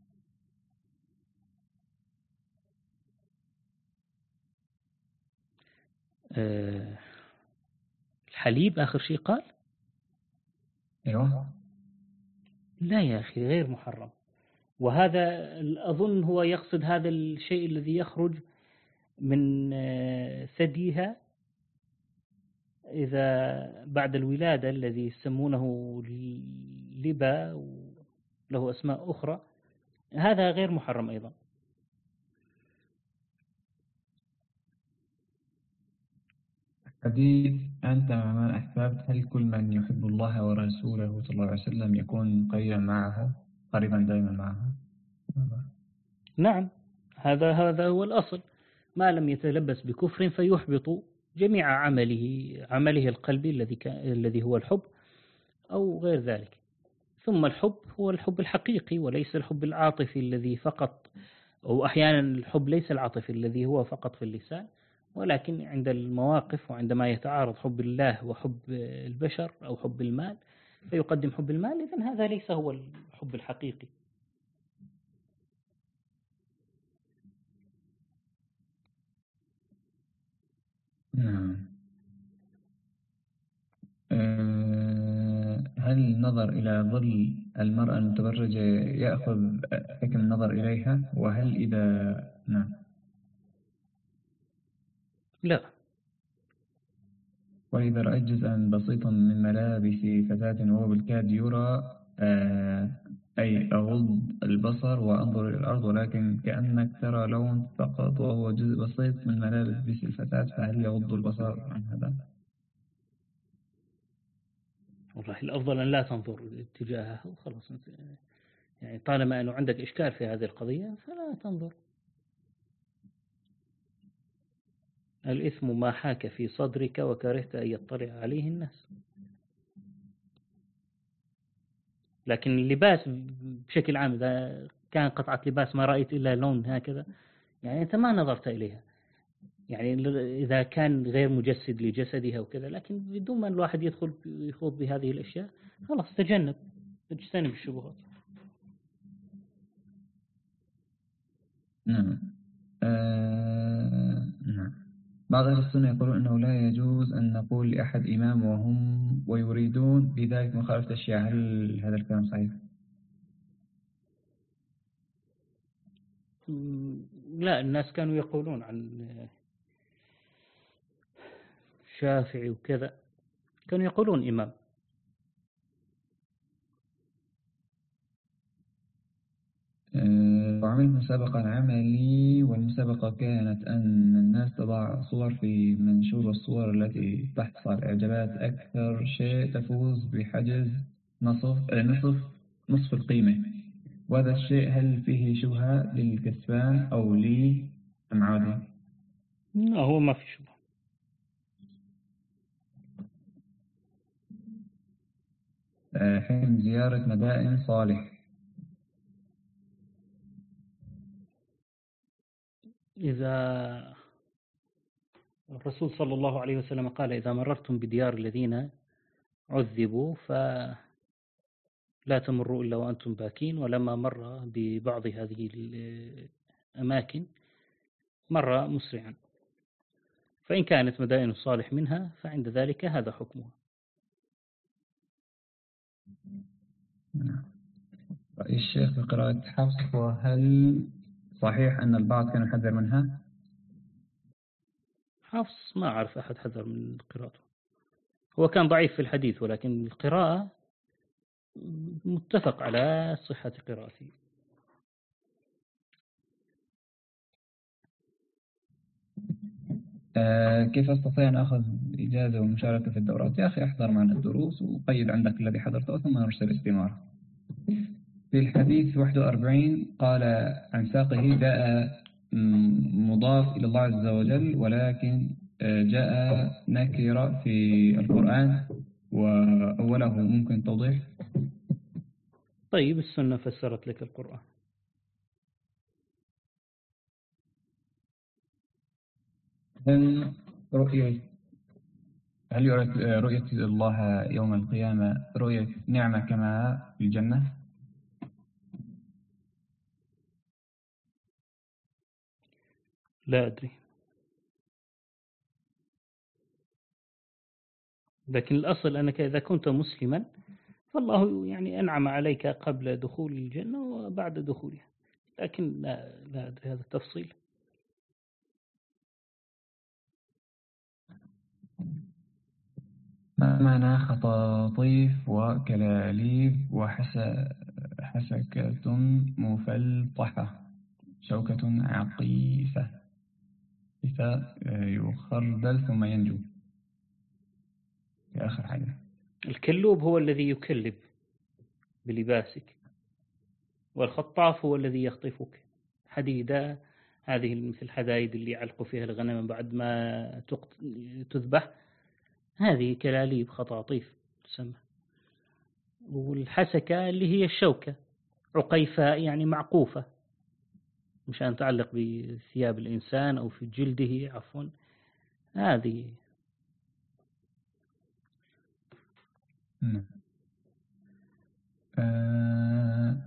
أه الحليب آخر شيء قال؟ أيوة. لا يا أخي غير محرم، وهذا أظن هو يقصد هذا الشيء الذي يخرج من ثديها إذا بعد الولادة الذي يسمونه لبا وله أسماء أخرى، هذا غير محرم أيضا. حديث أنت مع من أحببت، هل كل من يحب الله ورسوله صلى الله عليه وسلم يكون قريبا معه قريبا دائما معه؟ نعم، هذا هذا هو الأصل، ما لم يتلبس بكفر فيحبط جميع عمله عمله القلبي الذي الذي هو الحب أو غير ذلك. ثم الحب هو الحب الحقيقي وليس الحب العاطفي الذي فقط، أو أحيانا الحب ليس العاطفي الذي هو فقط في اللسان، ولكن عند المواقف وعندما يتعارض حب الله وحب البشر أو حب المال فيقدم حب المال، إذن هذا ليس هو الحب الحقيقي. نعم. هل النظر إلى ظل المرأة المتبرجة يأخذ حكم النظر إليها؟ وهل إذا نعم لا. وإذا رأيت جزءا بسيطا من ملابس فتاة وهو بالكاد يرى، أي أغض البصر وأنظر إلى الأرض ولكن كأنك ترى لون فقط وهو جزء بسيط من ملابس الفتاة، فهل يغض البصر عن هذا؟ والله الأفضل أن لا تنظر اتجاهها وخلاص، يعني طالما أنه عندك إشكال في هذه القضية فلا تنظر. الإثم ما حاك في صدرك وكرهت أن يطلع عليه الناس. لكن اللباس بشكل عام إذا كان قطعة لباس ما رأيت إلا لون هكذا، يعني أنت ما نظرت إليها، يعني إذا كان غير مجسد لجسدها وكذا، لكن بدون ما الواحد يدخل يخوض بهذه الأشياء خلاص تجنب تجتنب الشبهات. نعم. آه... نعم. بعض أهل السنة يقولون أنه لا يجوز أن نقول لأحد إمام وهم ويريدون بذلك مخالفة الشيعة، هل هذا الكلام صحيح؟ لا، الناس كانوا يقولون عن الشافعي وكذا كانوا يقولون إمام. وعملت مسابقة عملي، والمسابقة كانت أن الناس تضع صور في منشور الصور التي تحصل إعجابات أكثر شيء تفوز بحجز نصف نصف نصف القيمة. وهذا الشيء هل فيه شبهة للكسبان أو لي أم عادي؟ لا، هو ما في شبهة. حين زيارة مدائن صالح، إذا الرسول صلى الله عليه وسلم قال إذا مررتم بديار الذين عذبوا فلا تمروا إلا وأنتم باكين، ولما مر ببعض هذه الأماكن مر مسرعا، فإن كانت مدائن صالح منها فعند ذلك هذا حكمها. رأي الشيخ بقراءة حفص، وهل صحيح أن البعض كان يحذر منها؟ حفص ما أعرف أحد حذر من قراءته، هو كان ضعيف في الحديث ولكن القراءة متفق على صحة قراءته. آه كيف أستطيع أن أخذ إجازة والمشاركة في الدورات؟ يا أخي احضر معنا الدروس وقيد عندك الذي حضرته ثم نرسل استمارة. في الحديث واحد وأربعين قال عن ساقه جاء مضاف إلى الله عز وجل ولكن جاء نكرة في القرآن وأوله ممكن توضيح؟ طيب السنة فسرت لك القرآن. هل رؤية هل رؤية الله يوم القيامة رؤية نعمة كما في الجنة؟ لا أدري، لكن الأصل أنك إذا كنت مسلما فالله يعني أنعم عليك قبل دخول الجنة وبعد دخولها، لكن لا, لا أدري هذا التفصيل. ما معنى خطاطيف وكلاليب وحسكة مفلطحة شوكة عقيفة إذا يخردل ثم ينجو في آخر حاجة؟ الكلوب هو الذي يكلب بلباسك، والخطاف هو الذي يخطفك. حديدة هذه مثل الحدايد اللي يعلقوا فيها الغنم بعد ما تذبح، هذه كلاليب خطاطيف تسمى. والحسكة اللي هي الشوكة، عقيفاء يعني معقوفة مشان تعلق بثياب الإنسان أو في جلده عفوا. هذه نعم. آه...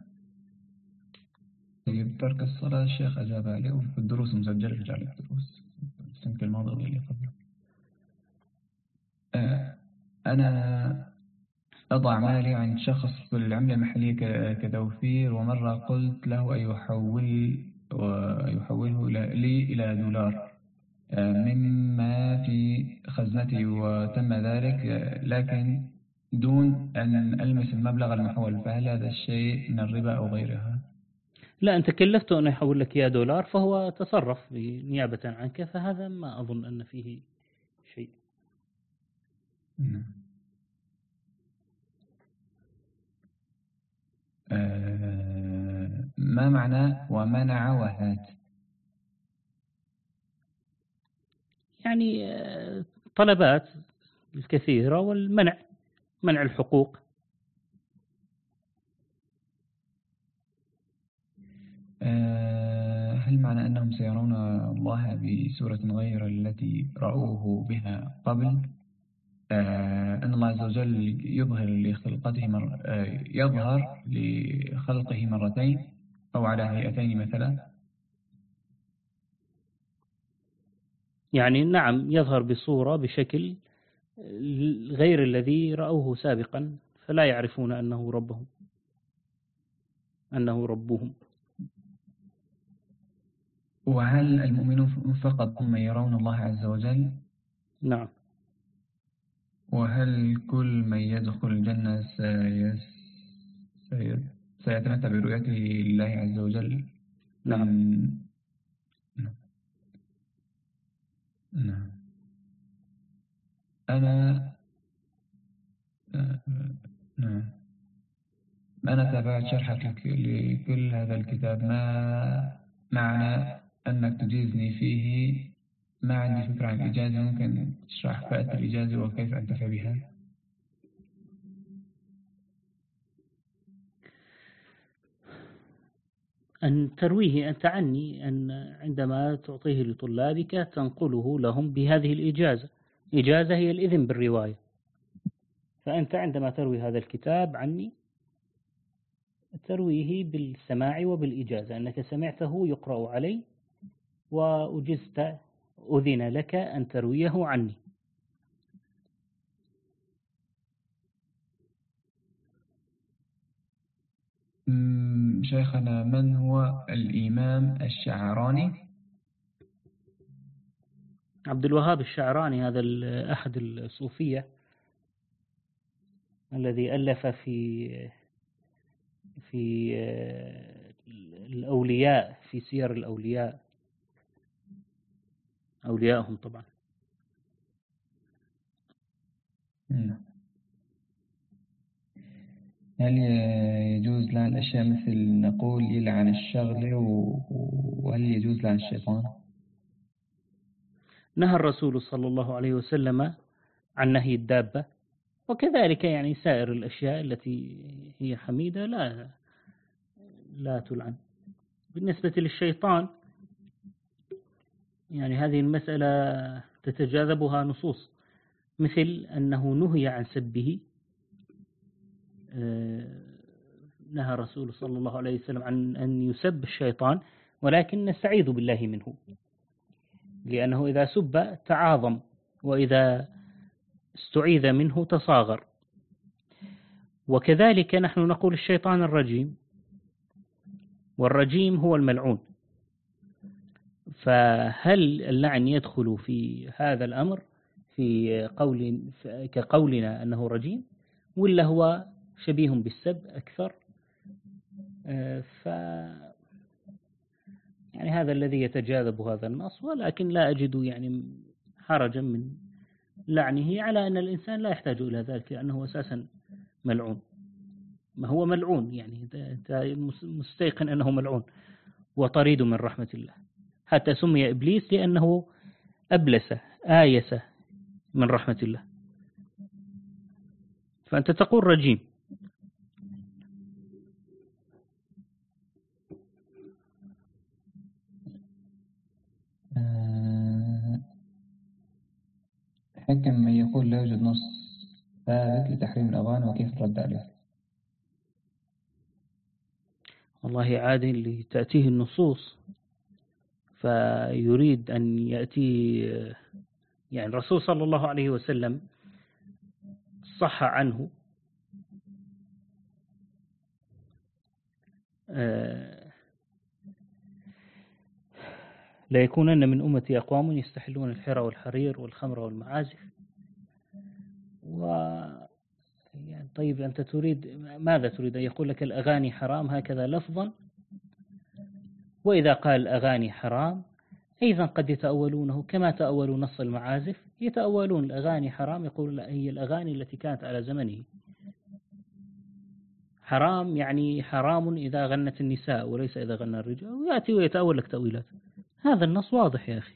طيب ترك الصلاة الشيخ أجاب عليه وفي الدروس مسجلة في جعل الدروس السنة الماضية اللي قبله. آه... أنا أضع مالي عند شخص بالعملة المحلية كتوفير، ومرة قلت له أن يحول ويحوله لي إلى دولار مما في خزنتي، وتم ذلك لكن دون أن ألمس المبلغ المحول، فهل هذا الشيء من الربا أو غيرها؟ لا، أنت كلفته أنه يحول لك يا دولار فهو تصرف نيابة عنك، فهذا ما أظن أن فيه شيء. نعم. أه ما معنى ومنع وهات؟ يعني طلبات الكثيرة والمنع، منع الحقوق. أه هل معنى أنهم سيرون الله بسورة غير التي رأوه بها قبل؟ أه أن الله عز وجل يظهر لخلقته مر... أه يظهر لخلقه مرتين أو على هيئتين مثلا؟ يعني نعم، يظهر بصورة بشكل غير الذي رأوه سابقا، فلا يعرفون أنه ربهم أنه ربهم. وهل المؤمنون فقط هم يرون الله عز وجل؟ نعم. وهل كل من يدخل الجنة سيس... سي... سيتمتع برؤيته لله عز وجل؟ نعم. نعم. نعم. أنا نعم أنا تابعت شرحك لكل هذا الكتاب. ما معنى أنك تجيزني فيه؟ ما عندي فكرة عن الإجازة، ممكن تشرح فائدة الإجازة وكيف أنتفع بها؟ أن ترويه أنت عني، أن عندما تعطيه لطلابك تنقله لهم بهذه الإجازة. إجازة هي الإذن بالرواية، فأنت عندما تروي هذا الكتاب عني ترويه بالسماع وبالإجازة، أنك سمعته يقرأ علي وأجزت أذن لك أن ترويه عني. شيخنا، من هو الإمام الشعراني؟ عبد الوهاب الشعراني، هذا أحد الصوفية الذي ألف في في الأولياء، في سير الأولياء، أولياءهم طبعا. هل يجوز لعن الأشياء مثل نقول يلعن الشغل، وهل يجوز لعن الشيطان؟ نهى الرسول صلى الله عليه وسلم عن نهي الدابة، وكذلك يعني سائر الأشياء التي هي حميدة لا لا تلعن. بالنسبة للشيطان يعني هذه المسألة تتجاذبها نصوص، مثل أنه نهي عن سبه. نهى الرسول صلى الله عليه وسلم عن أن يسب الشيطان، ولكن نستعيذ بالله منه، لأنه إذا سب تعاظم، وإذا استعيذ منه تصاغر. وكذلك نحن نقول الشيطان الرجيم، والرجيم هو الملعون. فهل اللعن يدخل في هذا الأمر في قول كقولنا أنه رجيم، ولا هو شبيه بالسب أكثر؟ ف يعني هذا الذي يتجاذب هذا النص، ولكن لا أجد يعني حرجا من لعنه على أن الإنسان لا يحتاج إلى ذلك، لأنه أساسا ملعون. ما هو ملعون يعني مستيقن أنه ملعون وطريد من رحمة الله، حتى سمي إبليس لأنه أبلس آيس من رحمة الله. فأنت تقول رجيم، حكم من يقول لا يوجد نص ثابت لتحريم الأغاني وكيف الرد عليه؟ والله عادي اللي تأتيه النصوص فيريد أن يأتي، يعني الرسول صلى الله عليه وسلم صح عنه لا يكونن من أمتي أقوام يستحلون الحرى والحرير والخمر والمعازف. و يعني طيب أنت تريد ماذا تريد؟ أن يقول لك الأغاني حرام هكذا لفظا، وإذا قال الأغاني حرام أيضا قد يتأولونه كما تأولوا نص المعازف، يتأولون الأغاني حرام، يقول هي الأغاني التي كانت على زمنه حرام، يعني حرام إذا غنت النساء وليس إذا غنى الرجال، ويأتي ويتأول لك تأويلات. هذا النص واضح يا أخي.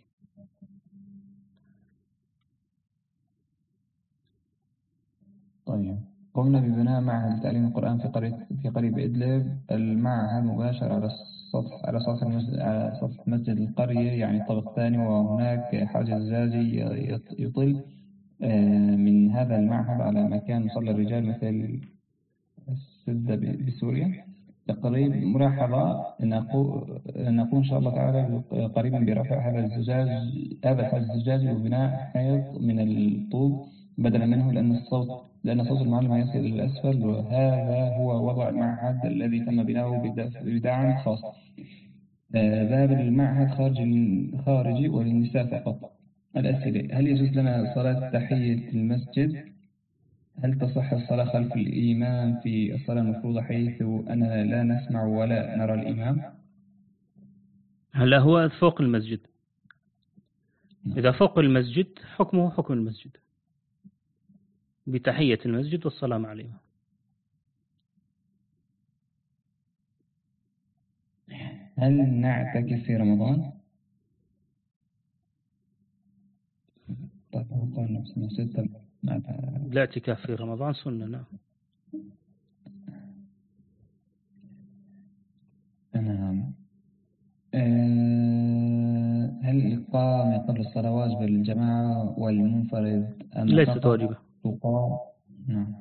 طيب، قمنا ببناء معهد لتعليم القرآن في قرية في قرية إدلب. المعهد مباشر على السطح على سطح المسجد على سطح مسجد القرية، يعني الطابق الثاني، وهناك حاجز زجاجي يطل من هذا المعهد على مكان مصلى الرجال مثل السدة بسوريا. تقريب ملاحظة نقوم إن شاء الله تعالى قريبا برفع هذا الزجاج هذا الحاجز الزجاجي وبناء حيط من الطوب بدلا منه، لأن الصوت لأن صوت المعلم يصل إلى الأسفل، وهذا هو وضع المعهد الذي تم بناؤه بدعم خاص. باب المعهد خارجي خارجي وللنساء فقط. الأسئلة: هل يجوز لنا صلاة تحية المسجد؟ هل تصح الصلاة خلف الإمام في الصلاة المفروضة حيث أننا لا نسمع ولا نرى الإمام؟ هلا هو فوق المسجد، إذا فوق المسجد حكمه حكم المسجد بتحية المسجد والصلاة مع الإمام. هل نعتكف في رمضان؟ لا اعتكاف في رمضان سنة. نعم. نعم. أه هل الإقامة قبل الصلاة واجبة للجماعة والمنفرد أم ليست واجبة؟ نعم.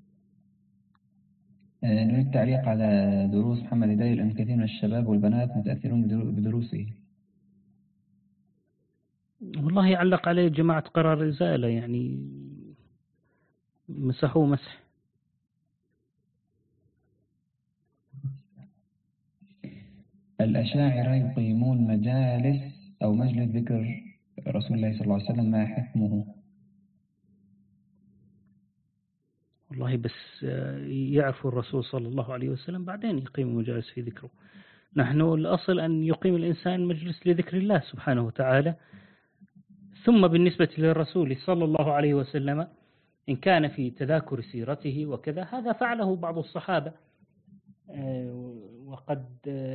أه نريد التعليق على دروس محمد هداية، لأن كثير من الشباب والبنات متأثرون بدروسه. والله يعلق عليه جماعة قرار إزالة، يعني مسحوه مسح. الأشاعرة يقيمون مجالس أو مجلس ذكر رسول الله صلى الله عليه وسلم، ما حكمه؟ والله بس يعرف الرسول صلى الله عليه وسلم بعدين يقيم مجالس في ذكره. نحن الأصل أن يقيم الإنسان مجلس لذكر الله سبحانه وتعالى. ثم بالنسبة للرسول صلى الله عليه وسلم إن كان في تذاكر سيرته وكذا هذا فعله بعض الصحابة، وقد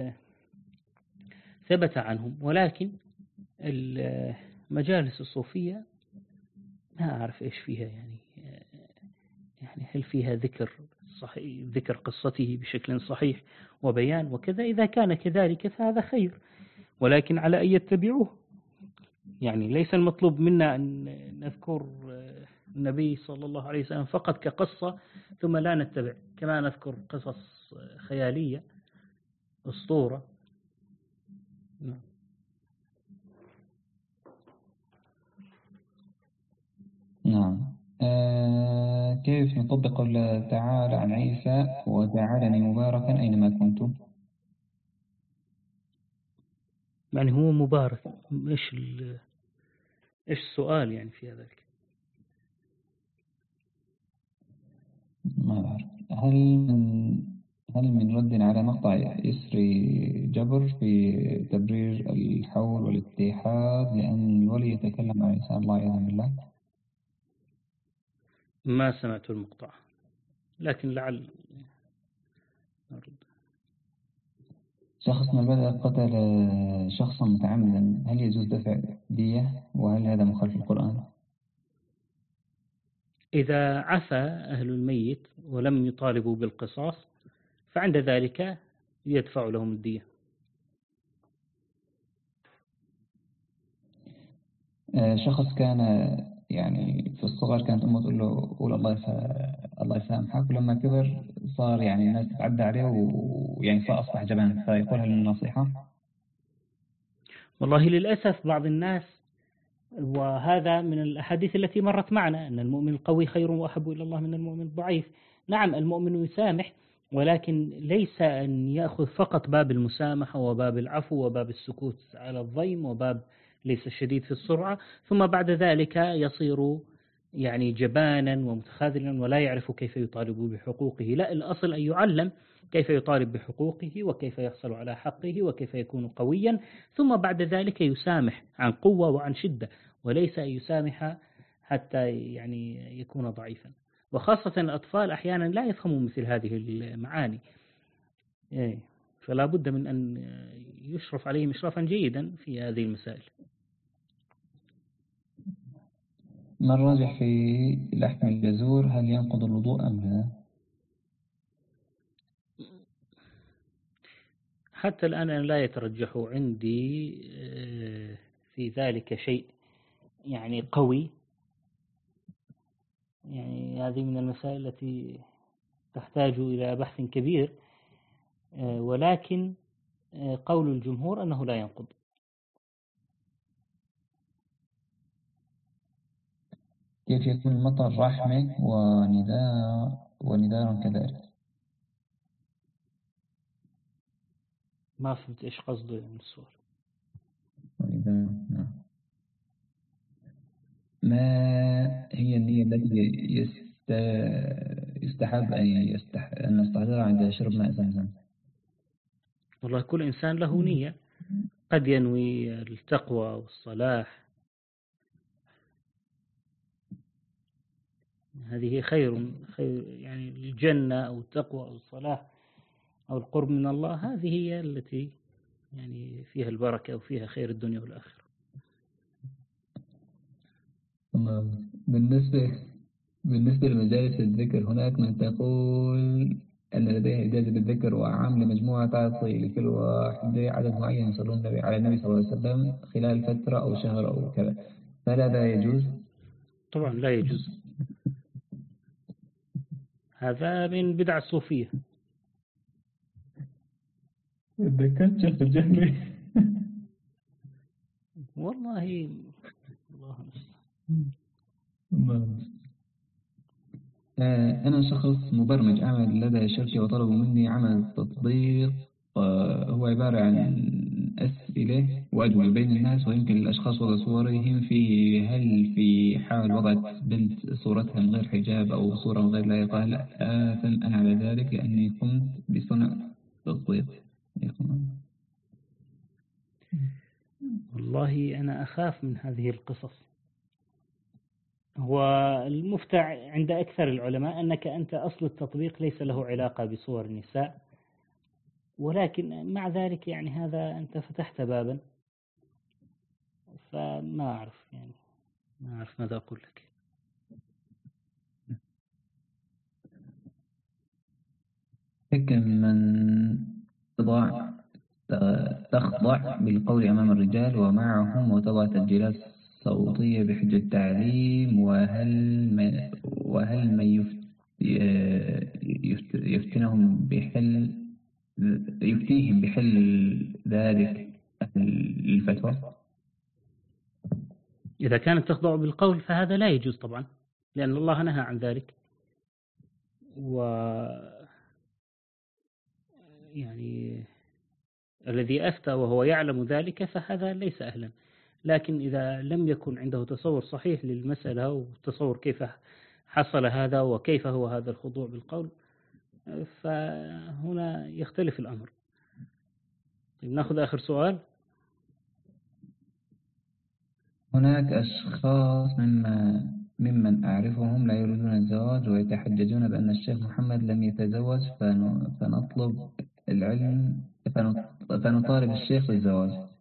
ثبت عنهم. ولكن المجالس الصوفية ما أعرف إيش فيها، يعني يعني هل فيها ذكر صحيح ذكر قصته بشكل صحيح وبيان وكذا؟ إذا كان كذلك فهذا خير، ولكن على أن يتبعوه. يعني ليس المطلوب منا أن نذكر النبي صلى الله عليه وسلم فقط كقصة ثم لا نتبع، كما نذكر قصص خيالية أسطورة. نعم. آه كيف نطبق قول تعالى عن عيسى وجعلني مباركا أينما كنت؟ يعني هو مبارك، إيش إيش السؤال يعني في ذلك؟ ما بعرف. هل من هل من رد على مقطع يسري جبر في تبرير الحول والاتحاد لأن الولي يتكلم عن عيسى الله عياذا بالله؟ ما سمعت المقطع، لكن لعل نرد. شخص ما بدأ قتل شخصا متعمدا، هل يجوز دفع دية؟ وهل هذا مخالف القرآن؟ إذا عفى أهل الميت ولم يطالبوا بالقصاص فعند ذلك يدفع لهم الدية. شخص كان يعني في الصغر كانت أمه تقول له قول الله يف... الله يسامحك، ولما كبر صار يعني الناس تتعدى عليه ويعني فأصبح جبان، فيقولها للنصيحة. والله للأسف بعض الناس، وهذا من الأحاديث التي مرت معنا، أن المؤمن القوي خير وأحب إلى الله من المؤمن الضعيف. نعم المؤمن يسامح، ولكن ليس أن يأخذ فقط باب المسامحة وباب العفو وباب السكوت على الضيم وباب ليس الشديد في السرعة، ثم بعد ذلك يصير يعني جبانا ومتخاذلا ولا يعرف كيف يطالب بحقوقه. لا، الأصل أن يعلم كيف يطالب بحقوقه وكيف يحصل على حقه وكيف يكون قويا، ثم بعد ذلك يسامح عن قوة وعن شدة، وليس أن يسامح حتى يعني يكون ضعيفا. وخاصة الأطفال أحيانا لا يفهموا مثل هذه المعاني، فلا بد من أن يشرف عليهم إشرافا جيدا في هذه المسائل. ما الراجح في لحم الجزور، هل ينقض الوضوء أم لا؟ حتى الآن لا يترجح عندي في ذلك شيء يعني قوي، يعني هذه من المسائل التي تحتاج إلى بحث كبير، ولكن قول الجمهور أنه لا ينقض. كيف يكون المطر رحمة ونداء وندار كذلك؟ ما فهمت إيش قصده من السؤال. ما هي النية التي يستحب أن يستح... أن نستحضرها عند شرب ماء زمزم؟ والله كل إنسان له نية، قد ينوي التقوى والصلاح، هذه خير خير يعني الجنة أو التقوى أو الصلاح أو القرب من الله، هذه هي التي يعني فيها البركة وفيها خير الدنيا والآخرة. بالنسبة بالنسبة لمجالس الذكر، هناك من تقول أن لديه إجازة بالذكر وعامل مجموعة تعطي لكل واحد عدد معين يصلون على النبي صلى الله عليه وسلم خلال فترة أو شهر أو كذا، فهل هذا يجوز؟ طبعا لا يجوز، هذا من بدع الصوفية. تذكرت شيخ الجهمي والله الله أنا شخص مبرمج أعمل لدى شركة وطلبوا مني عمل تطبيق هو عبارة عن أسئلة وأجوبة بين الناس، ويمكن للأشخاص وضع صورهم فيه. هل في حال وضعت بنت صورتها من غير حجاب أو صورة من غير لائقة هل آثم أنا على ذلك لأني قمت بصنع تطبيق؟ والله أنا أخاف من هذه القصص. والمفتع عند أكثر العلماء أنك أنت أصل التطبيق ليس له علاقة بصور النساء، ولكن مع ذلك يعني هذا أنت فتحت بابا، فما أعرف يعني ما أعرف ماذا أقول لك. حكم من تضع تخضع بالقول أمام الرجال ومعهم وتضع تسجيلات صوتية بحجة التعليم، وهل ما وهل ما يفت يفتنهم بحل يفتيهم بحل ذلك الفتوى؟ إذا كانت تخضع بالقول فهذا لا يجوز طبعا، لأن الله نهى عن ذلك، و يعني الذي أفتى وهو يعلم ذلك فهذا ليس أهلا. لكن إذا لم يكن عنده تصور صحيح للمسألة وتصور كيف حصل هذا وكيف هو هذا الخضوع بالقول، فهنا يختلف الأمر. نأخذ آخر سؤال. هناك أشخاص مما ممن أعرفهم لا يريدون الزواج ويتحججون بأن الشيخ محمد لم يتزوج، فنطلب العلم فنطالب الشيخ بالزواج.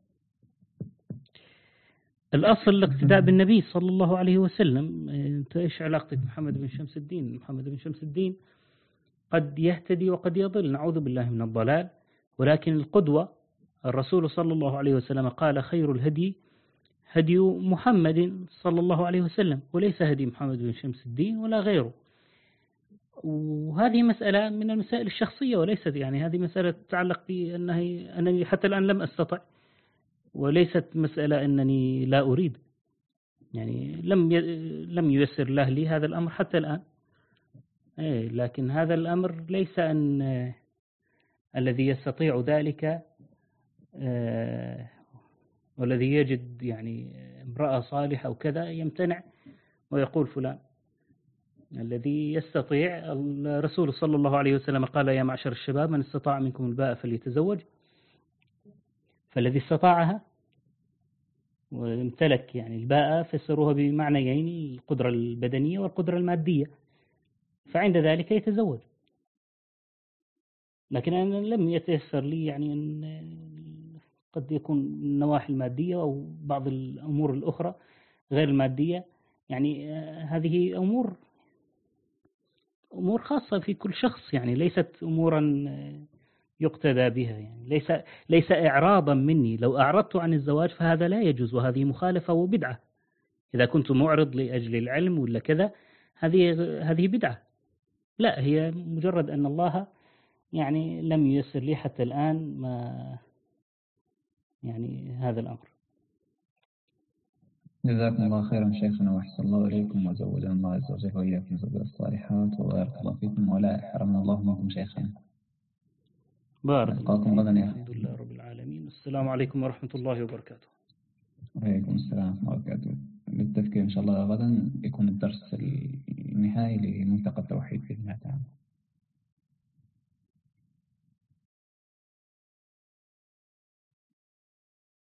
الأصل الاقتداء بالنبي صلى الله عليه وسلم. أنت إيش علاقتك محمد بن شمس الدين؟ محمد بن شمس الدين قد يهتدي وقد يضل، نعوذ بالله من الضلال، ولكن القدوة الرسول صلى الله عليه وسلم قال خير الهدي هدي محمد صلى الله عليه وسلم، وليس هدي محمد بن شمس الدين ولا غيره. وهذه مسألة من المسائل الشخصية، وليست يعني هذه مسألة تتعلق بأنه أنني حتى الآن لم أستطع، وليست مسألة أنني لا أريد، يعني لم لم ييسر الله لي هذا الأمر حتى الآن. إيه، لكن هذا الأمر ليس أن آه الذي يستطيع ذلك آه والذي يجد يعني امرأة صالحة أو كذا يمتنع ويقول فلان. الذي يستطيع، الرسول صلى الله عليه وسلم قال: يا معشر الشباب من استطاع منكم الباءة فليتزوج. فالذي استطاعها وامتلك يعني الباءة فسروها بمعنيين: القدرة البدنية والقدرة المادية، فعند ذلك يتزوج. لكن أنا لم يتيسر لي، يعني أن قد يكون النواحي المادية أو بعض الأمور الأخرى غير المادية، يعني هذه أمور أمور خاصة في كل شخص، يعني ليست أمورا يقتدى بها، يعني ليس ليس إعراضا مني. لو أعرضت عن الزواج فهذا لا يجوز، وهذه مخالفة وبدعة. إذا كنت معرض لأجل العلم ولا كذا، هذه هذه بدعة. لا، هي مجرد أن الله يعني لم ييسر لي حتى الآن ما يعني هذا الأمر. جزاكم الله خيرا شيخنا، وأحسن الله إليكم، وزوجنا الله عز وجل وإياكم زوجات الصالحات، وبارك الله فيكم، ولا حرمنا الله منكم شيخنا. بارك الله غدا يا أخي. الحمد لله رب العالمين. السلام عليكم ورحمة الله وبركاته. وعليكم السلام ورحمة الله وبركاته. بالتذكير إن شاء الله غدا يكون الدرس النهائي لمنطقة التوحيد بإذن الله تعالى.